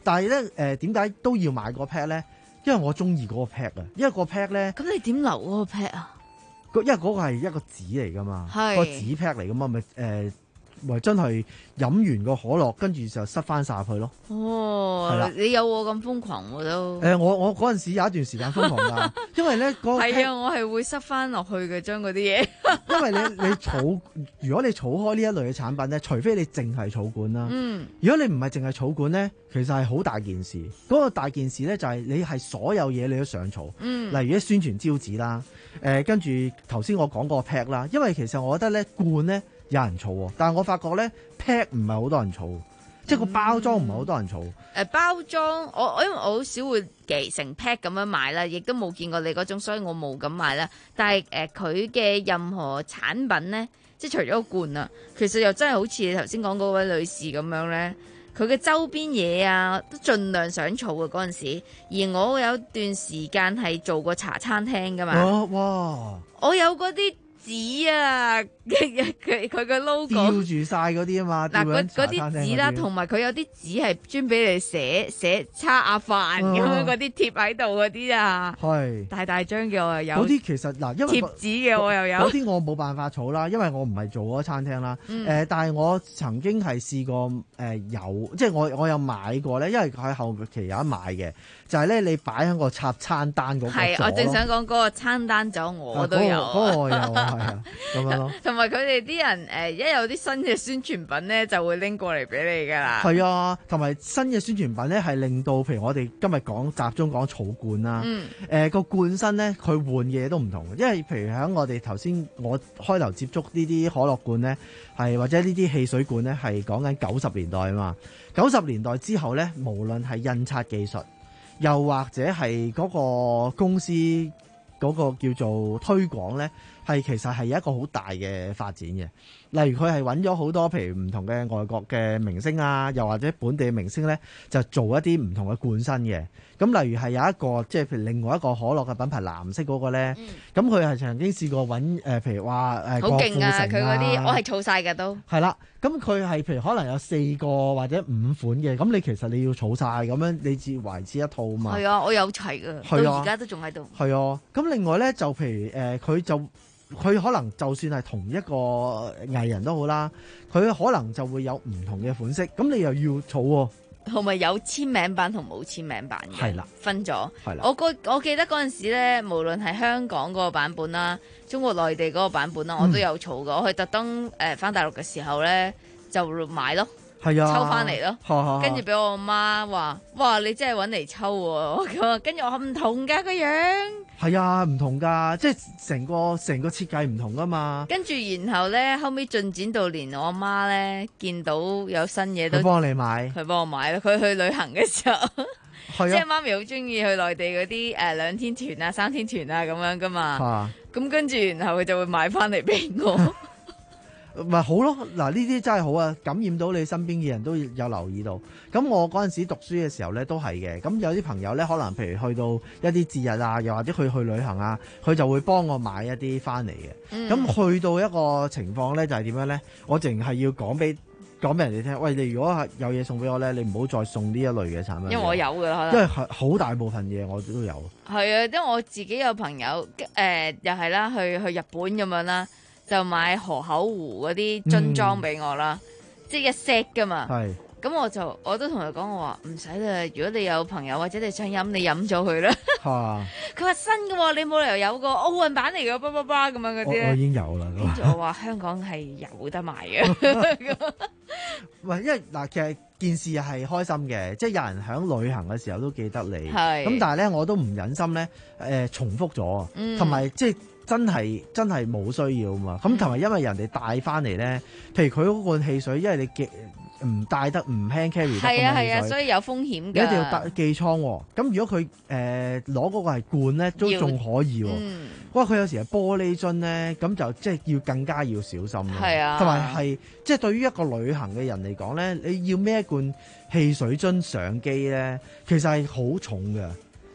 但係咧誒點解都要買個 pad 咧？因為我中意嗰個 pad 啊，因為個 pad 咧， 咁你點留嗰個 pad 啊？ 因為嗰個係一個紙嚟噶嘛， 係個紙 pad 嚟噶嘛，咪誒咪真係飲完個可樂，跟住就塞翻晒入去咯。 哦， 係啦你有我咁瘋狂我都。 誒、呃，我我嗰陣時有一段時間瘋狂㗎，因為咧嗰係啊，我係會塞翻落去嘅，將嗰啲嘢。 因為你你儲，如果你儲開呢一類嘅產品咧，除非你淨係儲管啦。 嗯。 如果你唔係淨係儲管咧，其實係好大件事。嗰、嗰個大件事咧就係你係所有嘢你都想儲。 嗯。 例如啲宣傳招紙啦，誒、呃、跟住頭先我講個 pad 啦，因為其實我覺得咧罐咧有人儲，但係我發覺咧 pad 唔係好多人儲，即係個包裝唔係好多人儲。 誒、呃、包裝，我我因為我好少會寄成 pack 咁樣買啦，亦都冇見過你嗰種，所以我冇咁買啦。但係誒佢嘅任何產品咧，即係除咗個罐啊，其實又真係好似你頭先講嗰位女士咁樣咧，佢嘅周邊嘢啊，都盡量想儲嘅嗰陣時。而我有段時間係做過茶餐廳噶嘛。 哦，哇！ 我有嗰啲紙啊，佢佢佢個 logo 吊住晒嗰啲啊嘛， 嗱嗰嗰啲紙啦，同埋佢有啲紙係專俾你寫寫叉下飯咁樣嗰啲貼喺度嗰啲啊， 係大大張嘅我又有， 嗰啲其實嗱，因為貼紙嘅我又有， 嗰啲我冇辦法儲啦，因為我唔係做嗰餐廳啦。誒、 嗯呃，但係我曾經係試過誒、呃、有，即係我我有買過咧，因為佢喺後期有得買嘅，就係、是、咧你擺喺個插餐單嗰個座。 係，我正想講嗰個餐單座我都有， 嗰、那個我有係啊，咁樣咯。 同埋佢哋啲人誒，一有啲新嘅宣傳品咧，就會拎過嚟俾你㗎啦。 係啊，同埋新嘅宣傳品咧，係令到譬如我哋今日講集中講草罐啦。 嗯。 誒、呃、個罐身咧，佢換嘅嘢都唔同，因為譬如喺我哋頭先我開頭接觸呢啲可樂罐咧，係或者呢啲汽水罐咧，係講緊九十年代啊嘛。九十年代之後咧，無論係印刷技術，又或者係嗰個公司嗰個叫做推廣咧，係其實係有一個好大嘅發展嘅。例如佢係揾咗好多譬如唔同嘅外國嘅明星啊，又或者本地嘅明星咧，就做一啲唔同嘅罐身嘅。咁例如係有一個即係譬如另外一個可樂嘅品牌藍色嗰個咧，咁佢係曾經試過揾誒、呃、譬如話誒好勁啊！佢嗰啲我係儲晒㗎都係啦。咁佢係譬如可能有四個或者五款嘅，咁你其實你要儲晒咁樣，你至維持一套嘛。 係啊，我有齊㗎， 啊、 到而家都仲喺度。 係啊，咁另外咧就譬如誒佢、呃、就。佢可能就算係同一個藝人都好啦，佢可能就會有唔同嘅款式，咁你又要儲喎。 同埋有簽名版同冇簽名版嘅， 係啦， 分咗。 係啦， 我個我記得嗰陣時咧，無論係香港嗰個版本啦，中國內地嗰個版本啦，我都有儲㗎。嗯、我去特登誒翻大陸嘅時候咧，就買咯。 係啊， 抽翻嚟咯，跟住俾我媽話：哇，你真係揾嚟抽喎！咁跟住我唔同㗎個樣。 係啊，唔同㗎，即係成個成個設計唔同㗎嘛。 跟住然後咧，後尾進展到連我媽咧見到有新嘢都， 佢幫你買， 佢幫我買咯。佢去旅行嘅時候， 係啊、 即係媽咪好中意去內地嗰啲誒兩天團啊、三天團啊咁樣㗎嘛。咁、啊、跟住然後佢就會買翻嚟俾我。 咪好咯，嗱呢啲真係好啊！感染到你身邊嘅人都有留意到。咁我嗰陣時讀書嘅時候咧，都係嘅。咁有啲朋友咧，可能譬如去到一啲節日啊，又或者佢去旅行啊，佢就會幫我買一啲翻嚟嘅。咁、嗯、去到一個情況咧，就係點樣咧？我淨係要講俾講俾人哋聽，喂，你如果係有嘢送俾我咧，你唔好再送呢一類嘅產品。 因為我有㗎啦， 因為係好大部分嘢我都有。 係啊，因為我自己有朋友誒、呃，又係啦，去去日本咁樣啦。就買河口湖嗰啲樽裝俾我啦，嗯、即係一 set 噶嘛。係，咁我就我都同佢講，我話唔使啦。如果你有朋友或者你想飲，你飲咗佢啦。佢話新嘅喎，你冇理由有個奧運版嚟嘅，叭叭叭咁樣嗰啲咧。 我已經有啦。 跟住我話香港係有得賣嘅。 唔係，因為嗱，其實件事係開心嘅，即係有人喺旅行嘅時候都記得你。係。咁但係咧，我都唔忍心咧，誒、呃、重複咗，同埋即係。真係真係冇需要嘛？咁同埋因為人哋帶翻嚟咧，譬如佢嗰罐汽水，因為你寄唔帶得唔輕 carry 得，係啊係啊，所以有風險㗎。你一定要帶寄倉喎。咁如果佢誒攞嗰個係罐咧，都仲可以喎。嗯、哇！佢有時係玻璃樽咧，咁就即係要更加要小心咯。係啊，同埋係即係對於一個旅行嘅人嚟講咧，你要孭一罐汽水樽上機咧，其實係好重嘅。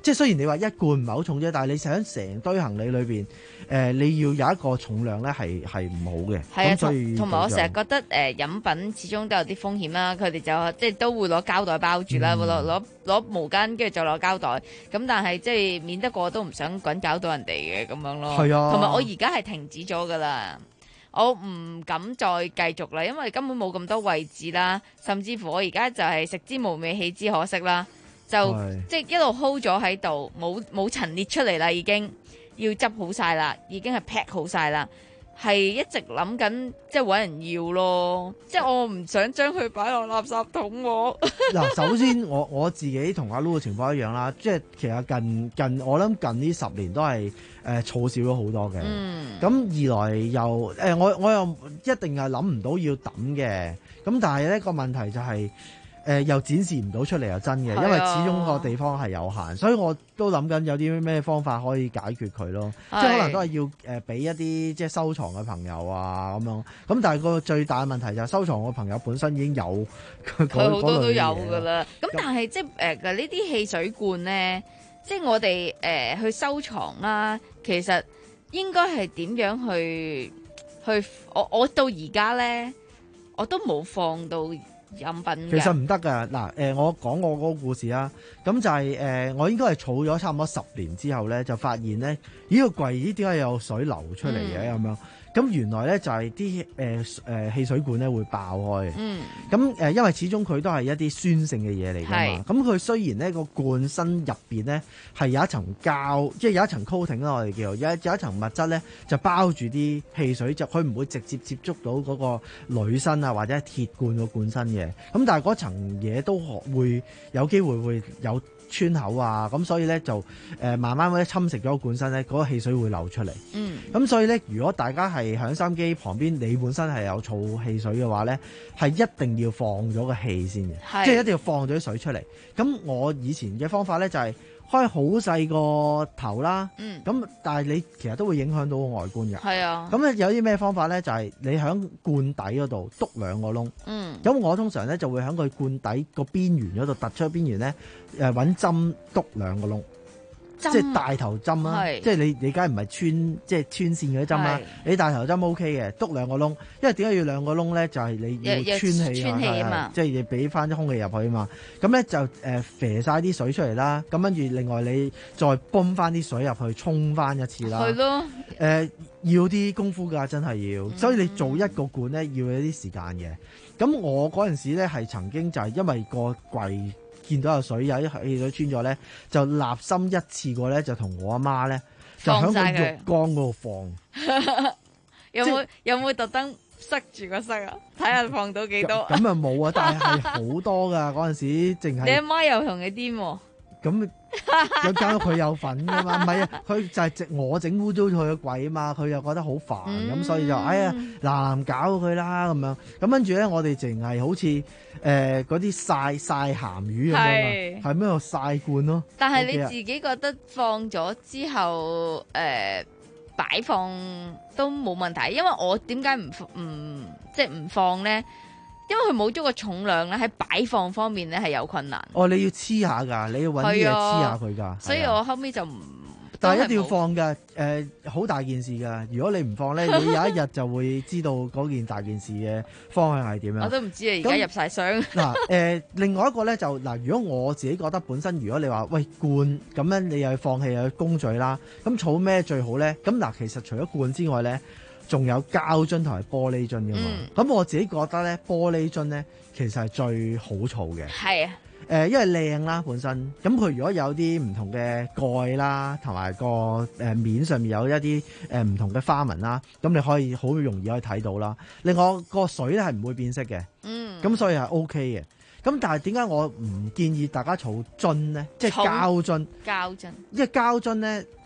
即係雖然你話一罐唔係好重啫，但係你想成堆行李裏邊，誒、呃、你要有一個重量咧係係唔好嘅。 係啊， 咁所以同埋我成日覺得誒、呃、飲品始終都有啲風險啦，佢哋就即係都會攞膠袋包住啦， 嗯、 會攞攞攞毛巾，跟住就攞膠袋。咁但係即係免得個都唔想滾搞到人哋嘅咁樣咯。 係啊， 同埋我而家係停止咗噶啦。我唔敢再繼續啦，因為根本冇咁多位置啦，甚至乎我而家就係食之無味棄之可惜啦，就即係一路 hold 咗喺度，冇冇陳列出嚟啦，已經要執好晒啦，已經係 pack 好晒啦，係一直諗緊即係揾人要咯，即係我唔想將佢擺落垃圾桶喎。 嗱，首先我我自己同阿 Lu 嘅情況一樣啦，即係其實近近我諗近呢十年都係。誒儲少咗好多嘅，咁、嗯、二來又誒、呃、我我又一定係諗唔到要抌嘅，咁但係呢個問題就係、是、誒、呃、又展示唔到出嚟又真嘅，因為始終個地方係有限，所以我都諗緊有啲咩方法可以解決佢咯，即係可能都係要誒俾、呃、一啲即係收藏嘅朋友啊咁樣，咁但係個最大嘅問題就係收藏嘅朋友本身已經有佢好多都有㗎啦，咁但係即係誒呢啲汽水罐咧。即係我哋誒、呃、去收藏啦，其實應該係點樣去去？我我到而家咧，我都冇放到飲品。 其實唔得㗎，嗱、呃、誒，我講我嗰個故事啦。咁就係、是、誒、呃，我應該係儲咗差唔多十年之後咧，就發現咧，呢、這個櫃咦點解有水流出嚟嘅咁樣？咁原來咧就係啲誒誒汽水罐咧會爆開嘅。嗯。咁誒、呃，因為始終佢都係一啲酸性嘅嘢嚟㗎嘛。咁佢雖然呢個罐身入邊咧係有一層膠，即係有一層 coating 啦，我哋叫有有一層物質咧就包住啲汽水，就佢唔會直接接觸到嗰個鋁身啊或者係鐵罐個罐身嘅。咁但係嗰層嘢都會有機會會有穿口啊，咁所以咧就誒、呃、慢慢咧侵蝕咗個罐身咧，嗰、那個汽水會流出嚟。嗯，咁所以咧，如果大家係響收音機旁邊，你本身係有儲汽水嘅話咧，係一定要放咗個氣先嘅，即係一定要放咗啲水出嚟。咁我以前嘅方法咧就係、是、開好細個頭啦，嗯，咁但係你其實都會影響到個外觀嘅。係啊，咁咧有啲咩方法咧？就係、是、你響罐底嗰度篤兩個窿，嗯，咁我通常咧就會響佢罐底個邊緣嗰度突出邊緣咧。誒揾針篤兩個窿，即係大頭針啦，即係你你梗係唔係穿即係穿線嗰啲針啦，你大頭針 O K 嘅，篤兩個窿，因為點解要兩個窿咧？就係、是、你要穿氣啊嘛，即係你俾翻啲空氣入去啊嘛，咁咧就誒啡晒啲水出嚟啦，咁跟住另外你再泵翻啲水入去沖翻一次啦，係咯，誒、呃、要啲功夫㗎，真係要，所以你做一個罐咧要有啲時間嘅，咁我嗰陣時咧係曾經就係因為個櫃。見到有水有啲汽水穿咗咧，就立心一次過咧，就同我阿媽咧就喺個浴缸嗰度放。 有冇有冇特登塞住個塞啊？睇下放到幾多？ 咁啊冇啊，但係係好多噶嗰陣時，淨係你阿媽又同你癲喎。 咁有間屋佢有份噶嘛？唔係啊，佢就係整我整污糟佢個櫃啊嘛，佢又覺得好煩咁，嗯、所以就哎呀嗱搞佢啦咁樣。咁跟住咧，我哋淨係好似誒嗰啲曬曬鹹魚咁樣，係咩個曬罐咯？ 但係你自己覺得放咗之後誒、呃、擺放都冇問題，因為我點解唔唔即係唔放咧？因為佢冇咗個重量咧，喺擺放方面咧係有困難。 哦，你要黐下㗎，你要揾啲嘢黐下佢㗎。 所以我後尾就唔， 但係一定要放㗎。誒、呃，好大件事㗎。如果你唔放咧，你有一日就會知道嗰件大件事嘅方向係點樣。 我都唔知啊，而家入晒箱。 嗱，誒、呃，另外一個咧就嗱，如果我自己覺得本身，如果你話喂罐咁樣，你又要放棄又要工序啦，咁儲咩最好咧？咁嗱，其實除咗罐之外咧。仲有膠樽同埋玻璃樽噶嘛？咁、嗯、我自己覺得咧，玻璃樽咧其實係最好儲嘅。係啊，誒、呃，因為靚啦本身。咁佢如果有啲唔同嘅蓋啦，同埋個誒、呃、面上面有一啲誒唔同嘅花紋啦，咁你可以好容易可以睇到啦。另外個水咧係唔會變色嘅。嗯。咁所以係 O K 嘅。咁但係點解我唔建議大家儲樽咧？即係膠樽。 膠樽。 因為膠樽咧。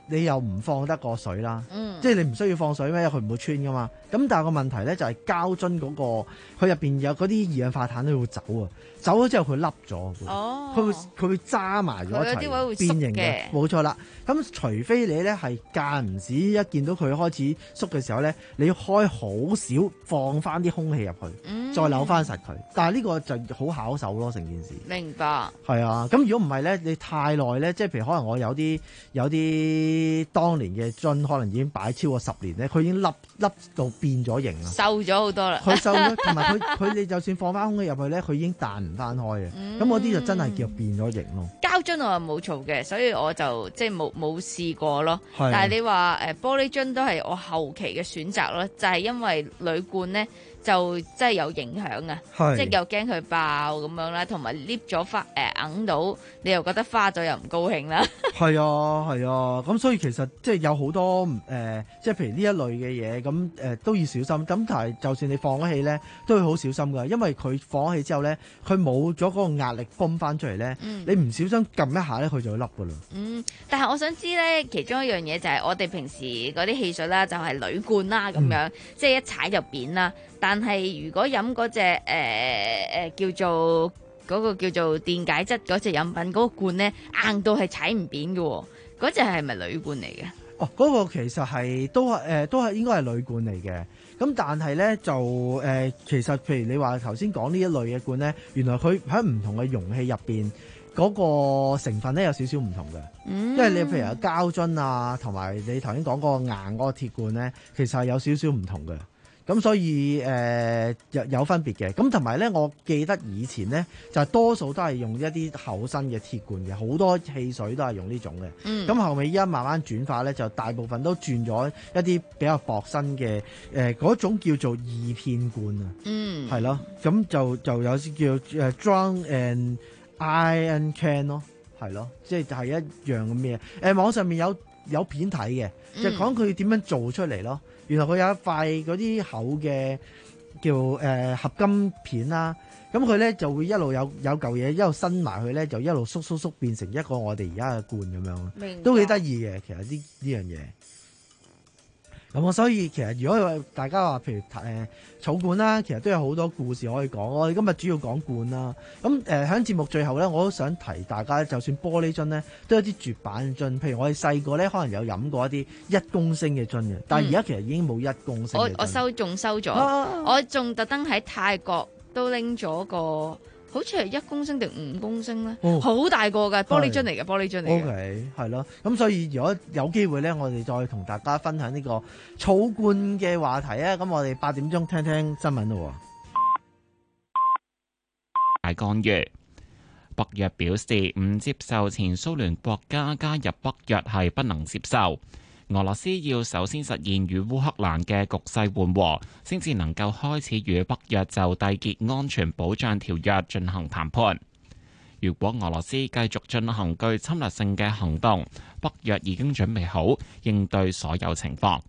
你又唔放得個水啦， 嗯即係你唔需要放水咩？佢唔會穿噶嘛。咁但係個問題咧就係膠樽嗰個，佢入邊有嗰啲二氧化碳都會走啊，走咗之後佢凹咗， 哦， 佢會佢會揸埋咗佢有一啲位會齊變形縮嘅嘅，冇錯啦。咁除非你咧係間唔時一見到佢開始縮嘅時候咧，你要開好少放翻啲空氣入去， 嗯再扭翻實佢。但係呢個就好巧手咯，成件事。 明白。 係啊，咁如果唔係咧，你太耐咧，即係譬如可能我有啲有啲當年嘅樽，可能已經擺超過十年咧，佢已經凹凹到變咗形啦， 瘦咗好多啦。 佢瘦咗，同埋佢佢你就算放翻空氣入去咧，佢已經彈唔翻開嘅。咁嗰啲就真係叫變咗形咯。 膠樽我又冇嘈嘅，所以我就即係冇冇試過咯。 係但係你話誒玻璃樽都係我後期嘅選擇咯，就係因為鋁罐咧就真係有影響啊， 係即係又驚佢爆咁樣啦，同埋黏咗花誒揞到，你又覺得花咗又唔高興啦。 係啊，係啊，咁所以其實即係有好多誒、呃，即係譬如呢一類嘅嘢，咁誒、呃、都要小心。咁但係就算你放咗氣咧，都要好小心㗎，因為佢放咗氣之後咧，佢冇咗嗰個壓力泵翻出嚟咧， 嗯你唔小心撳一下咧，佢就會凹㗎啦。 嗯，但係我想知咧，其中一樣嘢就係我哋平時嗰啲汽水啦，就係鋁罐啦咁樣，即係一踩就扁啦。但係如果飲嗰隻誒誒叫做嗰、個叫做電解質嗰隻飲品嗰、個罐咧，硬到係踩唔扁嘅喎，嗰隻係咪鋁罐嚟嘅？ 哦，嗰、個其實係都係誒、呃，都係應該係鋁罐嚟嘅。咁但係咧就誒、呃，其實譬如你話頭先講呢一類嘅罐咧，原來佢喺唔同嘅容器入邊嗰個成分咧有少少唔同嘅。 嗯， 因為你譬如有膠樽啊，同埋你頭先講嗰個硬嗰個鐵罐咧，其實係有少少唔同嘅。咁所以誒、呃、有有分別嘅，咁同埋咧，我記得以前咧就係、多數都係用一啲厚身嘅鐵罐嘅，好多汽水都係用呢種嘅。 嗯， 咁後尾依家慢慢轉化咧，就大部分都轉咗一啲比較薄身嘅誒嗰種叫做二片罐啊。 嗯， 係咯，咁就就有啲叫誒 drum and iron can 咯，係咯，即係係一樣咁嘅嘢。誒網上面有有片睇嘅，就講佢點樣做出嚟咯。原來佢有一塊嗰啲厚嘅叫誒、呃、合金片啦，咁佢咧就會一路有有嚿嘢一路伸埋去咧，就一路縮縮縮變成一個我哋而家嘅罐咁樣咯，都幾得意嘅。其實呢呢樣嘢。咁我所以其實如果大家話譬如誒、呃、草罐啦，其實都有好多故事可以講。我哋今日主要講罐啦。咁誒喺節目最後咧，我都想提大家，就算玻璃樽咧，都有啲絕版樽。譬如我哋細個咧，可能有飲過一啲一公升嘅樽嘅，但係而家其實已經冇一公升嘅樽。 我我收仲收咗， 啊、 我仲特登喺泰國都拎咗個。好似係一公升定五公升咧，好、哦、大個㗎，玻璃樽嚟嘅，玻璃樽嚟嘅。 O K， 係咯，咁所以如果有機會咧，我哋再同大家分享呢個草罐嘅話題啊。咁我哋八點鐘聽聽新聞咯。 大干預，北約表示唔接受前蘇聯國家加入北約係不能接受。俄羅斯要首先實現與烏克蘭嘅局勢緩和，先至能夠開始與北約就締結安全保障條約進行談判。如果俄羅斯繼續進行具侵略性嘅行動，北約已經準備好應對所有情況。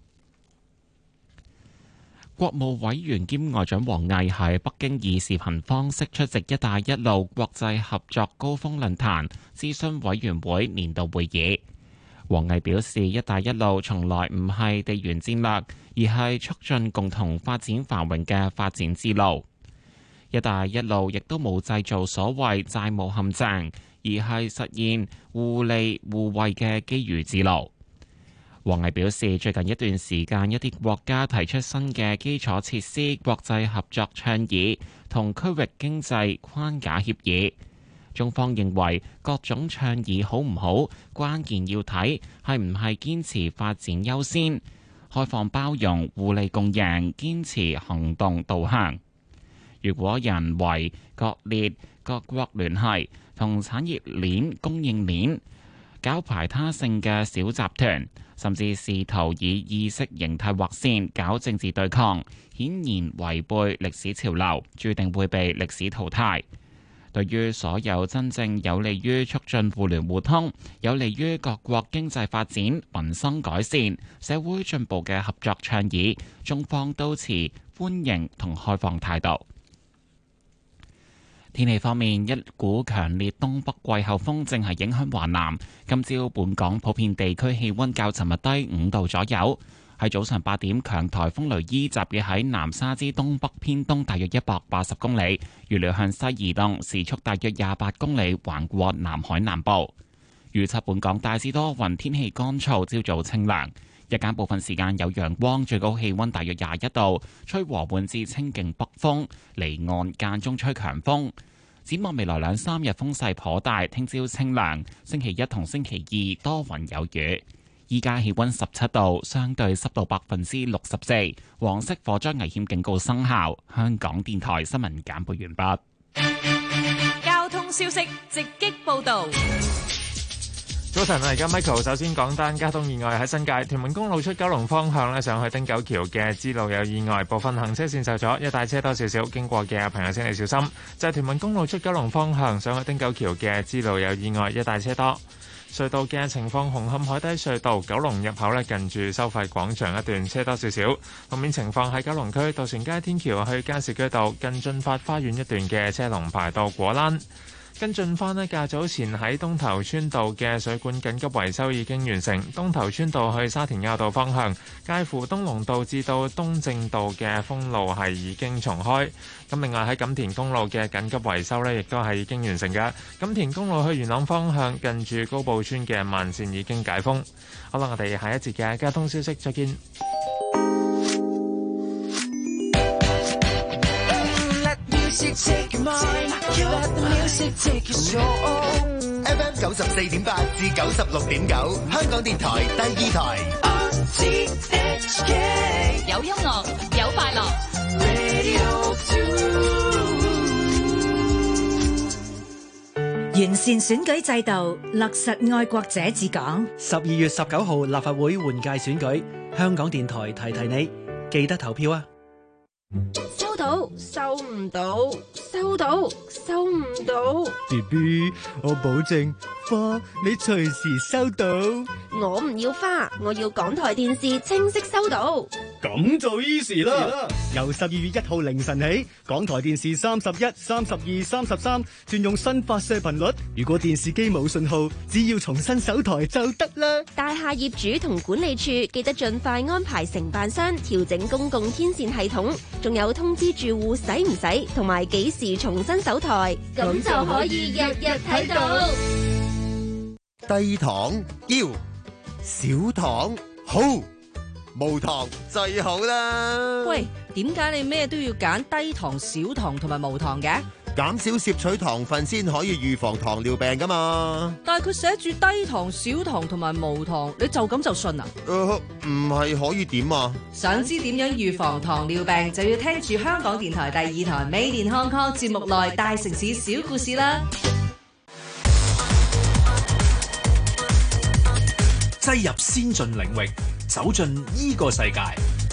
國務委員兼外長王毅喺北京以視頻方式出席「一帶一路」國際合作高峰論壇諮詢委員會年度會議。王毅表示，一帶一路從來唔係地緣戰略，而係促進共同發展繁榮嘅發展之路。一帶一路亦都冇製造所謂債務陷阱，而係實現互利互惠嘅機遇之路。王毅表示，最近一段時間，一啲國家提出新嘅基礎設施國際合作倡議同區域經濟框架協議。中方認為各種倡議好唔好，關鍵要睇係唔係堅持發展優先、開放包容、互利共贏，堅持行動導向。如果人為割裂各國聯繫同產業鏈、供應鏈，搞排他性嘅小集團，甚至試圖以意識形態劃線搞政治對抗，顯然違背歷史潮流，注定會被歷史淘汰。對於所有真正有利於促進互聯互通、有利於各國經濟發展、民生改善、社會進步嘅合作倡議，中方都持歡迎同開放態度。 天氣方面，一股強烈東北季候風正係影響華南。今朝本港普遍地區氣溫較尋日低五度左右。喺早上八點，強颱風雷伊集結喺南沙之東北偏東大約一百八十公里，預料向西移動，時速大約廿八公里，橫過南海南部。預測本港大致多雲，天氣乾燥，朝早清涼，日間部分時間有陽光，最高氣溫大約廿一度，吹和緩至清勁北風，離岸間中吹強風。展望未來兩三日風勢頗大，聽朝清涼，星期一同星期二多雲有雨。依家氣溫十七度，相對濕度百分之六十四，黃色火災危險警告生效。香港電台新聞簡報完畢。 交通消息直擊報道。 早晨啊，而家 Michael 首先講單交通意外喺新界屯門公路出九龍方向咧，上去汀九橋嘅支路有意外，部分行車線受阻，一帶車多少少，經過嘅朋友請你小心。就係屯門公路出九龍方向上去汀九橋嘅支路有意外，一帶車多。隧道嘅情況，紅磡海底隧道九龍入口咧，近住收費廣場一段車多少少。路面情況喺九龍區渡船街天橋去加士居道近駿發花園一段嘅車龍排到果欄。跟進翻呢，較早前喺東頭村道嘅水管緊急維修已經完成。東頭村道去沙田坳道方向，介乎東龍道至到東正道嘅封路係已經重開。咁另外喺錦田公路嘅緊急維修呢，亦都係已經完成嘅。錦田公路去元朗方向，近住高埔村嘅慢線已經解封。好啦，我哋下一節嘅交通消息再見。 Take your mind, let the music take control.F M 九十四點八至九十六點九，香港電台第二台。R T H K 有音樂，有快樂。 Radio two 完善選舉制度，落實愛國者治港。 十二月十九號立法會換屆選舉，香港電台提提你，記得投票啊！ 收到，收唔到，收到，收唔到。 B B， 我保證花你隨時收到。 我唔要花，我要港台電視清晰收到。 咁就 easy 啦！由十二月一號凌晨起，港台電視三十一、三十二、三十三轉用新發射頻率。如果電視機冇信號，只要重新搜台就得啦。 大廈業主同管理處記得盡快安排承辦商調整公共天線系統，仲有通知住戶使唔使同埋幾時重新搜台，咁就可以日日睇到。 低糖要，少糖好，無糖最好啦。 喂，點解你咩都要揀低糖、少糖同埋無糖嘅？ 減少攝取糖分先可以預防糖尿病噶嘛。 但係佢寫住低糖、少糖同埋無糖，你就咁就信啊？ 誒，唔係可以點啊？ 想知點樣預防糖尿病，就要聽住香港電台第二台《Made in Hong Kong》節目內大城市小故事啦。 擠入先進領域，走進呢個世界。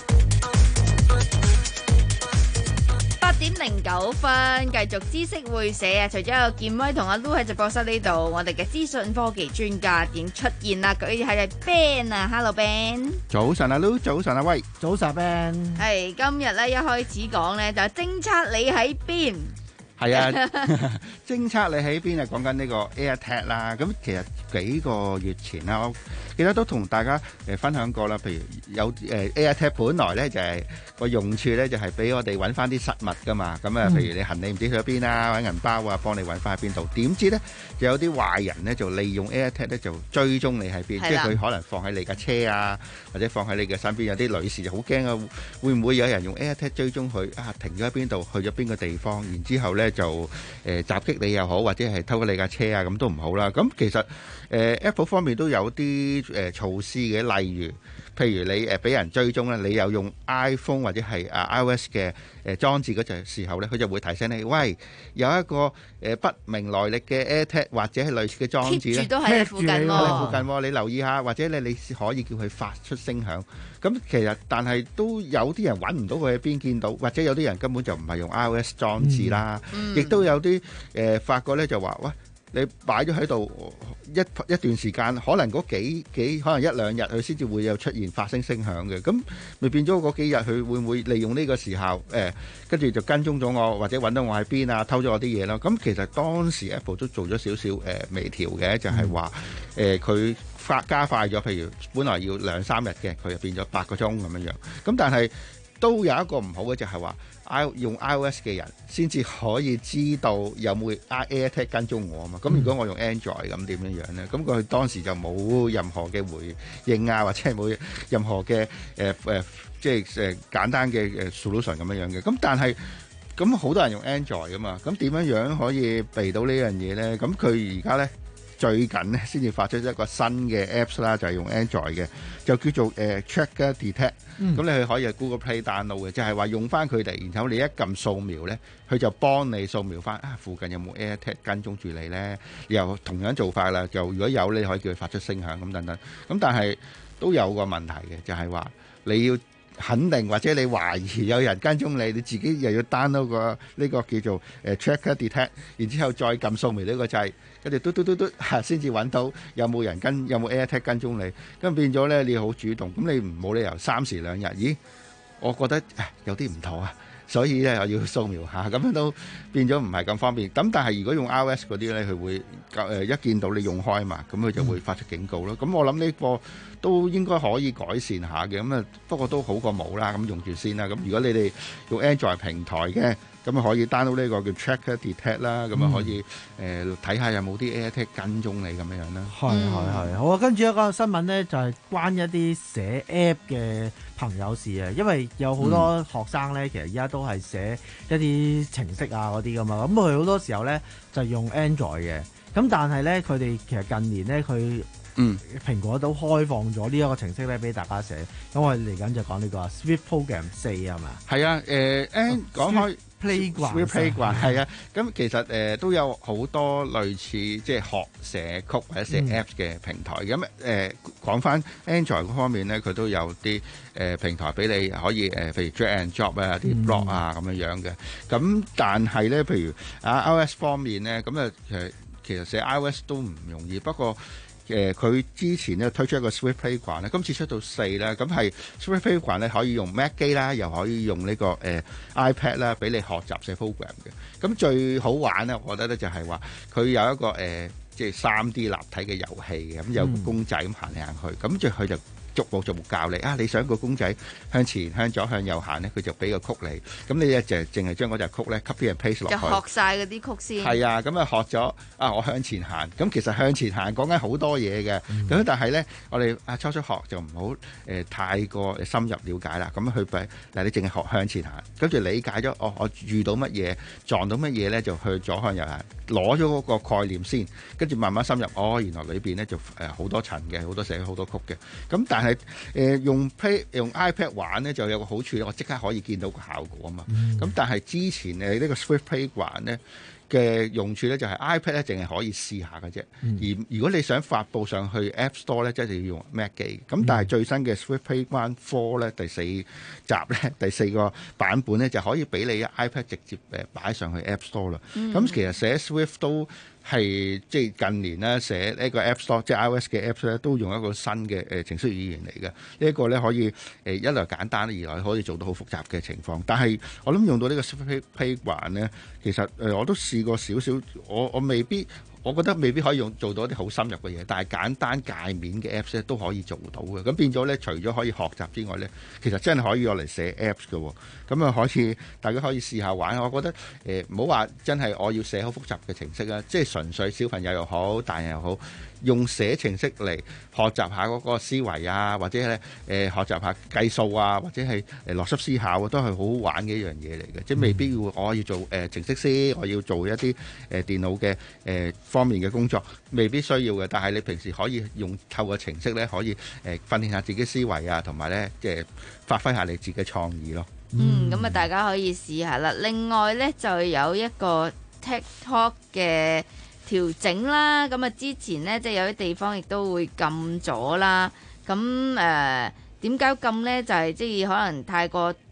八點零九分，繼續知識會社啊！除咗有健威同阿 Lu 喺直播室呢度，我哋嘅資訊科技專家已經出現啦。佢係 Ben 啊 ，Hello Ben。 早晨啊 Lu，早晨啊威， 早晨 Ben。 係今日咧，一開始講咧就係偵測你喺邊。 係啊，偵測你喺邊啊？講緊呢個 AirTag 啦。咁其實幾個月前啦，我記得都同大家誒分享過啦。譬如有誒 AirTag 本來咧就係個用處咧就係俾我哋揾翻啲實物噶嘛。咁啊，譬如你行李唔知去咗邊啊，揾銀包啊，幫你揾翻喺邊度。點知咧就有啲壞人咧就利用 AirTag 咧就追蹤你喺邊，即係佢可能放喺你架車啊，或者放喺你嘅身邊。有啲女士就好驚啊，會唔會有人用 AirTag 追蹤佢啊？停咗喺邊度，去咗邊個地方，然之後咧就誒襲擊你又好，或者係偷咗你架車啊，咁都唔好啦。咁其實誒 Apple 方面都有啲誒措施嘅，例如譬如你誒俾人追蹤咧，你有用 iPhone 或者係啊 iOS 嘅誒裝置嗰陣時候咧，佢就會提醒你，喂，有一個誒不明來歷嘅 AirTag 或者係類似嘅裝置咧， 貼住都喺你附近喎， 喺附近喎，你留意下，或者咧你可以叫佢發出聲響。咁其實但係都有啲人揾唔到佢喺邊，見到或者有啲人根本就唔係用 iOS 裝置啦，亦都有啲誒發覺咧就話，喂， 你擺咗喺度一一段時間，可能嗰幾幾可能一兩日佢先至會有出現發聲聲響嘅，咁咪變咗嗰幾日佢會唔會利用呢個時候誒，跟住就跟蹤咗我，或者揾到我喺邊啊，偷咗我啲嘢咯。咁其實當時 Apple 都做咗少少誒微調嘅，就係話誒佢加加快咗，譬如本來要兩三日嘅，佢就變咗八個鐘咁樣樣。咁但係都有一個唔好嘅，就係話。I 用 iOS 嘅人先至可以知道有冇 AirTag 跟蹤我啊嘛，咁如果我用 Android 咁點樣樣咧？咁佢當時就冇任何嘅回應啊，或者係冇任何嘅誒誒，即係誒簡單嘅誒 solution 咁樣樣嘅。咁但係咁好多人用 Android 噶嘛，咁點樣樣可以避到呢樣嘢咧？咁佢而家咧最近咧先至發出一個新嘅 Apps 啦，就係用 Android 嘅，就叫做誒 Tracker Detect。咁、嗯、你去可以喺 Google Play download 嘅，就係、是、話用翻佢哋，然後你一撳掃描咧，佢就幫你掃描翻啊附近有冇 AirTag 跟蹤住你咧，又同樣做法啦。就如果有，你可以叫佢發出聲響咁等等。咁但係都有個問題嘅，就係、是、話你要肯定或者你懷疑有人跟蹤你，你自己又要 download 個呢個叫做誒 Tracker Detect， 然之後再撳掃描呢個掣。跟住嘟嘟嘟嘟嚇，先至揾到有冇人跟，有冇 AirTag 跟蹤你，咁變咗咧你好主動，咁你唔冇理由三時兩日，咦？我覺得有啲唔妥啊，所以咧我要掃描下，咁樣都變咗唔係咁方便。咁但係如果用 iOS 嗰啲咧，佢會誒一見到你用開嘛，咁佢就會發出警告咯。咁、嗯、我諗呢個都應該可以改善下嘅，咁啊不過都好過冇啦，咁用住先啦。咁如果你哋用 Android 平台嘅。咁啊可以 download 呢個叫 Tracker Detect 啦，咁啊可以誒睇下有冇啲 AirTag 跟蹤你咁樣樣啦。 係係係，好啊！跟住一個新聞咧，就係關一啲寫 App 嘅朋友事啊，因為有好多學生咧，嗯、其實而家都係寫一啲程式啊嗰啲噶嘛，咁佢好多時候咧就用 Android 嘅，咁但係咧佢哋其實近年咧佢嗯蘋果都開放咗呢一個程式咧俾大家寫，咁我哋嚟緊就講呢個 Swift Program 四係嘛？係啊，誒 N 講開。Playground Playground 係啊，咁其實誒、呃、都有好多類似即係學寫曲或者寫 Apps 嘅平台。咁誒講翻 Android 嗰方面咧，佢都有啲誒、呃、平台俾你可以誒，譬、呃、如 drag and drop 啊，啲 blog 啊咁樣樣嘅。咁但係咧，譬如啊 iOS 方面咧，咁啊誒其實寫 iOS 都唔容易，不過。誒佢、呃、之前咧推出一個 Swift Playground 咧，今次出到四啦，咁係 Swift Playground 咧可以用 Mac 機啦，又可以用呢、這個誒、呃、iPad 啦，俾你學習寫 program 嘅。咁最好玩咧，我覺得咧就係話佢有一個誒、呃、即係三 D 立體嘅遊戲嘅，咁有個公仔咁行嚟行去，咁就佢就逐步逐步教你啊！你想個公仔向前、向左、向右行咧，佢就俾個曲你。咁你咧就淨係將嗰隻曲咧 copy and paste 落去。就學晒嗰啲曲先。係啊，咁啊學咗啊，我向前行。咁其實向前行講緊好多嘢嘅。咁、嗯、但係咧，我哋啊初初學就唔好誒太過深入了解啦。咁去俾嗱，你淨係學向前行，跟住理解咗哦，我遇到乜嘢撞到乜嘢咧，就去左向右行，攞咗嗰個概念先，跟住慢慢深入。哦，原來裏邊咧就誒好多層嘅，好多寫好多曲嘅。咁但係誒、呃、用 Play 用 iPad 玩咧就有個好處咧，我即刻可以見到個效果啊嘛。咁、嗯、但係之前誒呢個 Swift Playground 咧嘅用處咧就係 iPad 咧淨係可以試下嘅啫。嗯、而如果你想發布上去 App Store 咧，即係要用 Mac 機。咁但係最新嘅 Swift Playground Four 咧第四集咧第四個版本咧就可以俾你 iPad 直接誒擺上去 App Store 啦。咁、嗯、其實寫 Swift 都係即係近年咧寫呢個 App Store 即係 iOS 嘅 Apps 咧都用一個新嘅誒程式語言嚟嘅。呢、這、一個咧可以誒一來簡單，二來可以做到好複雜嘅情況。但係我諗用到呢個 Swift Playground 咧，其實誒我都試過少少，我我未必。我覺得未必可以用做到一啲好深入嘅嘢，但係簡單界面嘅 Apps 咧都可以做到嘅。咁變咗咧，除咗可以學習之外咧，其實真係可以用嚟寫 Apps 嘅。咁啊，可以大家可以試下玩。我覺得誒唔好話真係我要寫好複雜嘅程式啦，即係純粹小朋友又好，大人又好，用寫程式嚟學習下嗰個思維啊，或者咧誒、呃、學習下計數啊，或者係誒邏輯思考啊，都係好好玩嘅一樣嘢嚟嘅。即係未必要我要做誒、呃、程式師，我要做一啲誒、呃、電腦嘅誒。呃方面嘅工作未必需要嘅，但係你平時可以用透過程式咧，可以誒、呃、訓練下自己思維啊，同埋咧即係發揮下你自己嘅創意咯。 嗯，咁啊，大家可以試下啦。另外咧，就有一個 TikTok 嘅調整啦。咁啊，之前咧即係有啲地方亦都會禁咗啦。咁誒點解禁咧？就係即係可能太過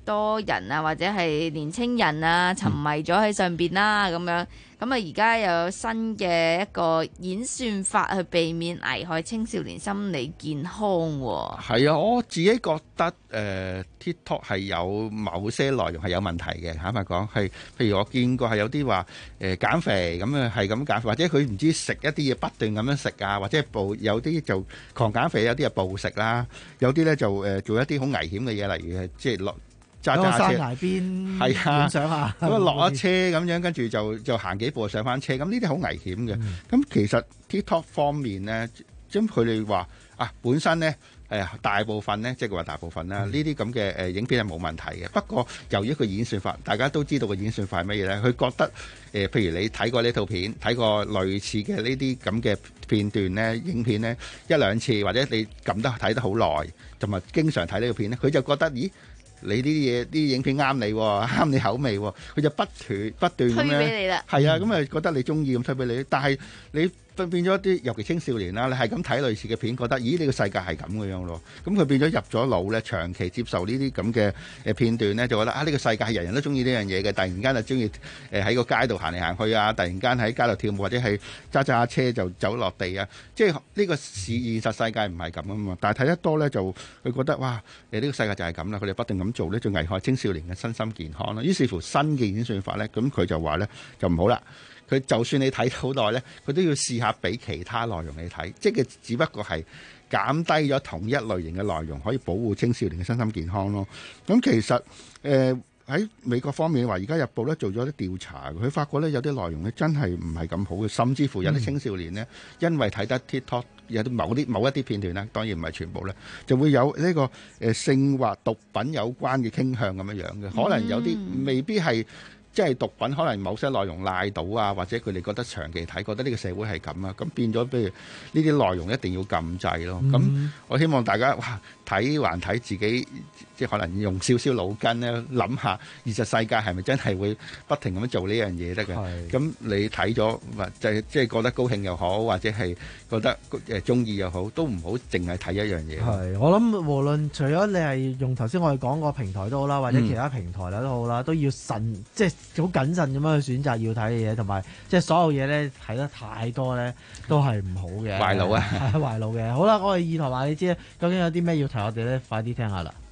多人啊，或者係年青人啊沉迷咗喺上邊啦咁樣。咁啊，而家又有新嘅一個演算法去避免危害青少年心理健康喎。 係啊，我自己覺得誒、呃、TikTok 係有某些內容係有問題嘅。坦白講係，譬如我見過係有啲話誒減肥咁啊，係咁減肥，或者佢唔知食一啲嘢不斷咁樣食啊，或者係暴有啲就狂減肥，有啲係暴食啦，有啲咧就誒、呃、做一啲好危險嘅嘢，例如係即係落。揸揸車， 山崖邊係啊，上下咁啊落咗車咁樣，跟住就就行幾步上翻車，咁呢啲好危險嘅。咁、嗯、其實 TikTok 方面咧，咁佢哋話啊，本身咧誒大部分咧，即係話大部分啦，呢啲咁嘅誒影片係冇問題嘅。不過由於個演算法，大家都知道個演算法係乜嘢咧？佢覺得誒、呃，譬如你睇過呢套片，睇過類似嘅呢啲咁嘅片段咧、影片咧一兩次，或者你撳得睇得好耐，同埋經常睇呢個片咧，佢就覺得咦？你呢啲嘢，啲影片啱你，啱你口味，佢就不斷不斷咁樣， 推俾你啦。 係啊，咁啊覺得你中意咁推俾你，但係你變咗啲，尤其青少年啦，你係咁睇類似嘅片，覺得咦呢個世界係咁嘅樣咯，咁佢變咗入咗腦咧，長期接受呢啲咁嘅誒片段咧，就覺得啊呢個世界係人人都中意呢樣嘢嘅，突然間就中意誒喺個街度行嚟行去啊，突然間喺街度跳舞或者係揸揸下車就走落地啊，即係呢個現現實世界唔係咁啊嘛，但係睇得多咧就佢覺得哇誒呢個世界就係咁啦，佢哋不斷咁做咧，就危害青少年嘅身心健康啦。於是乎新嘅演算法咧，咁佢就話咧就唔好啦。佢就算你睇好耐咧，佢都要試下俾其他內容你睇，即係只不過係減低咗同一類型嘅內容，可以保護青少年嘅身心健康咯。咁其實誒喺、呃、美國方面話，而家日報咧做咗啲調查，佢發覺咧有啲內容咧真係唔係咁好嘅，甚至乎有啲青少年呢，因為睇得 TikTok 有啲某啲某一啲片段咧，當然唔係全部咧，就會有呢、這個誒、呃、性或毒品有關嘅傾向咁樣樣嘅，可能有啲未必係。即係毒品，可能某些內容賴到啊，或者佢哋覺得長期睇，覺得呢個社會係咁啊，咁變咗，譬如呢啲內容一定要禁制咯。咁、嗯、我希望大家哇睇還睇自己，即係可能用少少腦筋咧，諗下現實世界係咪真係會不停咁樣做呢樣嘢得嘅？咁你睇咗，或者即係覺得高興又好，或者係覺得誒中意又好，都唔好淨係睇一樣嘢。 係，我諗無論除咗你係用頭先我哋講個平台都好啦，或者其他平台啦都好啦、嗯，都要慎即係。好謹慎咁樣去選擇要睇嘅嘢，同埋即係所有嘢咧睇得太多咧，都係唔好嘅。壞腦啊，係壞腦嘅。好啦，我哋二台話你知，究竟有啲咩要提我哋咧？快啲聽下啦！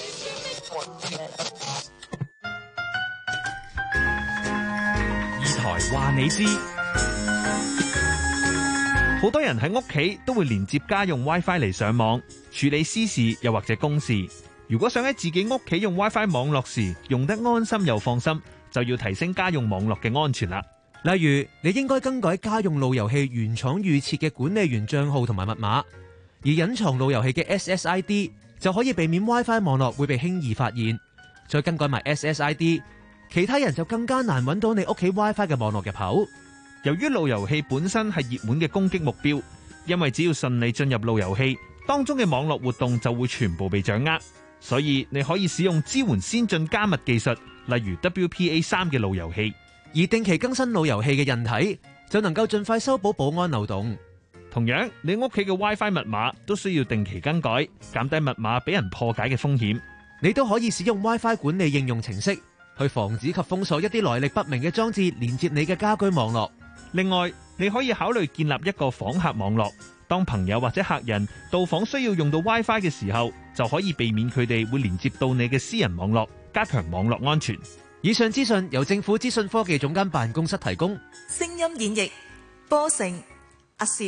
二台話你知，好多人喺屋企都會連接家用 WiFi 嚟上網處理私事，又或者公事。如果想喺自己屋企用 WiFi 網絡時用得安心又放心，就要提升家用網絡嘅安全啦。 例如，你應該更改家用路由器原廠預設嘅管理員帳號同埋密碼，而隱藏路由器嘅 S S I D 就可以避免 WiFi 網絡會被輕易發現。再更改埋 S S I D， 其他人就更加難揾到你屋企 WiFi 嘅網絡入口。 由於路由器本身係熱門嘅攻擊目標，因為只要順利進入路由器，當中嘅網絡活動就會全部被掌握。所以你可以使用支援先進加密技術，例如 W P A 三嘅路由器， 而定期更新路由器嘅印體，就能夠盡快修補保安漏洞。 同樣，你屋企嘅 WiFi 密碼都需要定期更改，減低密碼俾人破解嘅風險。 你都可以使用 WiFi 管理應用程式，去防止及封鎖一啲來歷不明嘅裝置連接你嘅家居網絡。 另外，你可以考慮建立一個訪客網絡。當朋友或者客人到訪需要用到 WiFi 嘅時候，就可以避免佢哋會連接到你嘅私人網絡，加強網絡安全。 以上資訊由政府資訊科技總監辦公室提供。 聲音演繹波成阿攝。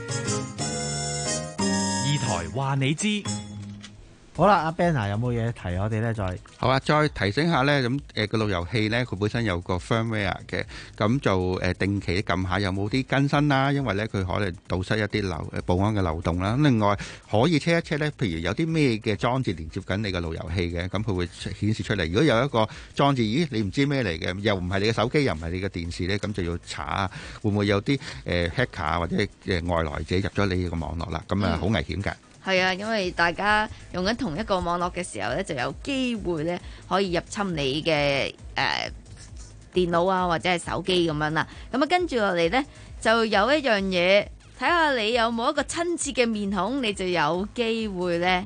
二台話你知。 好啦，阿 Ben 啊，有冇嘢提我哋咧？再好啊，再提醒下咧，咁誒個路由器咧，佢本身有個 firmware 嘅，咁就誒定期撳下有冇啲更新啦，因為咧佢可能堵塞一啲漏誒保安嘅漏洞啦。另外可以 check 一 check 咧，譬如有啲咩嘅裝置連接緊你個路由器嘅，咁佢會顯示出嚟。如果有一個裝置，咦你唔知咩嚟嘅，又唔係你嘅手機，又唔係你嘅電視咧，咁就要查下會唔會有啲誒 hacker 或者誒外來者入咗你個網絡啦，咁啊好危險㗎。 係啊，因為大家用緊同一個網絡嘅時候咧，就有機會咧可以入侵你嘅誒、呃、電腦啊，或者係手機咁樣啦。咁啊，跟住落嚟咧，就有一樣嘢，睇下你有冇一個親切嘅面孔，你就有機會咧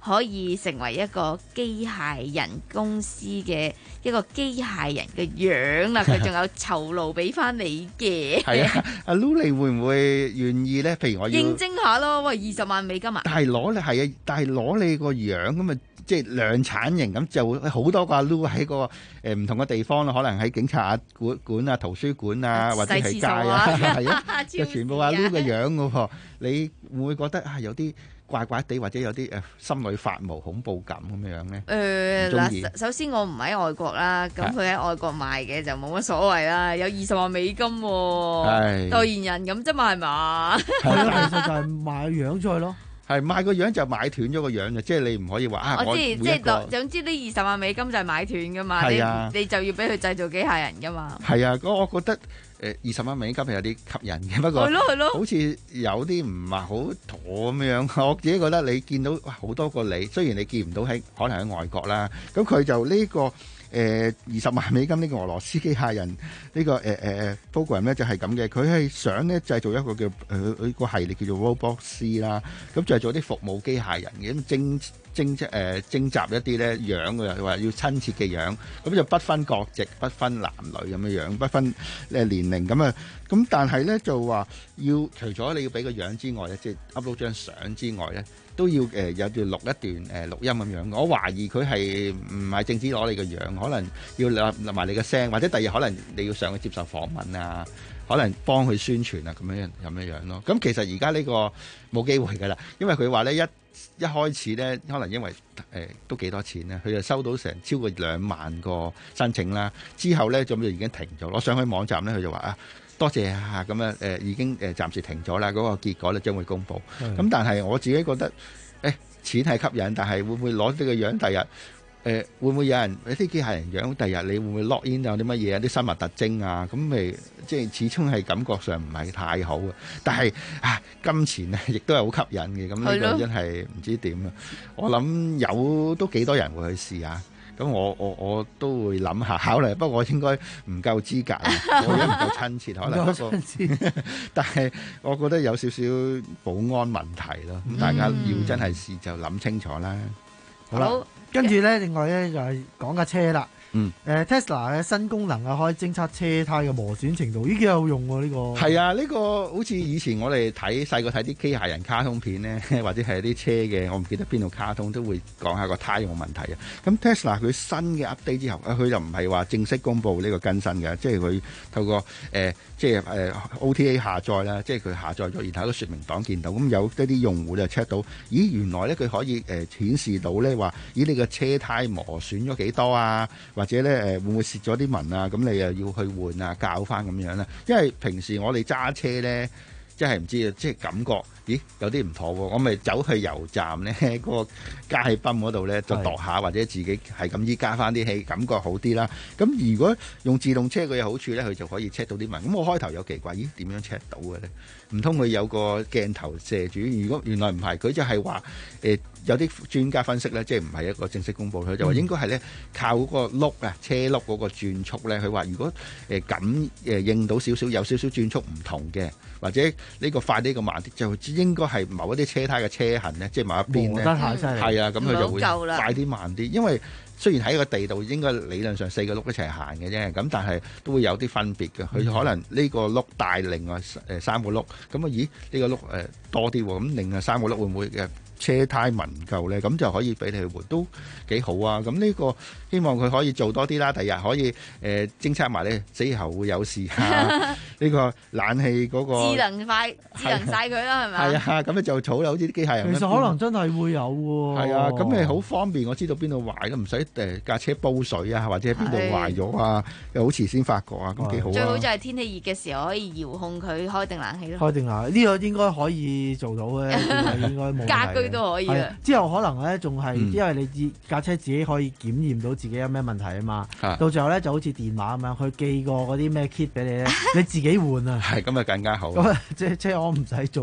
可以成為一個機械人公司嘅一個機械人嘅樣啦，佢仲有酬勞俾翻你嘅。 係啊，阿 Lu 你會唔會願意咧？譬如我要應徵下咯，喂，二十萬美金啊！ 但係攞你係啊，但係攞你個樣咁啊，即係量產型咁，就會好多個阿 Lu 喺個誒唔同嘅地方咯，可能喺警察館館啊、圖書館啊，或者係街啊，係啊，就全部阿 Lu 嘅樣嘅喎。你會唔會覺得啊有啲怪怪地，或者有啲誒心裏發毛恐怖感咁樣咧？ 誒嗱，首先我唔喺外國啦，咁佢喺外國賣嘅就冇乜所謂啦，有二十萬美金喎，代言人咁啫嘛，係嘛？ 係啊，其實就係賣樣出去咯。 係買個樣就買斷咗個樣嘅，即係你唔可以話啊！ 我知，即係總之呢二十萬美金就係買斷噶嘛，你你就要俾佢製造機械人噶嘛。 係啊，我覺得誒二十萬美金係有啲吸引嘅，不過好似有啲唔係好妥咁樣。我自己覺得你見到好多個你，雖然你見唔到喺可能喺外國啦，咁佢就呢個。誒二十萬美金呢個俄羅斯機械人呢、呢個誒誒誒 program 咧就係咁嘅，佢係想咧製造一個叫誒佢個系列叫做 Robot C 啦，咁就係做啲服務機械人嘅，咁徵徵誒徵集一啲咧樣嘅，話要親切嘅樣，咁就不分國籍、不分男女咁樣樣，不分誒年齡咁啊，咁但係咧就話要除咗你要俾個樣之外咧，即係 upload 張相之外咧。都要誒、呃、有段錄一段誒、呃、錄音咁樣，我懷疑佢係唔係淨止攞你個樣，可能要錄埋你個聲，或者第二日可能你要上去接受訪問啊，可能幫佢宣傳啊咁樣咁樣樣咯。咁其實而家呢個冇機會㗎啦，因為佢話咧一一開始咧，可能因為誒、呃、都幾多錢咧，佢就收到成超過兩萬個申請啦。之後咧咁就已經停咗。我上去網站咧，佢就話啊。多謝啊！咁樣誒已經誒暫時停咗啦，嗰、那個結果咧將會公佈。咁的但係我自己覺得，誒、欸、錢係吸引，但係會唔會攞呢個樣？第日誒、呃、會唔會有人有啲機械人樣？第日你會唔會 lock in 有啲乜嘢？啲生物特徵啊？咁咪即係始終係感覺上唔係太好啊！但係啊，金錢咧亦都係好吸引嘅。咁呢個真係唔知點啊！我諗有都幾多人會去試下。咁我我我都會諗下考慮，不過我應該唔夠資格，我而家唔夠親切，可能不過，但係我覺得有少少保安問題咯。咁、嗯、大家要真係試就諗清楚啦。 好啦，好跟住咧，另外咧就係講架車啦。嗯，誒 Tesla 嘅新功能啊，可以偵測車胎嘅磨損程度，呢幾有用喎呢個。係啊，呢、呢個好似以前我哋睇細個睇啲機械人卡通片咧，或者係啲車嘅，我唔記得邊度卡通都會講下個胎有冇問題啊。咁 Tesla 佢新嘅 update 之後，佢就唔係話正式公布呢個更新嘅，即係佢透過誒、呃、即係誒、呃、O T A 下載啦，即係佢下載咗，然後喺個説明檔見到，咁有一啲用戶就 check 到，咦原來咧佢可以誒、呃、顯示到咧話，咦你個車胎磨損咗幾多啊？或者咧誒會唔會蝕咗啲紋啊？咁你又要去換啊，校翻咁樣啦。因為平時我哋揸車咧，即係唔知啊，即係感覺，咦有啲唔妥喎。我咪走去油站咧，嗰、嗰個加氣泵嗰度咧，就度下或者自己係咁依加翻啲氣，感覺好啲啦。咁如果用自動車佢有好處咧，佢就可以 check 到啲紋。咁我開頭有奇怪，咦點樣 check 到嘅咧？唔通佢有個鏡頭射住？如果原來唔係，佢就係話誒。有啲專家分析咧，即係唔係一個正式公佈，佢就話應該係咧靠嗰個轆啊，車轆嗰個轉速咧。佢話如果誒感誒應到少少，有少少轉速唔同嘅，或者呢個快啲，呢個慢啲，就應該係某一啲車胎嘅車痕咧，即係某一邊咧，係啊，咁佢就會快啲慢啲。因為雖然喺個地度應該理論上四個轆一齊行嘅啫，咁但係都會有啲分別嘅。佢可能呢個轆帶另外誒三個轆，咁啊咦呢個轆誒多啲喎，咁另外三個轆會唔會嘅？車胎紋夠咧，咁就可以俾你去換，都幾好啊！咁呢個希望佢可以做多啲啦，第日可以誒、呃、偵測埋咧死後會有事啊！呢個冷氣嗰、嗰個智能快智能晒佢啦，係咪？ 係啊，咁你就儲啦，好似啲機械人。 其實可能真係會有喎。係啊，咁你好方便，我知道邊度壞都唔使誒架車煲水啊，或者喺邊度壞咗啊，又好遲先發覺啊，咁幾好啊！ 最好就係天氣熱嘅時候可以遙控佢開定冷氣咯。 開定冷氣呢、呢個應該可以做到嘅，應該冇家居都可以啊。 之後可能咧仲係， 嗯、 因為你自架車自己可以檢驗到自己有咩問題啊嘛。啊到最後咧就好似電話咁樣，佢寄個嗰啲咩 kit 俾你咧，你自己換啊。 係咁啊，更加好。 咁啊，即係車我唔使做。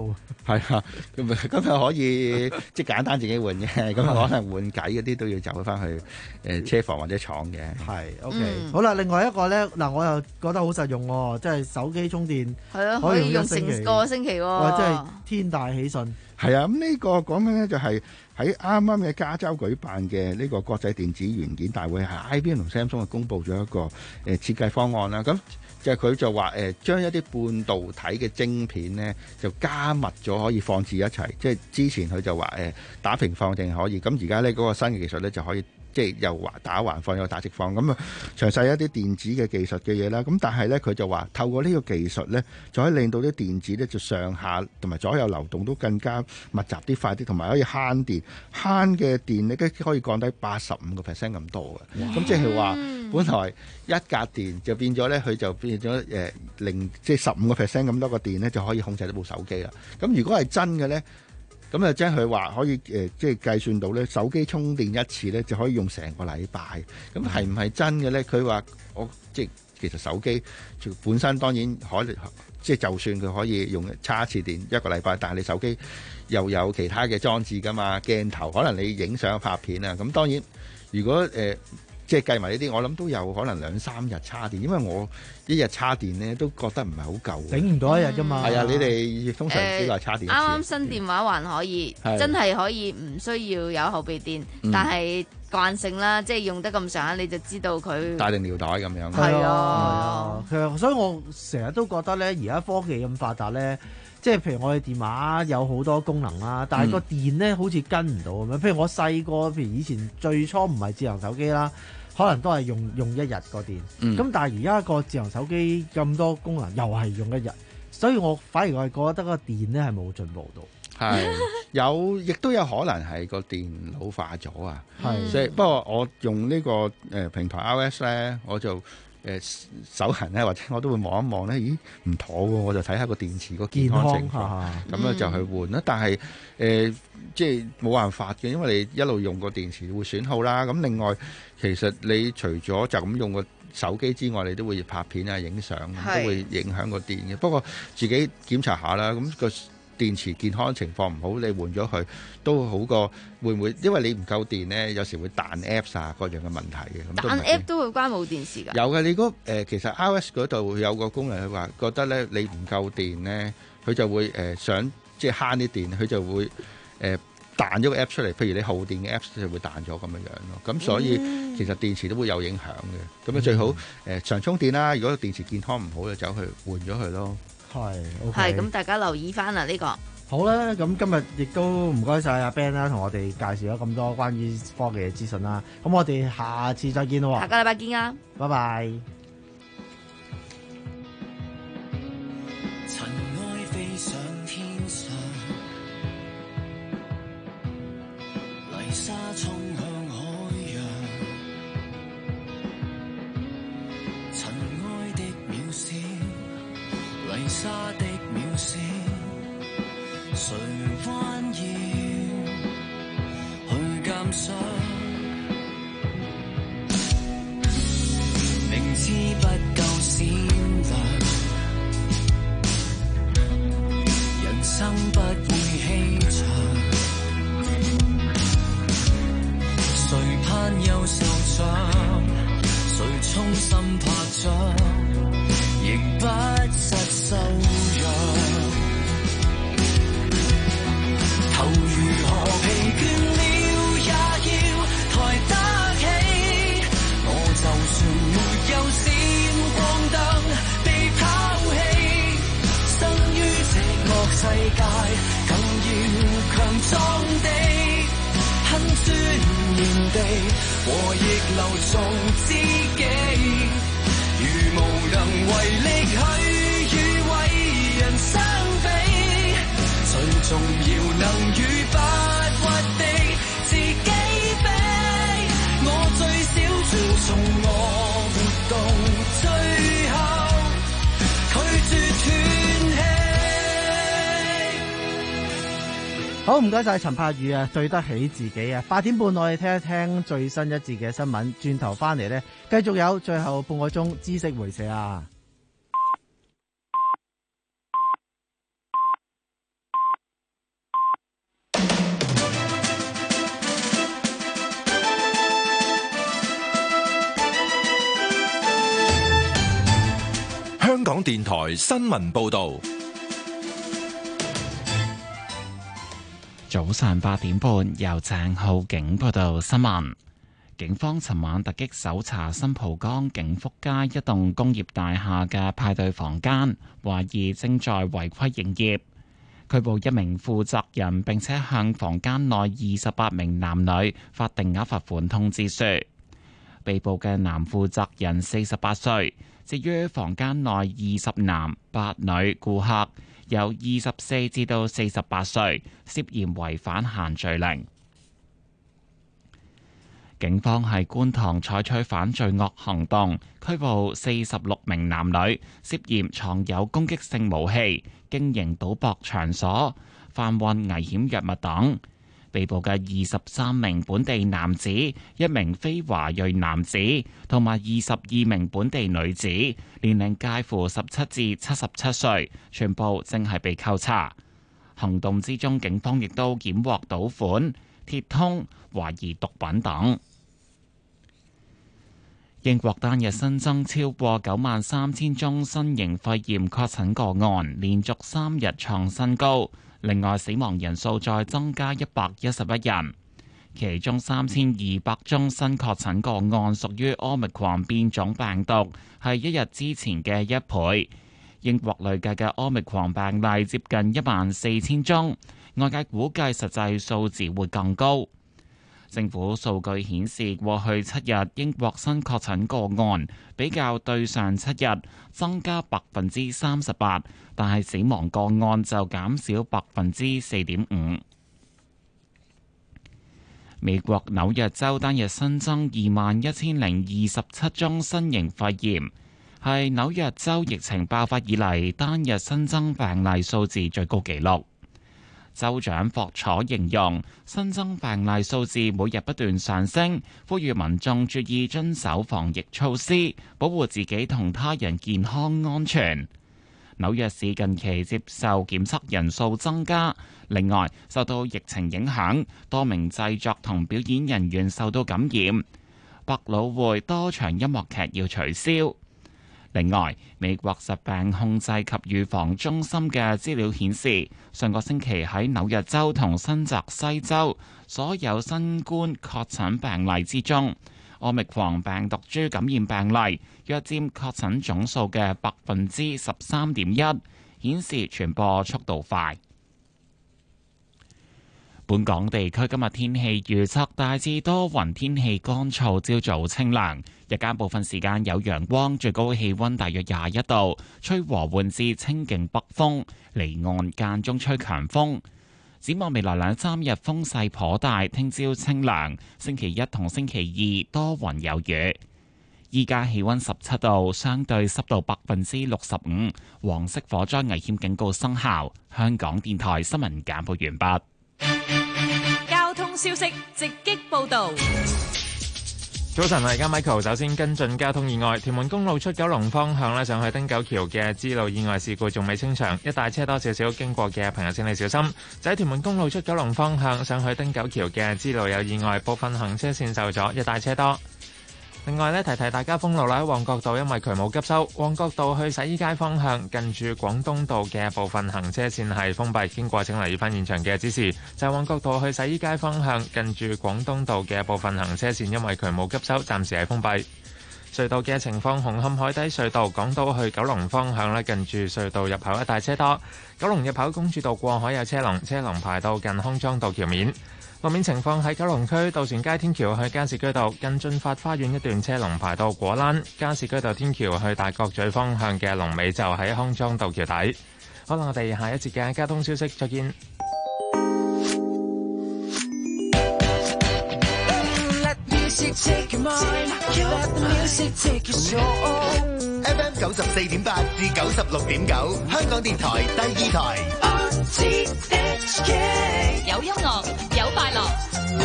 係啊，咁咁佢可以即係簡單自己換嘅，咁可能換計嗰啲都要走翻去誒車房或者廠嘅。 係 OK， 嗯好啦，另外一個咧，嗱我又覺得好實用喎，即係手機充電係啊，可以用成個星期喎， 哇！真係天大喜訊。 係啊，咁呢個講緊咧就係喺啱啱嘅加州舉辦嘅呢個國際電子元件大會，係 I B M 同 Samsung 公布咗一個誒設計方案啦。咁就係佢就話誒將一啲半導體嘅晶片咧就加密咗，可以放置一齊。即係之前佢就話誒打平放定可以，咁而家咧嗰個新嘅技術咧就可以。即係又打橫放又打直放，咁啊詳細一啲電子嘅技術嘅嘢啦。咁但係咧佢就話透過呢個技術咧，就可以令到啲電子咧就上下同埋左右流動都更加密集啲、快啲，同埋可以慳電。慳嘅電咧可以降低八十五個 percent 咁多嘅。咁即係話本來一格電就變咗咧，佢就變咗誒零即係十五個 percent 咁多個電咧就可以控制到部手機啦。咁如果係真嘅咧？咁啊，即係佢話可以誒、呃，即係計算到咧，手機充電一次咧就可以用成個禮拜。咁係唔係真嘅咧？佢話我即係其實手機本身當然可以，即係就算佢可以用叉一次電一個禮拜，但係你手機又有其他嘅裝置㗎嘛，鏡頭可能你影相拍片啊。咁當然如果誒。呃即係計埋呢啲，我諗都有可能兩三日叉電，因為我一日叉電咧都覺得唔係好夠， 頂唔到一日㗎嘛。 係啊，你哋通常幾耐叉電一次？ 啱啱新電話還可以，真係可以唔需要有後備電， 嗯、 但係慣性啦，即係用得咁上下你就知道佢帶定尿袋咁樣。 係啊， 係啊，所以我成日都覺得咧，而家科技咁發達咧。即係譬如我哋電話有好多功能啦，但係個電咧好似跟唔到咁樣。譬如我細個，譬如以前最初唔係智能手機啦，可能都係用用一日個電。咁、嗯、但係而家個智能手機咁多功能，又係用一日，所以我反而我係覺得個電咧係冇進步到。 係有，亦都有可能係個電老化咗啊。 係， 所以不過我用呢個誒平台 iOS 咧，我就。誒手痕咧，或者我都會望一望咧，咦唔妥喎，我就睇下個電池個健康情況，咁咧就去換啦。但係誒、呃、即係冇辦法嘅，因為你一路用個電池會損耗啦。咁另外其實你除咗就咁用個手機之外，你都會拍片啊、影相，都會影響個電嘅。不過自己檢查下啦，咁、個電池健康情況唔好，你換咗佢都好過會唔會？因為你唔夠電咧，有時會彈 Apps 啊各樣嘅問題嘅。 彈 App 都會關冇電池㗎。 有嘅，你嗰誒、呃、其實 iOS 嗰度有個功能，佢話覺得咧你唔夠電咧，佢就會誒、呃、想即係慳啲電，佢就會誒、呃、彈咗個 App 出嚟。譬如你耗電嘅 Apps 就會彈咗咁樣樣咯。咁所以、嗯、其實電池都會有影響嘅。咁啊最好誒、呃、常充電啦。如果電池健康唔好，就走去換咗佢咯。 係， 係咁，大家留意翻啦呢個。 好啦，咁今日亦都唔該晒阿 Ben 啦，同我哋介紹咗咁多關於科技嘅資訊啦。咁我哋下次再見咯。 下個禮拜見啊！ 拜拜。 塵埃飛上天上，泥沙衝向海洋，塵埃的渺小，泥沙的渺小，誰彎腰去鑑賞？明知不夠閃亮，人生不會欺場，誰攀優受獎，誰衷心拍掌，仍不失修養。頭如何疲倦了也要抬得起，我就算沒有閃光燈被拋棄，生於這惡世界更要強壯地，很尊嚴地和逆流做知己，如無能為力去與為人相比，最重要能與不屈的自己比，我最少尊重我活動，最後拒絕斷氣。 好，唔該晒陳柏宇啊，對得起自己啊！八點半我哋聽一聽最新一節嘅新聞，轉頭翻嚟咧，繼續有最後半個鐘知識回射啊！ 港電台新聞報道。 早上八點半，由鄭浩景報道新聞。警方尋晚突擊搜查新蒲崗景福街一棟工業大廈嘅派對房間，懷疑正在違規營業，拘捕一名負責人，並且向房間內二十八名男女發定額罰款通知書。被捕嘅男負責人四十八歲，至於房間內二十男八女顧客，由二十四至到四十八歲，涉嫌違反限聚令。警方喺觀塘採取反罪惡行動，拘捕四十六名男女，涉嫌藏有攻擊性武器、經營賭博場所、販運危險藥物等。被捕嘅二十三名本地男子、一名非華裔男子同埋二十二名本地女子，年齡介乎十七至七十七歲，全部正係被扣查。行動之中，警方亦都檢獲賭款、鐵通、懷疑毒品等。英國單日新增超過九萬三千宗新型肺炎確診個案，連續三日創新高。另外，死亡人數再增加一百一十一人，其中三千二百宗新確診個案屬於 Omicron 變種病毒，係一日之前嘅一倍。英國累計嘅 Omicron 病例接近一萬四千宗，外界估計實際數字會更高。政府數據顯示，過去七日英國新確診個案比較對上七日增加百分之三十八，但係死亡個案就減少百分之四點五。美國紐約州單日新增二萬一千零二十七宗新型肺炎，係紐約州疫情爆發以嚟單日新增病例數字最高紀錄。州長霍楚形容新增病例數字每日不斷上升，呼籲民眾注意遵守防疫措施，保護自己同他人健康安全。紐約市近期接受檢測人數增加，另外受到疫情影響，多名製作同表演人員受到感染，百老匯多場音樂劇要取消。另外，美國疾病控制及預防中心嘅資料顯示，上個星期喺紐約州同新澤西州所有新冠確診病例之中，Omicron病毒株感染病例約佔確診總數嘅百分之十三點一，顯示傳播速度快。本港地區今日天氣預測大致多雲，天氣乾燥，朝早清涼，日間部分時間有陽光，最高氣溫大約廿一度，吹和緩至清勁北風，離岸間中吹強風。展望未來兩三日風勢頗大，聽朝清涼，星期一同星期二多雲有雨。依家氣溫十七度，相對濕度百分之六十五，黃色火災危險警告生效。香港電台新聞簡報完畢。 交通消息直擊報道。 早晨，而家 Michael 首先跟進交通意外，屯門公路出九龍方向咧，上去汀九橋嘅支路意外事故仲未清場，一帶車多少少，經過嘅朋友請你小心。就喺屯門公路出九龍方向上去汀九橋嘅支路有意外，部分行車線受阻，一帶車多。另外咧，提提大家封路啦，喺旺角道因為渠務急修，旺角道去洗衣街方向近住廣東道嘅部分行車線係封閉，經過請留意翻現場嘅指示。就係旺角道去洗衣街方向近住廣東道嘅部分行車線因為渠務急修，暫時係封閉。隧道嘅情況，紅磡海底隧道港島去九龍方向咧，近住隧道入口一帶車多，九龍入口公主道過海有車龍，車龍排到近康莊道橋面。路面情況喺九龍區渡船街天橋去加士居道近駿發花園一段車龍排到果欄，加士居道天橋去大角咀方向嘅龍尾就喺康莊道橋底。好啦，我哋下一節嘅交通消息再見。 F M 九十四點八至九十六點九，香港電台第二台。 有音樂，有快樂。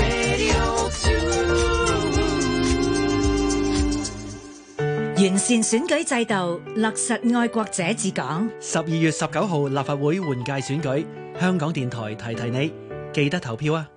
完善選舉制度，落實愛國者治港。 十二月十九號立法會換屆選舉，香港電台提提你，記得投票啊！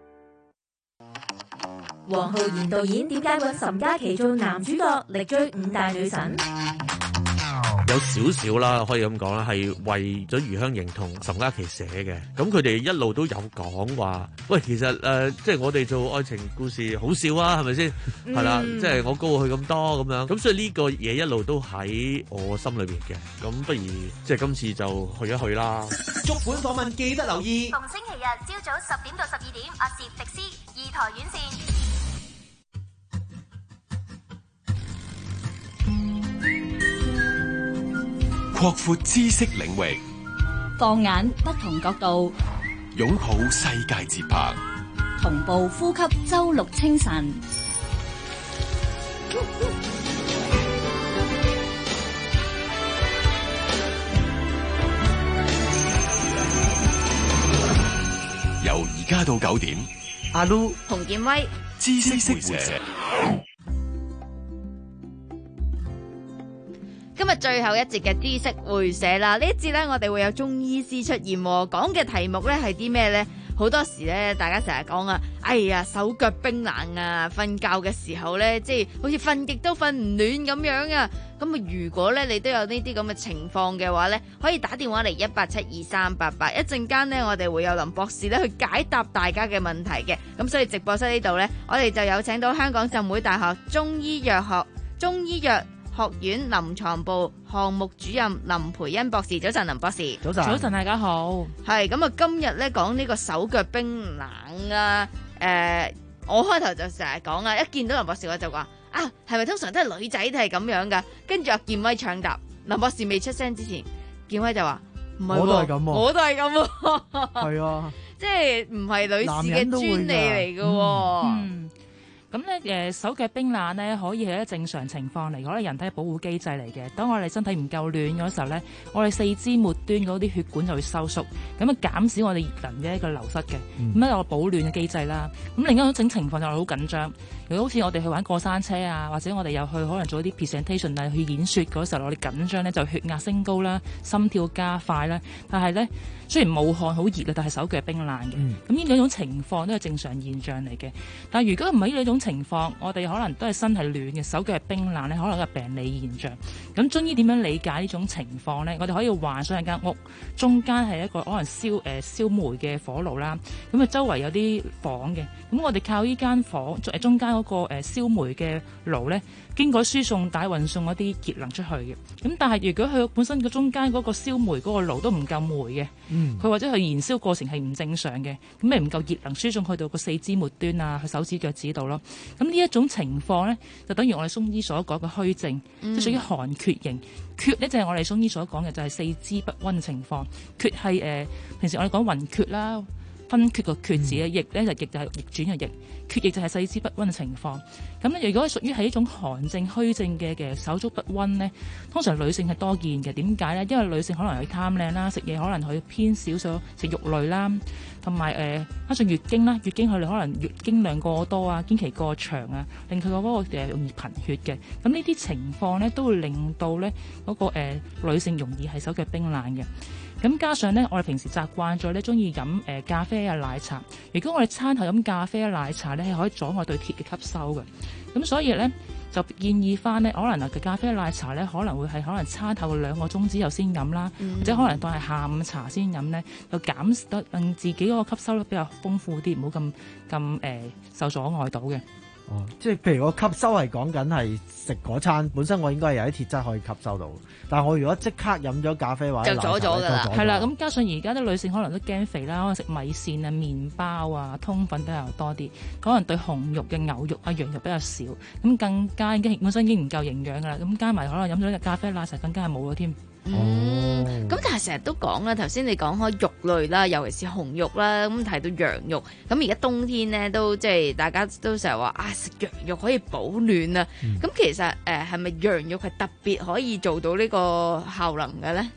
黃浩然導演點解揾岑嘉琪做男主角，力追五大女神？ 有少少啦，可以咁講啦，係為咗余香凝同岑嘉琪寫嘅。咁佢哋一路都有講話，喂，其實誒、呃，即係我哋做愛情故事好笑啊，係咪先？係啦、嗯，即係我高佢咁多咁樣。咁所以呢個嘢一路都喺我心裏邊嘅。咁不如即係今次就去一去啦。 足本訪問記得留意， 逢星期日朝早十點到十二點，阿攝迪斯二台院線。 擴闊知識領域， 放眼不同角度， 擁抱世界節拍， 同步呼吸周六清晨。 由而家到九點， 阿 Lu、 洪建威， 知識會社。 今日最後一節嘅知識會社啦，呢一節呢，我哋會有中醫師出現，講嘅題目呢係啲咩呢？好多時呢，大家成日講啊，哎呀手腳冰冷啊，瞓覺嘅時候呢，即係好似瞓極都瞓唔暖咁樣啊。咁啊，如果呢，你都有呢啲咁嘅情況嘅話呢，可以打電話嚟一八七二三八八，一陣間呢，我哋會有林博士呢去解答大家嘅問題嘅。咁所以直播室呢度呢，我哋就有請到香港浸會大學中醫藥學中醫藥學院臨床部項目主任林培恩博士。早晨，林博士。 早晨， 早晨，大家好。 係咁啊，今日咧講呢個手腳冰冷啊，誒、呃，我開頭就成日講啊，一見到林博士我就話啊，係咪通常都係女仔都係咁樣噶？跟住阿健威搶答，林博士未出聲之前，健威就話唔係，我都係咁，我都係咁，係啊，即係唔係女士嘅專利嚟噶。 嗯咁咧，誒手腳冰冷咧，可以係一個正常情況嚟，可能人體保護機制嚟嘅。當我哋身體唔夠暖嗰時候咧，我哋四肢末端嗰啲血管就會收縮，咁啊減少我哋熱能嘅一個流失嘅，咁咧有保暖嘅機制啦。咁另一種情況就係好緊張，如果好似我哋去玩過山車啊，或者我哋又去可能做一啲 presentation 啊，去演說嗰時候，我哋緊張咧就血壓升高啦，心跳加快啦。但係咧雖然冒汗好熱啊，但係手腳冰冷嘅。咁呢兩種情況都係正常現象嚟嘅。但係如果唔係呢兩種情況，我哋可能都係身體暖嘅，手腳係冰冷咧，可能係病理現象。咁中醫點樣理解呢種情況咧？我哋可以幻想一間屋中間係一個可能燒誒、呃、燒煤嘅火爐啦，咁啊周圍有啲房嘅，咁我哋靠呢間房誒中間嗰個誒燒煤嘅爐咧，經過輸送帶運送一啲熱能出去嘅。咁但係如果佢本身個中間嗰個燒煤嗰個爐都唔夠煤嘅，佢、嗯、或者佢燃燒過程係唔正常嘅，咁咪唔夠熱能輸送去到個四肢末端啊，去手指腳趾度咯。咁呢一種情況咧，就等於我哋中醫所講嘅虛症，嗯、即係屬於寒厥型。厥咧就係我哋中醫所講嘅，就係四肢不溫嘅情況。厥係誒平時我哋講暈厥啦，分厥個厥字嘅逆咧就逆就係逆轉嘅逆，厥逆就係四肢不溫嘅情況。咁咧如果係屬於係一種寒症虛症嘅嘅手足不溫咧，通常女性係多見嘅。點解咧？因為女性可能佢貪靚啦，食嘢可能佢偏少咗食肉類啦。同埋誒加上月經啦，月經佢哋可能月經量過多啊，經期過長啊，令佢個嗰個誒容易貧血嘅。咁呢啲情況咧，都會令到咧嗰個誒女性容易係手腳冰冷嘅。咁加上咧，我哋平時習慣咗咧，中意飲誒咖啡啊奶茶。如果我哋餐後飲咖啡啊奶茶咧，係可以阻礙對鐵嘅吸收嘅。咁所以咧，就建議翻咧，可能啊咖啡奶茶咧，可能會係可能餐後兩個鐘之後先飲啦，嗯、或者可能當係下午茶先飲咧，就減得令自己嗰個吸收率比較豐富啲，唔好咁咁誒受阻礙到嘅。 哦，即係譬如我吸收係講緊係食嗰餐本身，我應該係有啲鐵質可以吸收到，但係我如果即刻飲咗咖啡或者奶茶就阻咗㗎啦。係啦， 咁加上而家啲女性可能都驚肥啦，可能食米線啊、麵包啊、通粉比較多啲，可能對紅肉嘅牛肉啊、羊肉比較少，咁更加已經本身已經唔夠營養㗎啦，咁加埋可能飲咗咖啡奶茶更加係冇咗添。 嗯，咁但係成日都講啦，頭先你講開肉類啦，尤其是紅肉啦，咁提到羊肉，咁而家冬天咧都即係大家都成日話啊食羊肉可以保暖啊，咁、嗯、其實誒係咪羊肉係特別可以做到呢個效能嘅咧？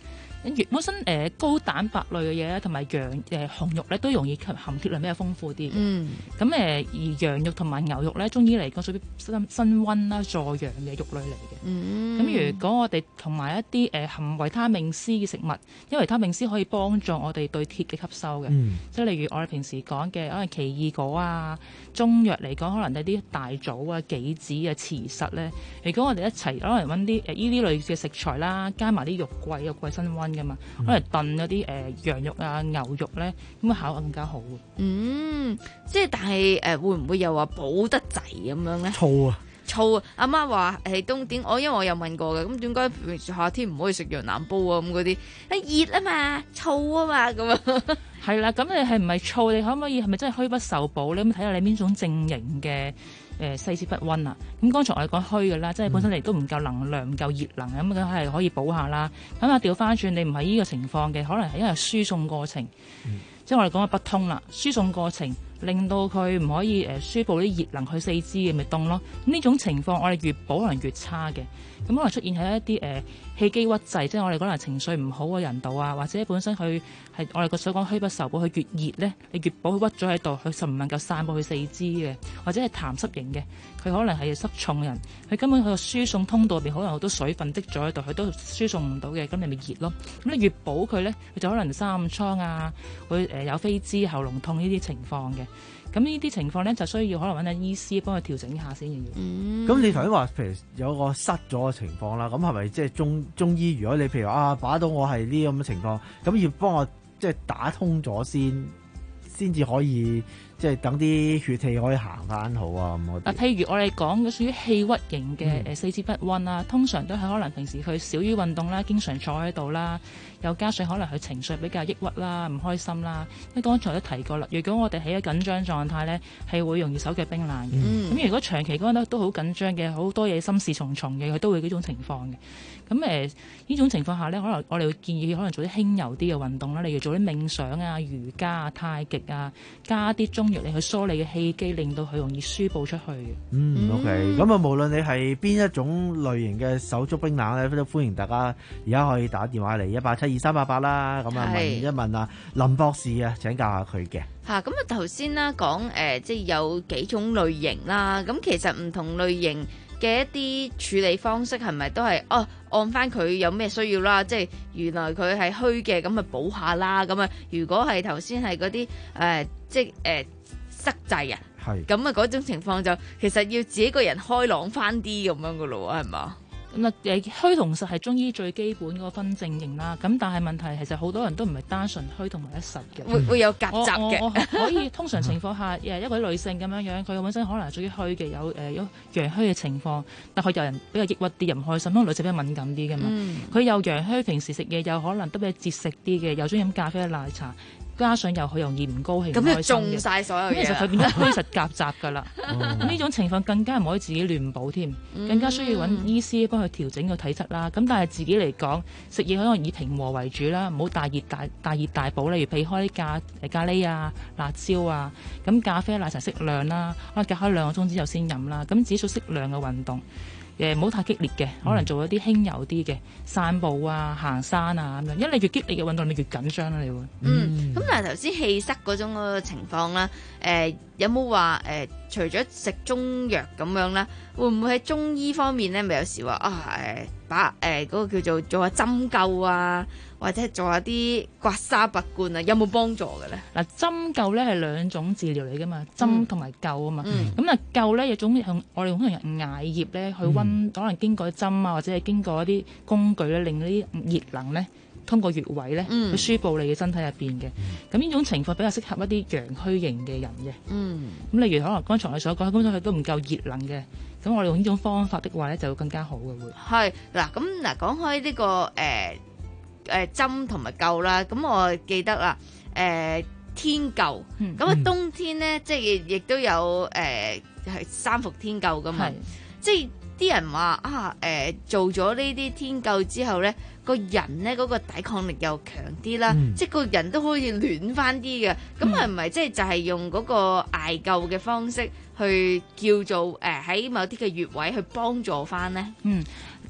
月本身誒、呃、高蛋白類嘅嘢咧，同埋羊誒、呃、紅肉咧都容易含鐵量比較豐富啲嘅。 嗯， 咁誒、呃、而羊肉同埋牛肉咧，中醫嚟講屬於辛辛溫啦、助陽嘅肉類嚟嘅。 嗯， 咁如果我哋同埋一啲誒、呃、含維他命 C 嘅食物，因為維他命 C 可以幫助我哋對鐵嘅吸收嘅。 嗯， 即係例如我哋平時講嘅可能奇異果啊，中藥嚟講可能有啲大棗啊、杞子啊、慈實咧。如果我哋一齊可能揾啲誒依啲類嘅食材啦，加埋啲肉桂，肉桂辛溫噶嘛，可能燉嗰啲誒羊肉啊、牛肉咧，咁啊效果更加好。 嗯，即係但係誒、呃、會唔會又話補得滯咁樣咧？ 燥啊！ 燥啊！阿媽話係冬天，我因為我有問過嘅，咁點解平時夏天唔可以食羊腩煲啊？咁嗰啲，誒熱啊嘛，燥啊嘛，咁啊， 係啦，咁你係唔係燥？你可唔可以係咪真係虛不受補咧？咁睇下你邊種正型嘅誒西施不温啊？咁剛才我哋講虛嘅啦，即係本身你都唔夠能量、唔夠熱能，咁梗係可以補下啦。咁啊調翻轉，你唔係呢個情況嘅，可能係因為輸送過程，嗯、即係我哋講嘅不通啦，輸送過程。令到佢唔可以誒輸布啲熱能去四肢嘅，咪凍咯。咁呢種情況我哋越補可能越差嘅。咁可能出現喺一啲誒氣機鬱滯，即係我哋可能情緒唔好嘅人度啊，或者本身佢係我哋個所講虛不受補，佢越熱咧，你越補佢屈咗喺度，佢就唔能夠散佈去四肢嘅，或者係痰濕型嘅，佢可能係濕重嘅人，佢根本佢個輸送通道入邊可能好多水分積咗喺度，佢都輸送唔到嘅，咁你咪熱咯。咁你越補佢咧，佢就可能生暗瘡啊，會誒有飛滋、喉嚨痛呢啲情況嘅。咁呢啲情況咧，就需要可能揾下醫師幫佢調整下先嘅要。 嗯， 咁你頭先話，譬如有個塞咗嘅情況啦，咁係咪即係中中醫？如果你譬如啊，把到我係呢咁嘅情況，咁要幫我即係打通咗先，先至可以即係等啲血氣可以行翻好啊咁。 嗱，譬如我哋講嘅屬於氣鬱型嘅誒四肢不温啦，通常都係可能平時佢少於運動啦，經常坐喺度啦。又加上可能佢情緒比較抑鬱啦、唔開心啦，因為剛才都提過啦。如果我哋喺一緊張狀態咧，係會容易手腳冰冷嘅。咁、嗯、如果長期嗰陣都好緊張嘅，好多嘢心事重重嘅，佢都會呢種情況嘅。咁誒呢種情況下咧，可能我哋會建議可能做啲輕柔啲嘅運動啦，例如做啲冥想啊、瑜伽啊、太極啊，加啲中藥嚟去梳理嘅氣機，令到佢容易輸布出去嘅。 嗯 ，OK。咁啊，無論你係邊一種類型嘅手足冰冷咧，都歡迎大家而家可以打電話嚟一八七二三八八啦。咁啊，問一問啊林博士啊，請教下佢嘅。 嚇，咁啊頭先啦講誒，即係有幾種類型啦。咁其實唔同類型嘅一啲處理方式係咪都係哦按翻佢有咩需要啦？即係原來佢係虛嘅，咁咪補下啦。咁啊，如果係頭先係嗰啲誒，即係誒、呃、塞滯啊，係咁啊嗰種情況就其實要自己個人開朗翻啲咁樣噶咯喎，係嘛？ 咁啊誒虛同實係中醫最基本嗰個分正型啦。咁但係問題其實好多人都唔係單純虛同埋一實嘅， 會會有夾雜嘅。 我我我可以通常情況下，誒一位女性咁樣樣，佢本身可能係屬於虛嘅，有誒有陽虛嘅情況，但佢有人比較抑鬱啲，又唔開心，因為女性比較敏感啲嘅嘛。佢又陽虛，平時食嘢又可能都比較節食啲嘅，又中意飲咖啡、奶茶。加上又好容易唔高興， 咁就中晒所有嘢。 咁其實佢變咗虛實夾雜㗎啦。咁呢種情況更加唔可以自己亂補添，更加需要揾醫師幫佢調整個體質啦。咁但係自己嚟講，食嘢可能以平和為主啦，唔好大熱大大熱大補，例如避開啲咖誒咖喱啊、辣椒啊。咁咖啡、奶茶適量啦，可能隔開兩個鐘之後先飲啦。咁只數適量嘅運動。誒唔好太激烈嘅，可能做一啲輕柔啲嘅散步啊、行山啊咁樣，因為你越激烈嘅運動，你越緊張啦，你會。 嗯，咁但係頭先氣塞嗰種嗰個情況啦，誒、呃、有冇話誒除咗食中藥咁樣啦，會唔會喺中醫方面咧？咪有時話啊誒把誒嗰個叫做做下針灸啊，或者係做下啲刮痧拔罐啊，有冇幫助嘅咧？ 嗱，針灸咧係兩種治療嚟噶嘛，針同埋灸啊嘛。咁啊灸咧有種用我哋用可能艾葉咧去溫，嗯、可能經過針啊，或者係經過一啲工具咧，令到啲熱能咧通過穴位咧、嗯、去輸布你嘅身體入邊嘅。咁呢種情況比較適合一啲陽虛型嘅人嘅。咁、嗯、例如可能剛才我所講，根本佢都唔夠熱能嘅。咁我哋用呢種方法的話咧，就會更加好嘅會。 係嗱，咁嗱講開呢、這個誒。呃誒針同埋灸啦，咁我記得啦，誒、呃、天灸，咁、嗯、啊冬天咧，即係亦都有誒係、呃、三伏天灸噶嘛，即係啲人話啊誒、呃、做咗呢啲天灸之後咧，個人咧嗰、那個抵抗力又強啲啦，嗯、即係個人都可以暖翻啲嘅，咁係唔係即係就係用嗰個艾灸嘅方式去叫做誒喺、呃、某啲嘅穴位去幫助翻咧？ 嗯。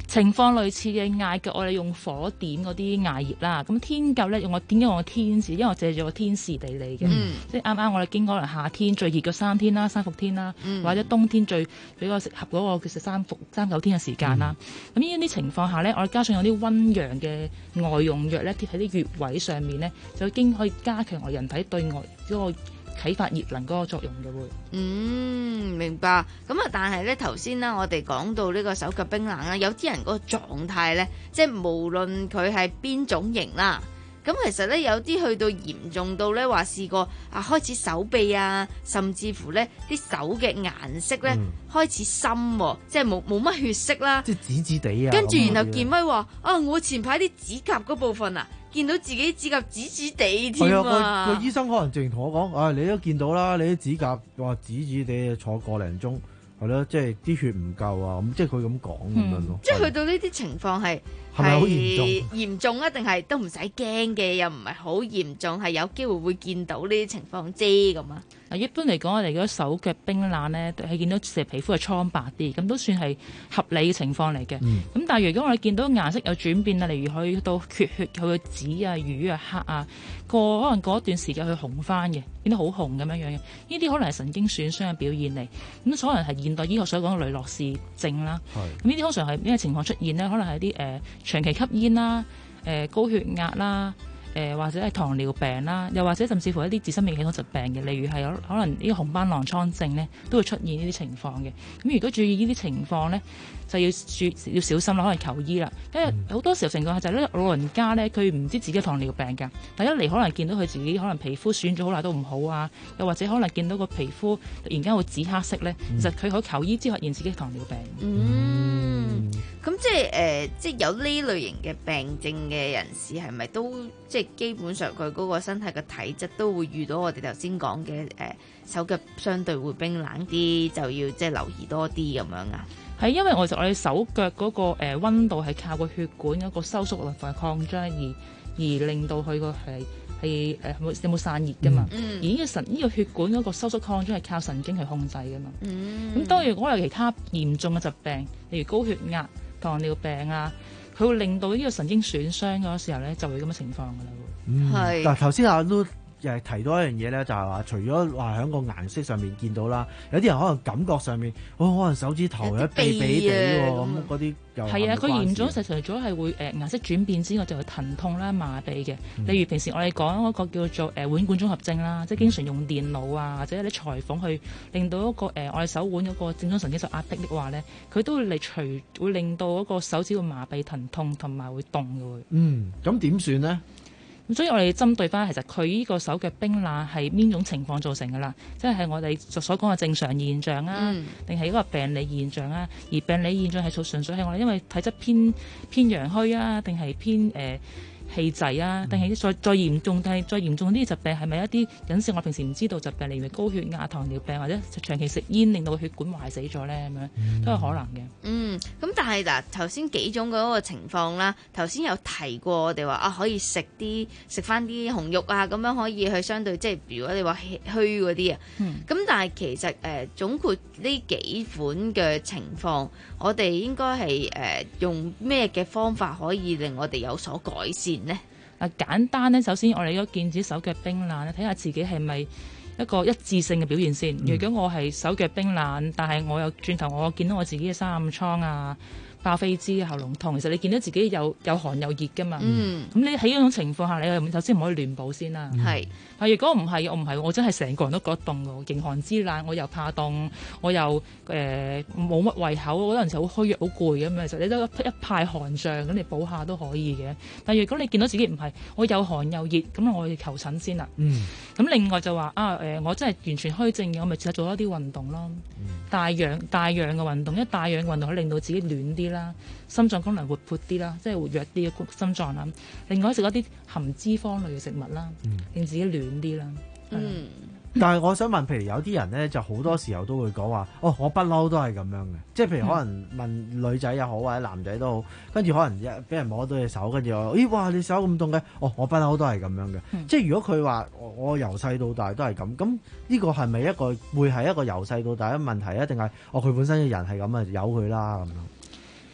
情況類似嘅艾灸，我哋用火點嗰啲艾葉啦。咁天灸咧，用我點解用個天時？因為我借咗個天時地利嘅， 嗯、 即係啱啱我哋經過可能夏天最熱嘅三天啦，三伏天啦， 嗯、 或者冬天最比較適合嗰個其實三伏三九天嘅時間啦。咁呢啲情況下咧，我哋加上有啲溫陽嘅外用藥咧，貼喺啲穴位上面咧，就已經可以加強我人體對外嗰個啟發熱能嗰個作用嘅會。 嗯，明白。咁啊，但係咧頭先啦，我哋講到呢個手腳冰冷啦，有啲人嗰個狀態咧，即係無論佢係邊種型啦。咁其實咧有啲去到嚴重到咧話試過啊開始手臂啊，甚至乎咧啲手嘅顏色咧、嗯、開始深、啊，即係冇冇乜血色啦， 即係紫紫地啊。 跟住然後健威話啊，我前排啲指甲嗰部分啊，見到自己指甲紫紫地添啊。 個個醫生可能直情同我講，啊你都見到啦，你啲指甲話紫紫地，坐個零鐘。係咯，即係啲血唔夠啊，咁即係佢咁講咁樣咯。 即係去到呢啲情況係係咪好嚴重？ 嚴重啊，定係都唔使驚嘅，又唔係好嚴重，係有機會會見到呢啲情況啫咁啊。 嗱，一般嚟講，我哋嗰啲手腳冰冷咧，係見到成皮膚係蒼白啲，咁都算係合理嘅情況嚟嘅。咁、嗯、但係如果我哋見到顏色有轉變啊，例如去到血血佢嘅紫啊、瘀啊、黑啊，過可能過一段時間佢紅翻嘅，變得好紅咁樣樣嘅，呢啲可能係神經損傷嘅表現嚟。咁可能係現代醫學所講嘅雷諾氏症啦。咁呢啲通常係咩情況出現呢？可能係啲誒長期吸煙啦、誒、呃、高血壓啦。誒、呃、或者係糖尿病啦，又或者甚至乎一啲自身免疫系統疾病嘅，例如係有可能呢個紅斑狼瘡症咧，都會出現呢啲情況嘅。咁如果注意呢啲情況咧，就要注要小心啦，可能求醫啦。因為好多時候情況係就係咧，老人家咧佢唔知自己有糖尿病㗎，但一嚟可能見到佢自己可能皮膚損咗好耐都唔好啊，又或者可能見到個皮膚突然間會紫黑色咧，嗯、其實佢可以求醫之後發現自己糖尿病。 嗯，咁、嗯、即係誒、呃，即係有呢類型嘅病症嘅人士係咪都即係基本上佢嗰個身體嘅體質都會遇到我哋頭先講嘅誒手腳相對會冰冷啲，就要即係留意多啲咁樣啊？ 係因為我哋我哋手腳嗰個誒溫度係靠個血管嗰個收縮同埋擴張而而令到佢個係係誒有冇散熱噶嘛？嗯、而呢個神呢、呢個血管嗰個收縮擴張係靠神經去控制噶嘛？咁、嗯、當然如果有其他嚴重嘅疾病，例如高血壓、糖尿病啊，佢會令到呢個神經損傷嗰時候咧，就會咁嘅情況噶啦。 嗯，嗱頭先阿 Lu 又係提到一樣嘢咧，就係話除咗話喺個顏色上面見到啦，有啲人可能感覺上面，哦可能手指頭有啲痹痹地喎，咁嗰啲又係啊，佢嚴重實除咗係會誒、呃、顏色轉變之外，就係疼痛啦、麻痹嘅。嗯、例如平時我哋講嗰個叫做誒、呃、腕管綜合症啦，即係經常用電腦啊或者啲裁縫去令到一個誒、呃、我哋手腕嗰個正中神經受壓迫的話咧，佢都會嚟除會令到嗰個手指會麻痹、疼痛同埋會凍嘅會。嗯，咁點算呢？咁所以我哋針對翻，其實佢呢個手腳冰冷係邊種情況造成㗎啦？即係我哋所講嘅正常現象啊，定係一個病理現象啊？而病理現象係純粹係我哋因為體質偏偏陽虛啊，定係偏誒、呃氣滯啊，定係再再嚴重，定係再嚴重啲疾病係咪一啲隱性我平時唔知道疾病，例如高血壓、糖尿病或者長期食煙令到血管壞死咗咧，咁樣都有可能嘅。嗯，咁但係嗱頭先幾種嗰個情況啦，頭先有提過我哋話啊可以食啲食翻啲紅肉啊，咁樣可以去相對即係如果你話虛嗰啲啊，咁、嗯、但係其實誒、呃、總括呢幾款嘅情況，我哋應該係誒、呃、用咩嘅方法可以令我哋有所改善？咧啊，簡單咧，首先我哋應該見自己手腳冰冷咧，睇下自己係咪一個一致性嘅表現先。嗯、如果我係手腳冰冷，但係我又轉頭我見到我自己嘅生暗瘡啊、爆痱滋、喉嚨痛，其實你見到自己有有寒有熱噶嘛。嗯，咁你喺呢種情況下，你首先唔可以亂補先啦。係、嗯，係如果唔係，我唔係，我真係成個人都覺得凍嘅，勁寒之冷，我又怕凍，我又誒冇乜胃口，嗰陣時好虛弱、好攰咁樣，其實你都一派寒脹，咁你補下都可以嘅。但係如果你見到自己唔係，我有寒有熱，咁我要求診先啦。嗯，咁另外就話啊誒、呃，我真係完全虛症嘅，我咪試下做一啲運動咯。嗯、帶氧帶氧嘅運動，一帶氧嘅運動可以令到自己暖啲啦，心臟功能活潑啲啦，即係活躍啲嘅心臟啦。另外食一啲含脂肪類嘅食物啦，嗯、令自己暖啲啦。嗯， 但係我想問，譬如有啲人咧，就好多時候都會講話，哦，我不嬲都係咁樣嘅，即係譬如可能問女仔又好或者男仔都好，跟住可能一俾人摸到隻手，跟住我，咦，哇，你手咁凍嘅，哦，我不嬲都係咁樣嘅。嗯、即係如果佢話我由細到大都係咁，咁呢個係咪一個會係一個由細到大嘅問題啊？定係哦佢本身嘅人係咁啊，由佢啦咁樣？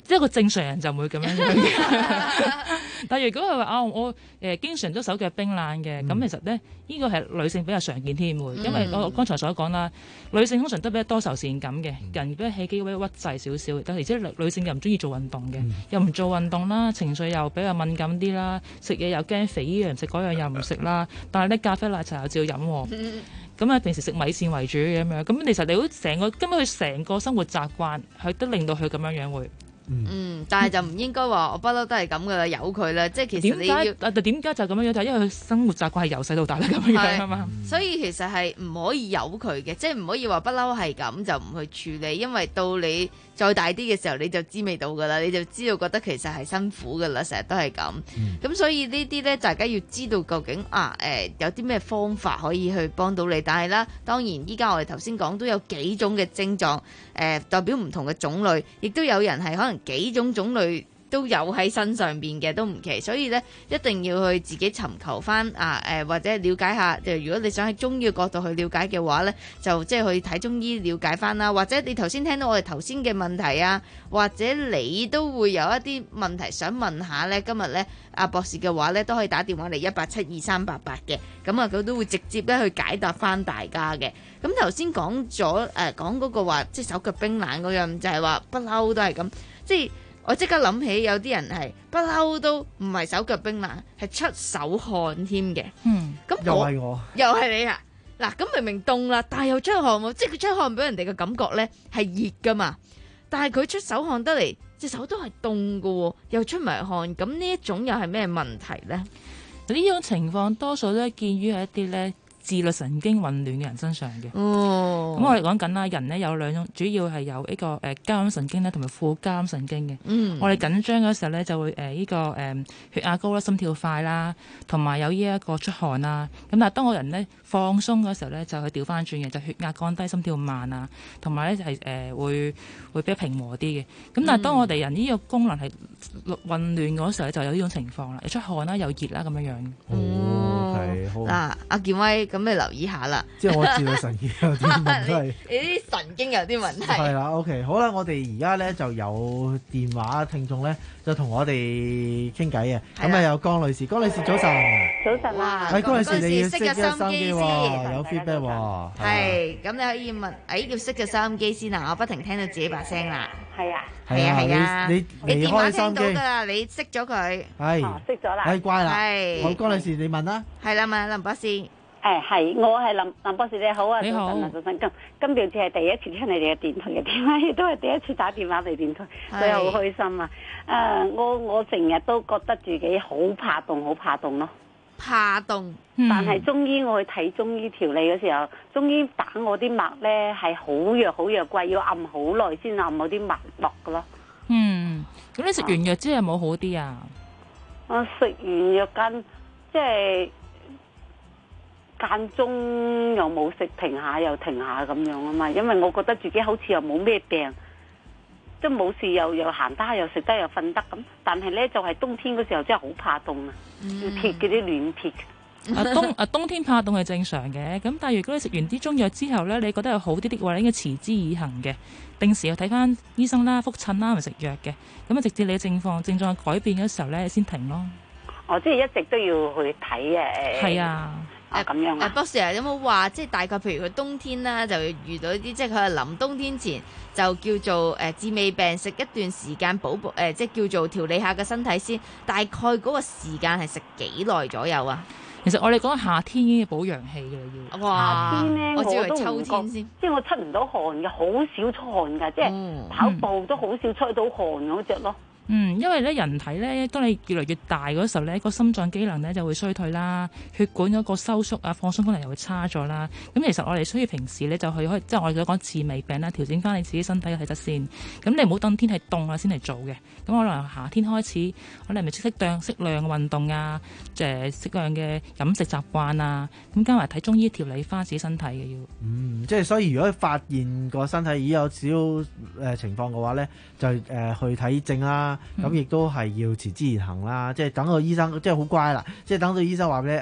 即係一個正常人就唔會咁樣樣嘅。但係如果佢話啊，我誒、呃、經常都手腳冰冷嘅，咁、嗯、其實咧呢個係女性比較常見添喎，因為我剛才所講啦，女性通常都比較多愁善感嘅，人比較氣機比較屈滯少少，但係而且女性又唔中意做運動嘅，嗯、又唔做運動啦，情緒又比較敏感啲啦，食嘢又驚肥，依樣唔食嗰樣又唔食啦，但係咧咖啡奶茶又照飲喎。咁啊，平時食米線為主咁樣，咁其實你都成個根本佢成個生活習慣，佢都令到佢咁樣樣會。 嗯，但係就唔應該話我不嬲都係咁噶啦，由佢啦，即係其實你要。點解？點解就咁樣樣？就係因為佢生活習慣係由細到大都咁樣樣啊嘛。 所以其實係唔可以由佢嘅，即係唔可以話不嬲係咁就唔去處理，因為到你再大啲嘅時候你就知味道噶啦，你就知道覺得其實係辛苦噶啦，成日都係咁。咁、嗯、所以呢啲咧，大家要知道究竟啊誒、呃、有啲咩方法可以去幫到你。但係啦，當然依家我哋頭先講都有幾種嘅症狀，誒、呃、代表唔同嘅種類，亦都有人係可能幾種種類都有喺身上邊嘅，都唔奇。所以咧一定要去自己尋求翻啊誒、呃、或者了解下。就如果你想喺中醫嘅角度去了解嘅話咧，就即係去睇中醫了解翻啦。或者你頭先聽到我哋頭先嘅問題啊，或者你都會有一啲問題想問下咧，今日咧阿博士嘅話咧都可以打電話嚟一八七二三八八嘅，咁啊佢都會直接咧去解答翻大家嘅。咁頭先講咗誒講嗰個話，即係手腳冰冷嗰樣，就係話不嬲都係咁，即係。我即刻諗起有啲人係不嬲都唔係手腳冰冷，係出手汗添嘅。嗯，咁又係我，又係你啊！嗱，咁明明凍啦，但係又出汗喎，即係佢出汗俾人哋嘅感覺咧係熱噶嘛，但係佢出手汗得嚟，隻手都係凍噶，又出埋汗，咁呢一種又係咩問題咧？呢種情況多數都係見於係一啲咧自律神經混亂嘅人身上嘅。哦，咁我哋講緊啦，人咧有兩種，主要係有呢個誒交感神經咧，同埋副交感神經嘅。嗯，我哋緊張嗰時候咧就會誒呢個誒血壓高啦、心跳快啦，同埋有呢一個出汗啦。咁但係當個人咧放鬆嗰時候咧，就去調翻轉嘅，就血壓降低、心跳慢啊，同埋咧係誒會會比較平和啲嘅。咁但係當我哋人呢個功能係混亂嗰時候咧，就有呢種情況啦，又出汗啦，又熱啦咁樣樣。 哦，係好。 嗱，阿健威。咁你留意下啦， 即係我自律神經有啲問題， 你啲神經有啲問題。 係啦，OK，好啦，我哋而家咧就有電話聽眾咧，就同我哋傾偈嘅。咁啊有江女士，江女士早晨， 早晨啊， 係江女士，你要熄嘅收音機喎， 有 feedback 喎。 係，咁你可以問，誒要熄嘅收音機先啊，我不停聽到自己把聲啦。 係啊， 係啊，係啊， 你你電話聽到㗎啦，你熄咗佢。 係， 熄咗啦。 係乖啦。 係。 好，江女士你問啦。 係啦，問林博士。 誒係，我係林林博士，你好啊， 你好， 早晨啊，早晨。今今次係第一次聽你哋嘅電台嘅電話，亦都係第一次打電話嚟電台，所以好開心啊！誒、uh, 我我成日都覺得自己好怕凍，好怕凍咯。 怕凍， 嗯、但係中醫我去睇中醫調理嘅時候，中醫打我啲脈咧係好弱好弱貴，要按好耐先按我啲脈落㗎咯。 嗯，咁你食完藥之後有冇好啲啊？ 我食完藥間即係。間中又冇食，停下又停下咁樣啊嘛，因為我覺得自己好似又冇咩病，即係冇事又又行得又食得又瞓得咁，但係咧就係、是、冬天嗰時候真係好怕凍啊，嗯、要貼嗰啲暖貼。 啊冬啊冬天怕凍係正常嘅，咁但係如果你食完啲中藥之後咧，你覺得有好啲啲嘅話，你應該持之以恆嘅，定時去睇翻醫生啦、覆診啦，咪食藥嘅，咁啊直至你嘅症況症狀改變嘅時候咧，先停咯。 哦，即係一直都要去睇誒。係啊。誒咁樣啊！博士啊，有冇話即係大概譬如佢冬天啦，就會遇到啲即係佢係臨冬天前就叫做誒治未病，食一段時間補補誒，即係叫做調理下個身體先。大概嗰個時間係食幾耐左右啊？ 其實我哋講夏天已經要補陽氣嘅啦，要。 哇！夏天咧我我都秋天先， 即係我出唔到汗嘅，好少出汗㗎，即係跑步都好少出到汗嗰隻咯。 嗯，因為咧人體咧，當你越嚟越大嗰時候咧，個心臟機能咧就會衰退啦，血管嗰個收縮啊、放鬆功能又會差咗啦。咁其實我哋需要平時咧就去可以，即係我哋所講治未病啦，調整翻你自己身體嘅體質先。咁你唔好等天氣凍啊先嚟做嘅。咁可能夏天開始，可能咪適當適量嘅運動啊，誒適量嘅飲食習慣啊，咁加埋睇中醫調理翻自己身體嘅要。 嗯，即係所以如果發現個身體已有少誒、呃、情況嘅話咧，就誒、呃、去睇症啦。咁亦都係要持之以恆啦，即係等個醫生，即係好乖啦，即係等到醫生話俾你，誒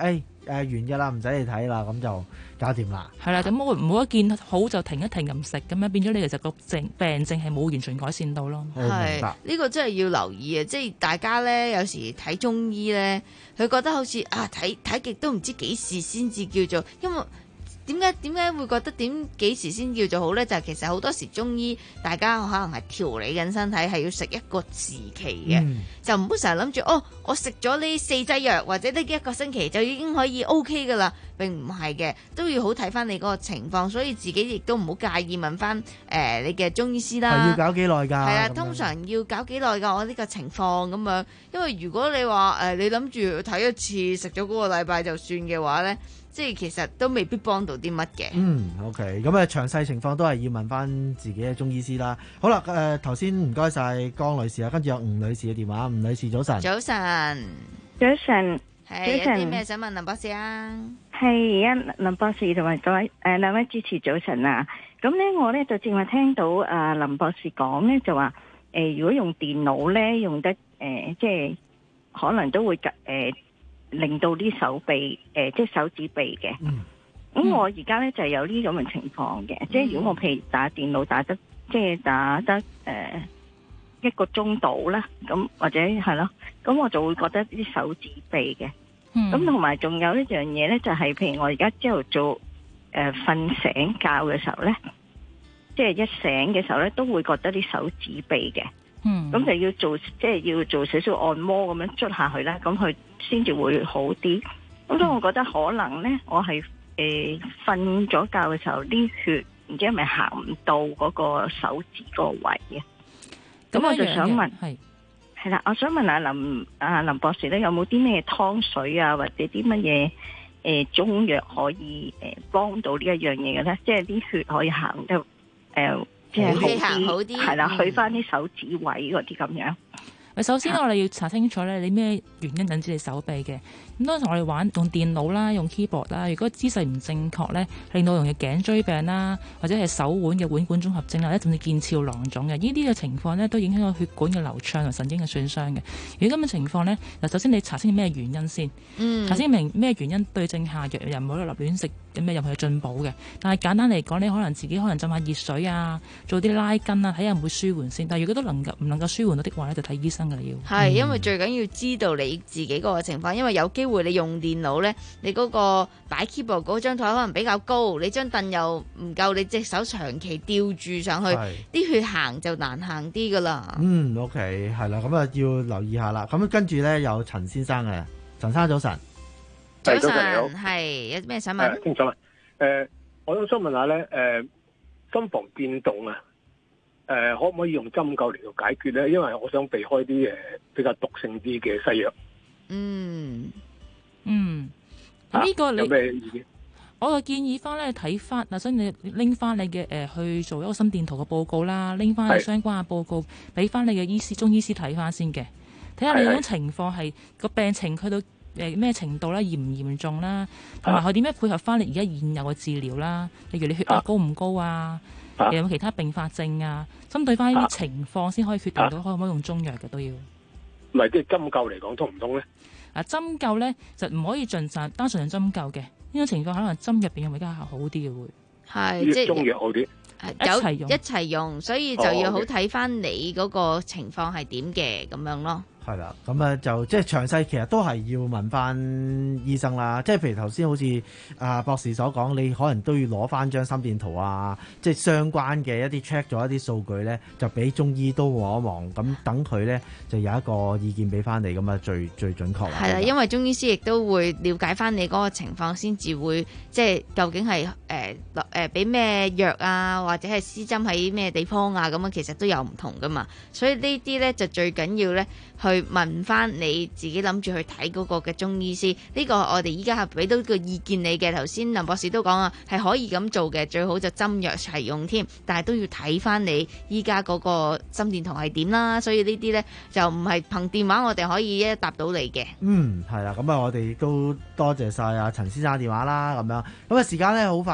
誒完㗎啦，唔使你睇啦，咁就搞掂啦。 係啦，咁我唔好一見好就停一停唔食，咁樣變咗你其實個症病症係冇完全改善到咯。 係呢個真係要留意啊！即係大家咧有時睇中醫咧，佢覺得好似啊睇睇極都唔知幾時先至叫做，因為。點解點解會覺得點幾時先叫做好呢？就係、是、其實好多時中醫大家可能係調理緊身體，係要食一個時期嘅，嗯、就唔好成日諗住哦，我食咗呢四劑藥或者呢一個星期就已經可以 O K 噶啦，並唔係嘅，都要好睇翻你嗰個情況，所以自己亦都唔好介意問翻誒、呃、你嘅中醫師啦。 係要搞幾耐㗎？係啊，通常要搞幾耐㗎？我呢個情況咁樣，因為如果你話誒、呃、你諗住睇一次食咗嗰個禮拜就算嘅話呢。即係其實都未必幫到啲乜嘅。 嗯 ，OK， 咁啊詳細情況都係要問翻自己嘅中醫師啦。好啦，誒頭先唔該晒江女士啊，跟住有吳女士嘅電話。吳女士早晨。 早晨， 早晨， 係有啲咩想問林博士啊？ 係而家林博士同埋各位誒兩位主持早晨啊。咁咧我咧就正話聽到啊林博士講咧就話誒、呃、如果用電腦咧用得誒、呃、即係可能都會誒。呃令到啲手臂誒、呃，即係手指臂嘅。咁、嗯、我而家咧就係、有呢種嘅情況嘅。嗯、即係如果我譬如打電腦打得，即係打得誒、呃、一個鐘度啦，咁或者係咯，咁我就會覺得啲手指臂嘅。咁同埋仲有一樣嘢咧，就係、是、譬如我而家朝頭早誒瞓醒覺嘅時候咧，即係一醒嘅時候咧，都會覺得啲手指臂嘅。嗯，咁就要做即係要做少少按摩咁樣捽下去啦，咁佢先至會好啲。咁所以我覺得可能咧，我係誒瞓咗覺嘅時候，啲血唔知係咪行唔到嗰個手指個位嘅。咁我就想問，係係啦，我想問下林啊林博士咧，有冇啲咩湯水啊，或者啲乜嘢誒中藥可以誒幫、呃、到呢一樣嘢嘅咧？即係啲血可以行得誒。呃即係好啲，係啦，去翻啲手指位嗰啲咁樣。 首先我哋要查清楚咧，你咩原因引致你手臂嘅？咁當時我哋玩用電腦啦，用 keyboard 啦，如果姿勢唔正確咧，令到容易頸椎病啦，或者係手腕嘅腕管綜合症啦，甚至腱鞘囊腫嘅，呢啲嘅情況咧，都影響到血管嘅流暢同神經嘅損傷嘅。如果咁嘅情況咧，嗱，首先你查清咩原因先，嗯、查清明咩原因對症下藥，又唔好立亂食有咩任何嘅進補嘅。但係簡單嚟講，你可能自己可能浸下熱水啊，做啲拉筋啊，睇下會唔會舒緩先。但係如果都能夠唔能夠舒緩到的話咧，就睇醫生㗎啦要。 係，因為最緊要知道你自己嗰個情況，因為有機會你用電腦咧，你嗰個擺 keyboard 嗰張台可能比較高，你張凳又唔夠，你隻手長期吊住上去，啲血行就難行啲噶啦。 嗯 ，OK， 係啦，咁啊要留意下啦。咁跟住咧有陳先生嘅，陳生早晨， 早晨係有咩想問？ 清楚啊，誒，我都想問下咧，誒、呃，心房變動啊。誒、呃，可唔可以用針灸嚟到解決咧？因為我想避開啲誒比較毒性啲嘅西藥。 嗯嗯，呢、這個你、 啊、有咩意見？ 我就建議翻咧睇翻嗱，所以你拎翻你嘅誒、呃、去做一個心電圖嘅報告啦，拎翻相關嘅報告俾翻你嘅醫師、中醫師睇翻先嘅，睇下你嗰種情況係個病情去到誒咩程度啦，嚴唔嚴重啦，同埋佢點樣配合翻你而家現有嘅治療啦，例如你血壓高唔高啊？啊有冇其他併發症啊？針對翻呢啲情況先可以決定到可唔可以用中藥嘅都要。 唔係即係針灸嚟講通唔通咧？ 啊，針灸咧就唔可以盡晒單純用針灸嘅，呢種情況可能針入邊有冇比較好啲嘅會。 係即係中藥好啲。 一齊用一齊用，所以就要好睇翻你嗰個情況係點嘅咁樣咯。 係啦，咁啊就即係詳細，其實都係要問翻醫生啦。即係譬如頭先好似啊博士所講，你可能都要攞翻張心電圖啊，即係相關嘅一啲 check 咗一啲數據咧，就俾中醫都望一望，咁等佢咧就有一個意見俾翻你，咁啊最最準確啦。 係啦，因為中醫師亦都會了解翻你嗰個情況，先至會即係究竟係誒誒俾咩藥啊，或者係施針喺咩地方啊，咁啊其實都有唔同噶嘛。所以呢啲咧就最緊要咧去問翻你自己諗住去睇嗰個嘅中醫師，呢個我哋依家係俾到個意見你嘅。頭先林博士都講啊，係可以咁做嘅，最好就針藥齊用添，但係都要睇翻你依家嗰個心電圖係點啦。所以呢啲呢，就唔係憑電話我哋可以一答到你嘅。 嗯，係啦，咁啊我哋都多謝晒阿陳先生電話啦，咁樣咁啊時間呢好快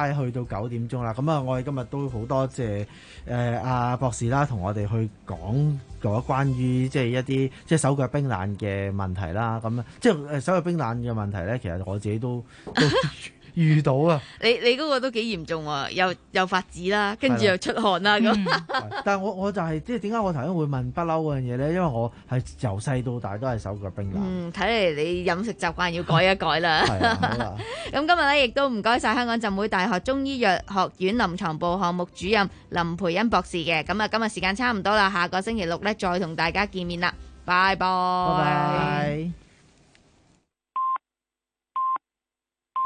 齋去到九點鐘啦。咁啊，我哋今日都好多謝誒阿博士啦，同我哋去講咗關於即係一啲即係手腳冰冷嘅問題啦。咁啊，即係誒手腳冰冷嘅問題咧，其實我自己都都遇到啊！ 你你嗰個都幾嚴重喎，又又發紫啦，跟住又出汗啦咁。 但係我我就係即係點解我頭先會問不嬲嗰樣嘢咧？因為我係由細到大都係手腳冰冷。 嗯，睇嚟你飲食習慣要改一改啦。 係啊，好啦。 咁今日咧亦都唔該晒香港浸會大學中醫藥學院臨床部項目主任林培恩博士嘅。咁啊，今日時間差唔多啦，下個星期六咧再同大家見面啦，拜拜。 拜拜。